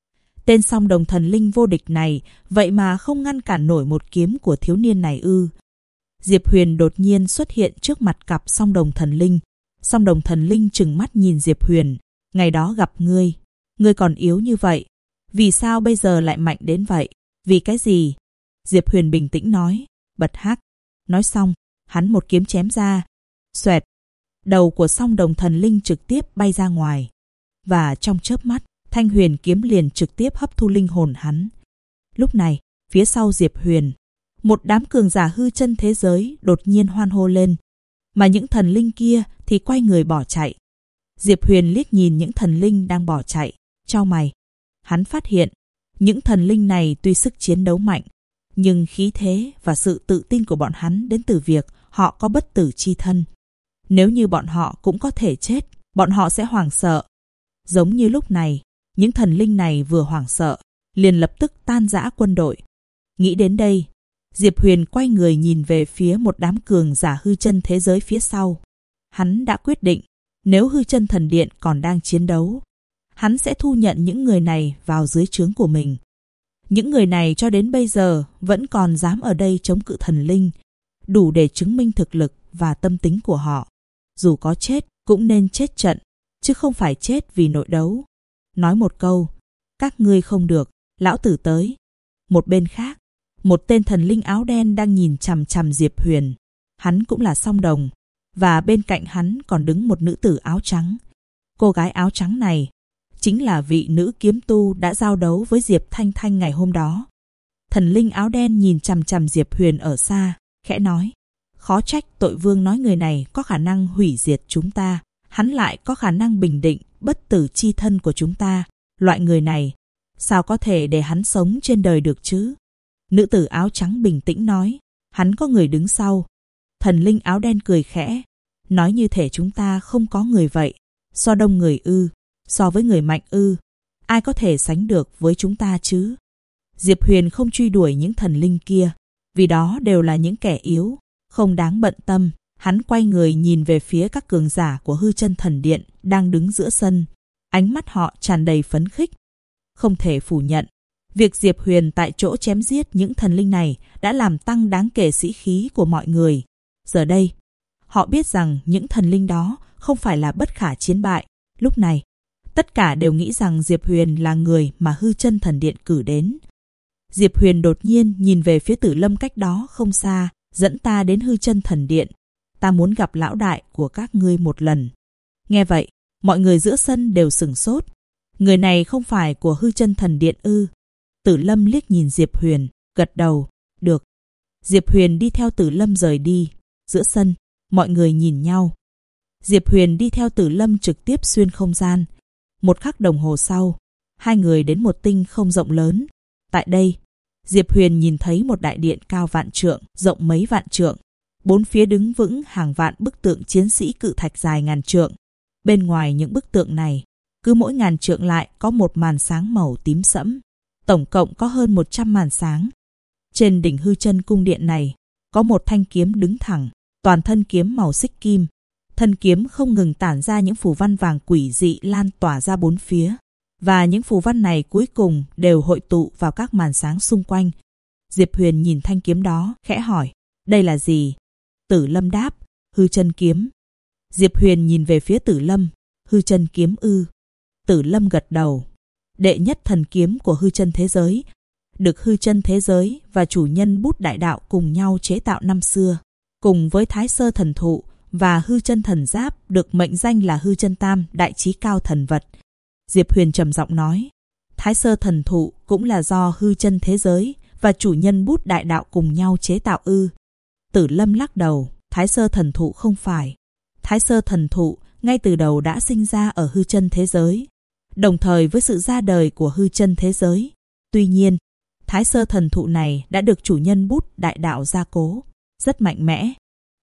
Tên song đồng thần linh vô địch này vậy mà không ngăn cản nổi một kiếm của thiếu niên này ư? Diệp Huyền đột nhiên xuất hiện trước mặt cặp song đồng thần linh. Song đồng thần linh trừng mắt nhìn Diệp Huyền. Ngày đó gặp ngươi còn yếu như vậy. Vì sao bây giờ lại mạnh đến vậy? Vì cái gì? Diệp Huyền bình tĩnh nói. Bật hắc. Nói xong, hắn một kiếm chém ra. Xoẹt. Đầu của song đồng thần linh trực tiếp bay ra ngoài. Và trong chớp mắt, thanh huyền kiếm liền trực tiếp hấp thu linh hồn hắn. Lúc này, phía sau Diệp Huyền, một đám cường giả hư chân thế giới đột nhiên hoan hô lên. Mà những thần linh kia thì quay người bỏ chạy. Diệp Huyền liếc nhìn những thần linh đang bỏ chạy, chau mày. Hắn phát hiện, những thần linh này tuy sức chiến đấu mạnh, nhưng khí thế và sự tự tin của bọn hắn đến từ việc họ có bất tử chi thân. Nếu như bọn họ cũng có thể chết, bọn họ sẽ hoảng sợ. Giống như lúc này, những thần linh này vừa hoảng sợ, liền lập tức tan rã quân đội. Nghĩ đến đây, Diệp Huyền quay người nhìn về phía một đám cường giả hư chân thế giới phía sau. Hắn đã quyết định, nếu hư chân thần điện còn đang chiến đấu, hắn sẽ thu nhận những người này vào dưới trướng của mình. Những người này cho đến bây giờ vẫn còn dám ở đây chống cự thần linh, đủ để chứng minh thực lực và tâm tính của họ. Dù có chết cũng nên chết trận, chứ không phải chết vì nội đấu. Nói một câu, các ngươi không được, lão tử tới. Một bên khác, một tên thần linh áo đen đang nhìn chằm chằm Diệp Huyền. Hắn cũng là song đồng, và bên cạnh hắn còn đứng một nữ tử áo trắng. Cô gái áo trắng này chính là vị nữ kiếm tu đã giao đấu với Diệp Thanh Thanh ngày hôm đó. Thần linh áo đen nhìn chằm chằm Diệp Huyền ở xa, khẽ nói. Khó trách tội vương nói người này có khả năng hủy diệt chúng ta. Hắn lại có khả năng bình định bất tử chi thân của chúng ta. Loại người này, sao có thể để hắn sống trên đời được chứ? Nữ tử áo trắng bình tĩnh nói. Hắn có người đứng sau. Thần linh áo đen cười khẽ, nói như thể chúng ta không có người vậy. So đông người ư, so với người mạnh ư, ai có thể sánh được với chúng ta chứ? Diệp Huyền không truy đuổi những thần linh kia, vì đó đều là những kẻ yếu, không đáng bận tâm. Hắn quay người nhìn về phía các cường giả của hư chân thần điện đang đứng giữa sân. Ánh mắt họ tràn đầy phấn khích. Không thể phủ nhận, việc Diệp Huyền tại chỗ chém giết những thần linh này đã làm tăng đáng kể sĩ khí của mọi người. Giờ đây, họ biết rằng những thần linh đó không phải là bất khả chiến bại. Lúc này, tất cả đều nghĩ rằng Diệp Huyền là người mà hư chân thần điện cử đến. Diệp Huyền đột nhiên nhìn về phía Tử Lâm cách đó không xa, dẫn ta đến hư chân thần điện. Ta muốn gặp lão đại của các ngươi một lần. Nghe vậy, mọi người giữa sân đều sửng sốt. Người này không phải của hư chân thần điện ư? Tử Lâm liếc nhìn Diệp Huyền, gật đầu. Được. Diệp Huyền đi theo Tử Lâm rời đi. Giữa sân, mọi người nhìn nhau. Diệp Huyền đi theo Tử Lâm trực tiếp xuyên không gian. Một khắc đồng hồ sau, hai người đến một tinh không rộng lớn. Tại đây, Diệp Huyền nhìn thấy một đại điện cao vạn trượng, rộng mấy vạn trượng. Bốn phía đứng vững hàng vạn bức tượng chiến sĩ cự thạch dài ngàn trượng. Bên ngoài những bức tượng này, cứ mỗi ngàn trượng lại có một màn sáng màu tím sẫm. Tổng cộng có hơn 100 màn sáng. Trên đỉnh hư chân cung điện này, có một thanh kiếm đứng thẳng, toàn thân kiếm màu xích kim. Thân kiếm không ngừng tản ra những phù văn vàng quỷ dị lan tỏa ra bốn phía. Và những phù văn này cuối cùng đều hội tụ vào các màn sáng xung quanh. Diệp Huyền nhìn thanh kiếm đó, khẽ hỏi, đây là gì? Tử Lâm đáp, hư chân kiếm. Diệp Huyền nhìn về phía Tử Lâm, hư chân kiếm ư? Tử Lâm gật đầu. Đệ nhất thần kiếm của hư chân thế giới, được hư chân thế giới và chủ nhân bút đại đạo cùng nhau chế tạo năm xưa. Cùng với Thái Sơ thần thụ và hư chân thần giáp được mệnh danh là hư chân tam đại chí cao thần vật. Diệp Huyền trầm giọng nói, Thái Sơ thần thụ cũng là do hư chân thế giới và chủ nhân bút đại đạo cùng nhau chế tạo ư? Tử Lâm lắc đầu, Thái Sơ thần thụ không phải. Thái Sơ thần thụ ngay từ đầu đã sinh ra ở hư chân thế giới, đồng thời với sự ra đời của hư chân thế giới. Tuy nhiên, Thái Sơ thần thụ này đã được chủ nhân bút đại đạo gia cố, rất mạnh mẽ.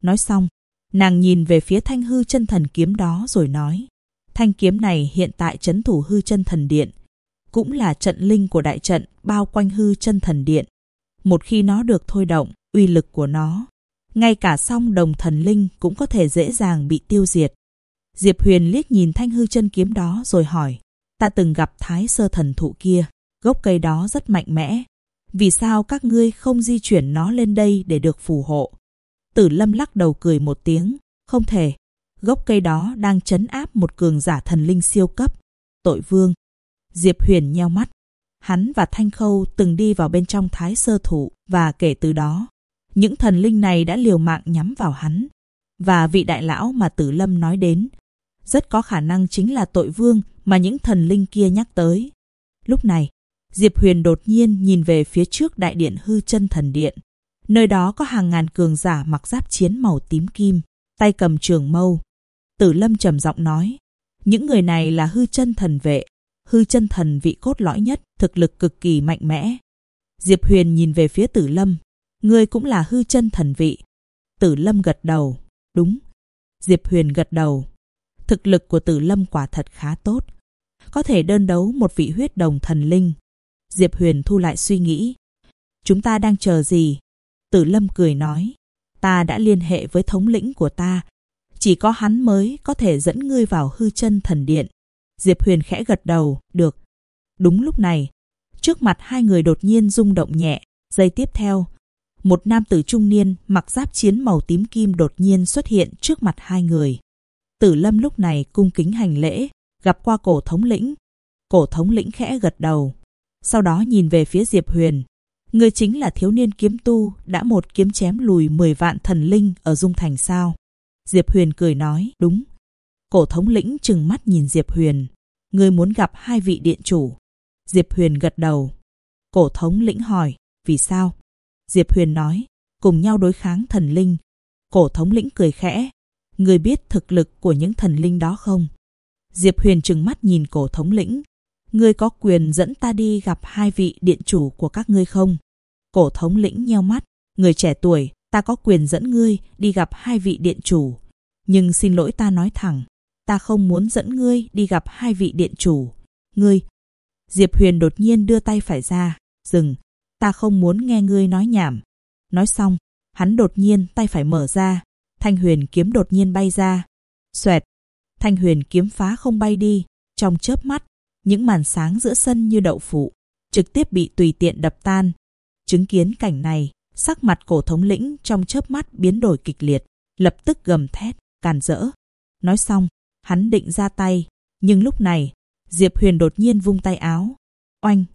Nói xong, nàng nhìn về phía thanh hư chân thần kiếm đó rồi nói. Thanh kiếm này hiện tại trấn thủ hư chân thần điện, cũng là trận linh của đại trận bao quanh hư chân thần điện. Một khi nó được thôi động, uy lực của nó, ngay cả song đồng thần linh cũng có thể dễ dàng bị tiêu diệt. Diệp Huyền liếc nhìn thanh hư chân kiếm đó rồi hỏi. Ta từng gặp Thái Sơ thần thụ kia, gốc cây đó rất mạnh mẽ. Vì sao các ngươi không di chuyển nó lên đây để được phù hộ? Tử Lâm lắc đầu cười một tiếng. Không thể. Gốc cây đó đang trấn áp một cường giả thần linh siêu cấp. Tội vương. Diệp Huyền nheo mắt. Hắn và Thanh Khâu từng đi vào bên trong Thái Sơ thụ, và kể từ đó, những thần linh này đã liều mạng nhắm vào hắn. Và vị đại lão mà Tử Lâm nói đến, rất có khả năng chính là tội vương mà những thần linh kia nhắc tới. Lúc này, Diệp Huyền đột nhiên nhìn về phía trước đại điện hư chân thần điện. Nơi đó có hàng ngàn cường giả mặc giáp chiến màu tím kim, tay cầm trường mâu. Tử Lâm trầm giọng nói, những người này là hư chân thần vệ, hư chân thần vị cốt lõi nhất, thực lực cực kỳ mạnh mẽ. Diệp Huyền nhìn về phía Tử Lâm, ngươi cũng là hư chân thần vị. Tử Lâm gật đầu, đúng. Diệp Huyền gật đầu. Thực lực của Tử Lâm quả thật khá tốt, có thể đơn đấu một vị huyết đồng thần linh. Diệp Huyền thu lại suy nghĩ. Chúng ta đang chờ gì? Tử Lâm cười nói, ta đã liên hệ với thống lĩnh của ta, chỉ có hắn mới có thể dẫn ngươi vào hư chân thần điện. Diệp Huyền khẽ gật đầu, được. Đúng lúc này, trước mặt hai người đột nhiên rung động nhẹ. Giây tiếp theo, một nam tử trung niên mặc giáp chiến màu tím kim đột nhiên xuất hiện trước mặt hai người. Tử Lâm lúc này cung kính hành lễ, gặp qua cổ thống lĩnh. Cổ thống lĩnh khẽ gật đầu, sau đó nhìn về phía Diệp Huyền. Ngươi chính là thiếu niên kiếm tu đã một kiếm chém lùi 10 vạn thần linh ở Dung Thành sao? Diệp Huyền cười nói, đúng. Cổ thống lĩnh trừng mắt nhìn Diệp Huyền. Ngươi muốn gặp hai vị điện chủ? Diệp Huyền gật đầu. Cổ thống lĩnh hỏi, vì sao? Diệp Huyền nói, cùng nhau đối kháng thần linh. Cổ thống lĩnh cười khẽ, ngươi biết thực lực của những thần linh đó không? Diệp Huyền trừng mắt nhìn cổ thống lĩnh. Ngươi có quyền dẫn ta đi gặp hai vị điện chủ của các ngươi không? Cổ thống lĩnh nheo mắt. Người trẻ tuổi, ta có quyền dẫn ngươi đi gặp hai vị điện chủ. Nhưng xin lỗi, ta nói thẳng, ta không muốn dẫn ngươi đi gặp hai vị điện chủ. Ngươi... Diệp Huyền đột nhiên đưa tay phải ra. Dừng, ta không muốn nghe ngươi nói nhảm. Nói xong, hắn đột nhiên tay phải mở ra. Thanh huyền kiếm đột nhiên bay ra. Xoẹt, thanh huyền kiếm phá không bay đi. Trong chớp mắt, những màn sáng giữa sân như đậu phụ trực tiếp bị tùy tiện đập tan. Chứng kiến cảnh này, sắc mặt cổ thống lĩnh trong chớp mắt biến đổi kịch liệt, lập tức gầm thét, càn rỡ. Nói xong, hắn định ra tay, nhưng lúc này, Diệp Huyền đột nhiên vung tay áo. Oanh!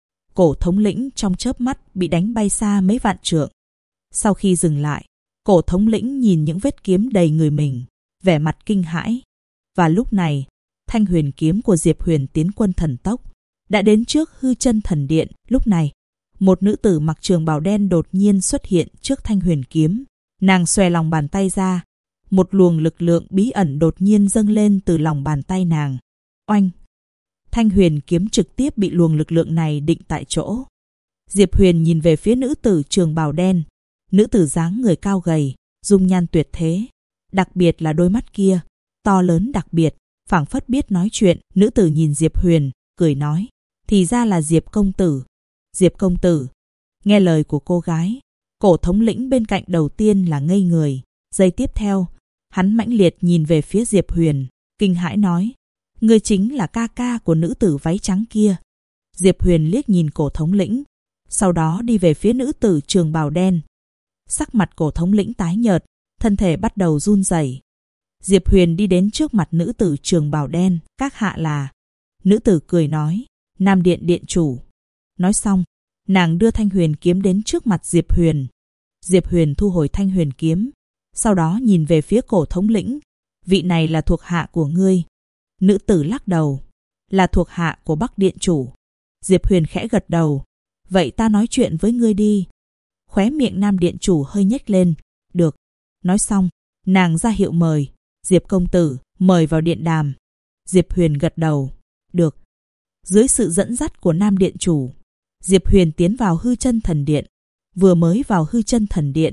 Cổ thống lĩnh trong chớp mắt bị đánh bay xa mấy vạn trượng. Sau khi dừng lại, cổ thống lĩnh nhìn những vết kiếm đầy người mình, vẻ mặt kinh hãi. Và lúc này, thanh huyền kiếm của Diệp Huyền tiến quân thần tốc, đã đến trước hư chân thần điện. Lúc này, một nữ tử mặc trường bào đen đột nhiên xuất hiện trước thanh huyền kiếm. Nàng xòe lòng bàn tay ra, một luồng lực lượng bí ẩn đột nhiên dâng lên từ lòng bàn tay nàng. Oanh! Thanh huyền kiếm trực tiếp bị luồng lực lượng này định tại chỗ. Diệp Huyền nhìn về phía nữ tử trường bào đen. Nữ tử dáng người cao gầy, dung nhan tuyệt thế, đặc biệt là đôi mắt kia, to lớn đặc biệt, phảng phất biết nói chuyện. Nữ tử nhìn Diệp Huyền, cười nói, thì ra là Diệp công tử. Diệp công tử. Nghe lời của cô gái, cổ thống lĩnh bên cạnh đầu tiên là ngây người. Giây tiếp theo, hắn mãnh liệt nhìn về phía Diệp Huyền, kinh hãi nói, ngươi chính là ca ca của nữ tử váy trắng kia. Diệp Huyền liếc nhìn cổ thống lĩnh, sau đó đi về phía nữ tử trường bào đen. Sắc mặt cổ thống lĩnh tái nhợt, thân thể bắt đầu run rẩy. Diệp Huyền đi đến trước mặt nữ tử trường bào đen. Các hạ là... Nữ tử cười nói, Nam Điện điện chủ. Nói xong, nàng đưa thanh huyền kiếm đến trước mặt Diệp Huyền. Diệp Huyền thu hồi thanh huyền kiếm, sau đó nhìn về phía cổ thống lĩnh. Vị này là thuộc hạ của ngươi. Nữ tử lắc đầu, là thuộc hạ của Bắc điện chủ. Diệp Huyền khẽ gật đầu, vậy ta nói chuyện với ngươi đi. Khóe miệng Nam điện chủ hơi nhếch lên, được. Nói xong, nàng ra hiệu mời, Diệp công tử, mời vào điện đàm. Diệp Huyền gật đầu, được. Dưới sự dẫn dắt của Nam điện chủ, Diệp Huyền tiến vào hư chân thần điện. Vừa mới vào hư chân thần điện,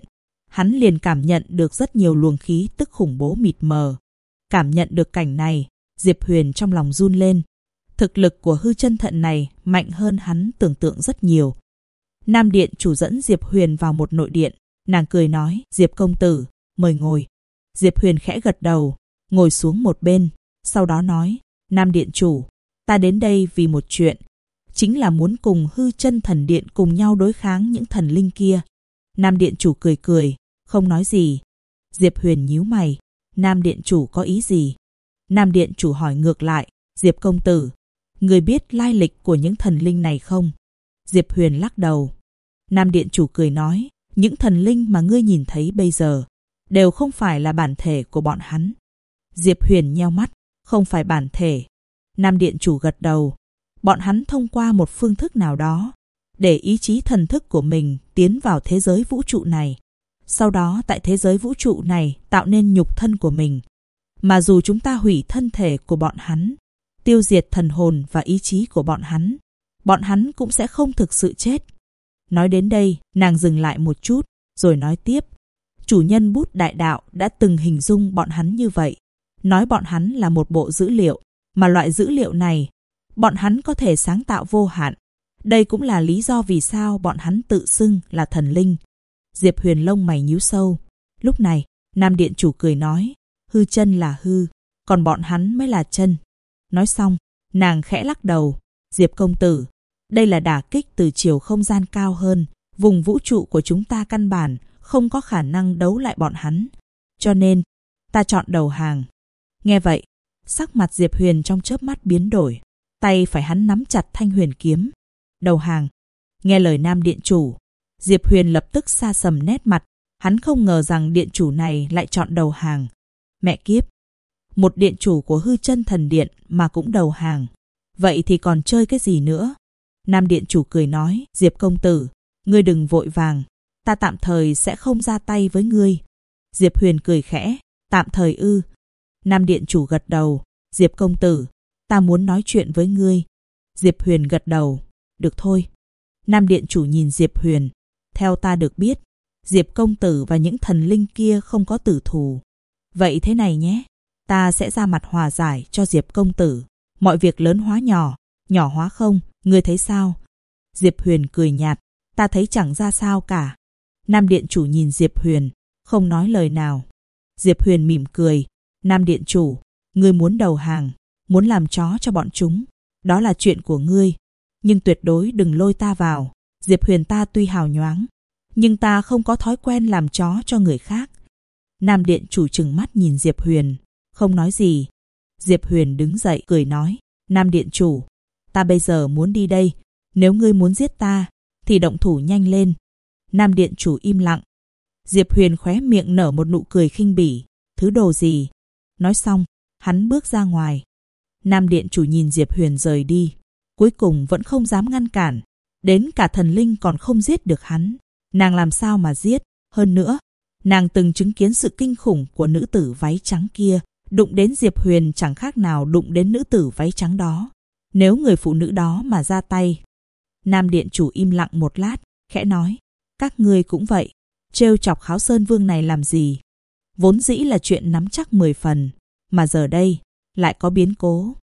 hắn liền cảm nhận được rất nhiều luồng khí tức khủng bố mịt mờ. Cảm nhận được cảnh này, Diệp Huyền trong lòng run lên. Thực lực của hư chân thận này mạnh hơn hắn tưởng tượng rất nhiều. Nam điện chủ dẫn Diệp Huyền vào một nội điện. Nàng cười nói, Diệp công tử, mời ngồi. Diệp Huyền khẽ gật đầu, ngồi xuống một bên. Sau đó nói, Nam điện chủ, ta đến đây vì một chuyện. Chính là muốn cùng hư chân thần điện cùng nhau đối kháng những thần linh kia. Nam điện chủ cười cười, không nói gì. Diệp Huyền nhíu mày, Nam điện chủ có ý gì? Nam điện chủ hỏi ngược lại, Diệp công tử, người biết lai lịch của những thần linh này không? Diệp Huyền lắc đầu. Nam điện chủ cười nói, những thần linh mà ngươi nhìn thấy bây giờ đều không phải là bản thể của bọn hắn. Diệp Huyền nheo mắt, không phải bản thể. Nam điện chủ gật đầu. Bọn hắn thông qua một phương thức nào đó để ý chí thần thức của mình tiến vào thế giới vũ trụ này. Sau đó tại thế giới vũ trụ này tạo nên nhục thân của mình. Mà dù chúng ta hủy thân thể của bọn hắn, tiêu diệt thần hồn và ý chí của bọn hắn cũng sẽ không thực sự chết. Nói đến đây, nàng dừng lại một chút, rồi nói tiếp. Chủ nhân bút đại đạo đã từng hình dung bọn hắn như vậy. Nói bọn hắn là một bộ dữ liệu, mà loại dữ liệu này, bọn hắn có thể sáng tạo vô hạn. Đây cũng là lý do vì sao bọn hắn tự xưng là thần linh. Diệp Huyền lông mày nhíu sâu. Lúc này, Nam điện chủ cười nói, hư chân là hư, còn bọn hắn mới là chân. Nói xong, nàng khẽ lắc đầu. Diệp công tử, đây là đả kích từ chiều không gian cao hơn. Vùng vũ trụ của chúng ta căn bản không có khả năng đấu lại bọn hắn. Cho nên, ta chọn đầu hàng. Nghe vậy, sắc mặt Diệp Huyền trong chớp mắt biến đổi. Tay phải hắn nắm chặt thanh huyền kiếm. Đầu hàng. Nghe lời Nam điện chủ, Diệp Huyền lập tức sa sầm nét mặt. Hắn không ngờ rằng điện chủ này lại chọn đầu hàng. Mẹ kiếp, một điện chủ của hư chân thần điện mà cũng đầu hàng. Vậy thì còn chơi cái gì nữa? Nam điện chủ cười nói, Diệp công tử, ngươi đừng vội vàng, ta tạm thời sẽ không ra tay với ngươi. Diệp Huyền cười khẽ, tạm thời ư? Nam điện chủ gật đầu, Diệp công tử, ta muốn nói chuyện với ngươi. Diệp Huyền gật đầu, được thôi. Nam điện chủ nhìn Diệp Huyền, theo ta được biết, Diệp công tử và những thần linh kia không có tử thù. Vậy thế này nhé, ta sẽ ra mặt hòa giải cho Diệp công tử. Mọi việc lớn hóa nhỏ, nhỏ hóa không, ngươi thấy sao? Diệp Huyền cười nhạt, ta thấy chẳng ra sao cả. Nam điện chủ nhìn Diệp Huyền, không nói lời nào. Diệp Huyền mỉm cười, Nam điện chủ, ngươi muốn đầu hàng, muốn làm chó cho bọn chúng, đó là chuyện của ngươi. Nhưng tuyệt đối đừng lôi ta vào. Diệp Huyền ta tuy hào nhoáng, nhưng ta không có thói quen làm chó cho người khác. Nam điện chủ trừng mắt nhìn Diệp Huyền, không nói gì. Diệp Huyền đứng dậy cười nói, Nam điện chủ, ta bây giờ muốn đi đây. Nếu ngươi muốn giết ta, thì động thủ nhanh lên. Nam điện chủ im lặng. Diệp Huyền khóe miệng nở một nụ cười khinh bỉ. Thứ đồ gì? Nói xong, hắn bước ra ngoài. Nam điện chủ nhìn Diệp Huyền rời đi. Cuối cùng vẫn không dám ngăn cản. Đến cả thần linh còn không giết được hắn. Nàng làm sao mà giết? Hơn nữa, nàng từng chứng kiến sự kinh khủng của nữ tử váy trắng kia. Đụng đến Diệp Huyền chẳng khác nào đụng đến nữ tử váy trắng đó. Nếu người phụ nữ đó mà ra tay. Nam điện chủ im lặng một lát, khẽ nói, các ngươi cũng vậy, trêu chọc Kháo Sơn Vương này làm gì? Vốn dĩ là chuyện nắm chắc 10 phần, mà giờ đây lại có biến cố.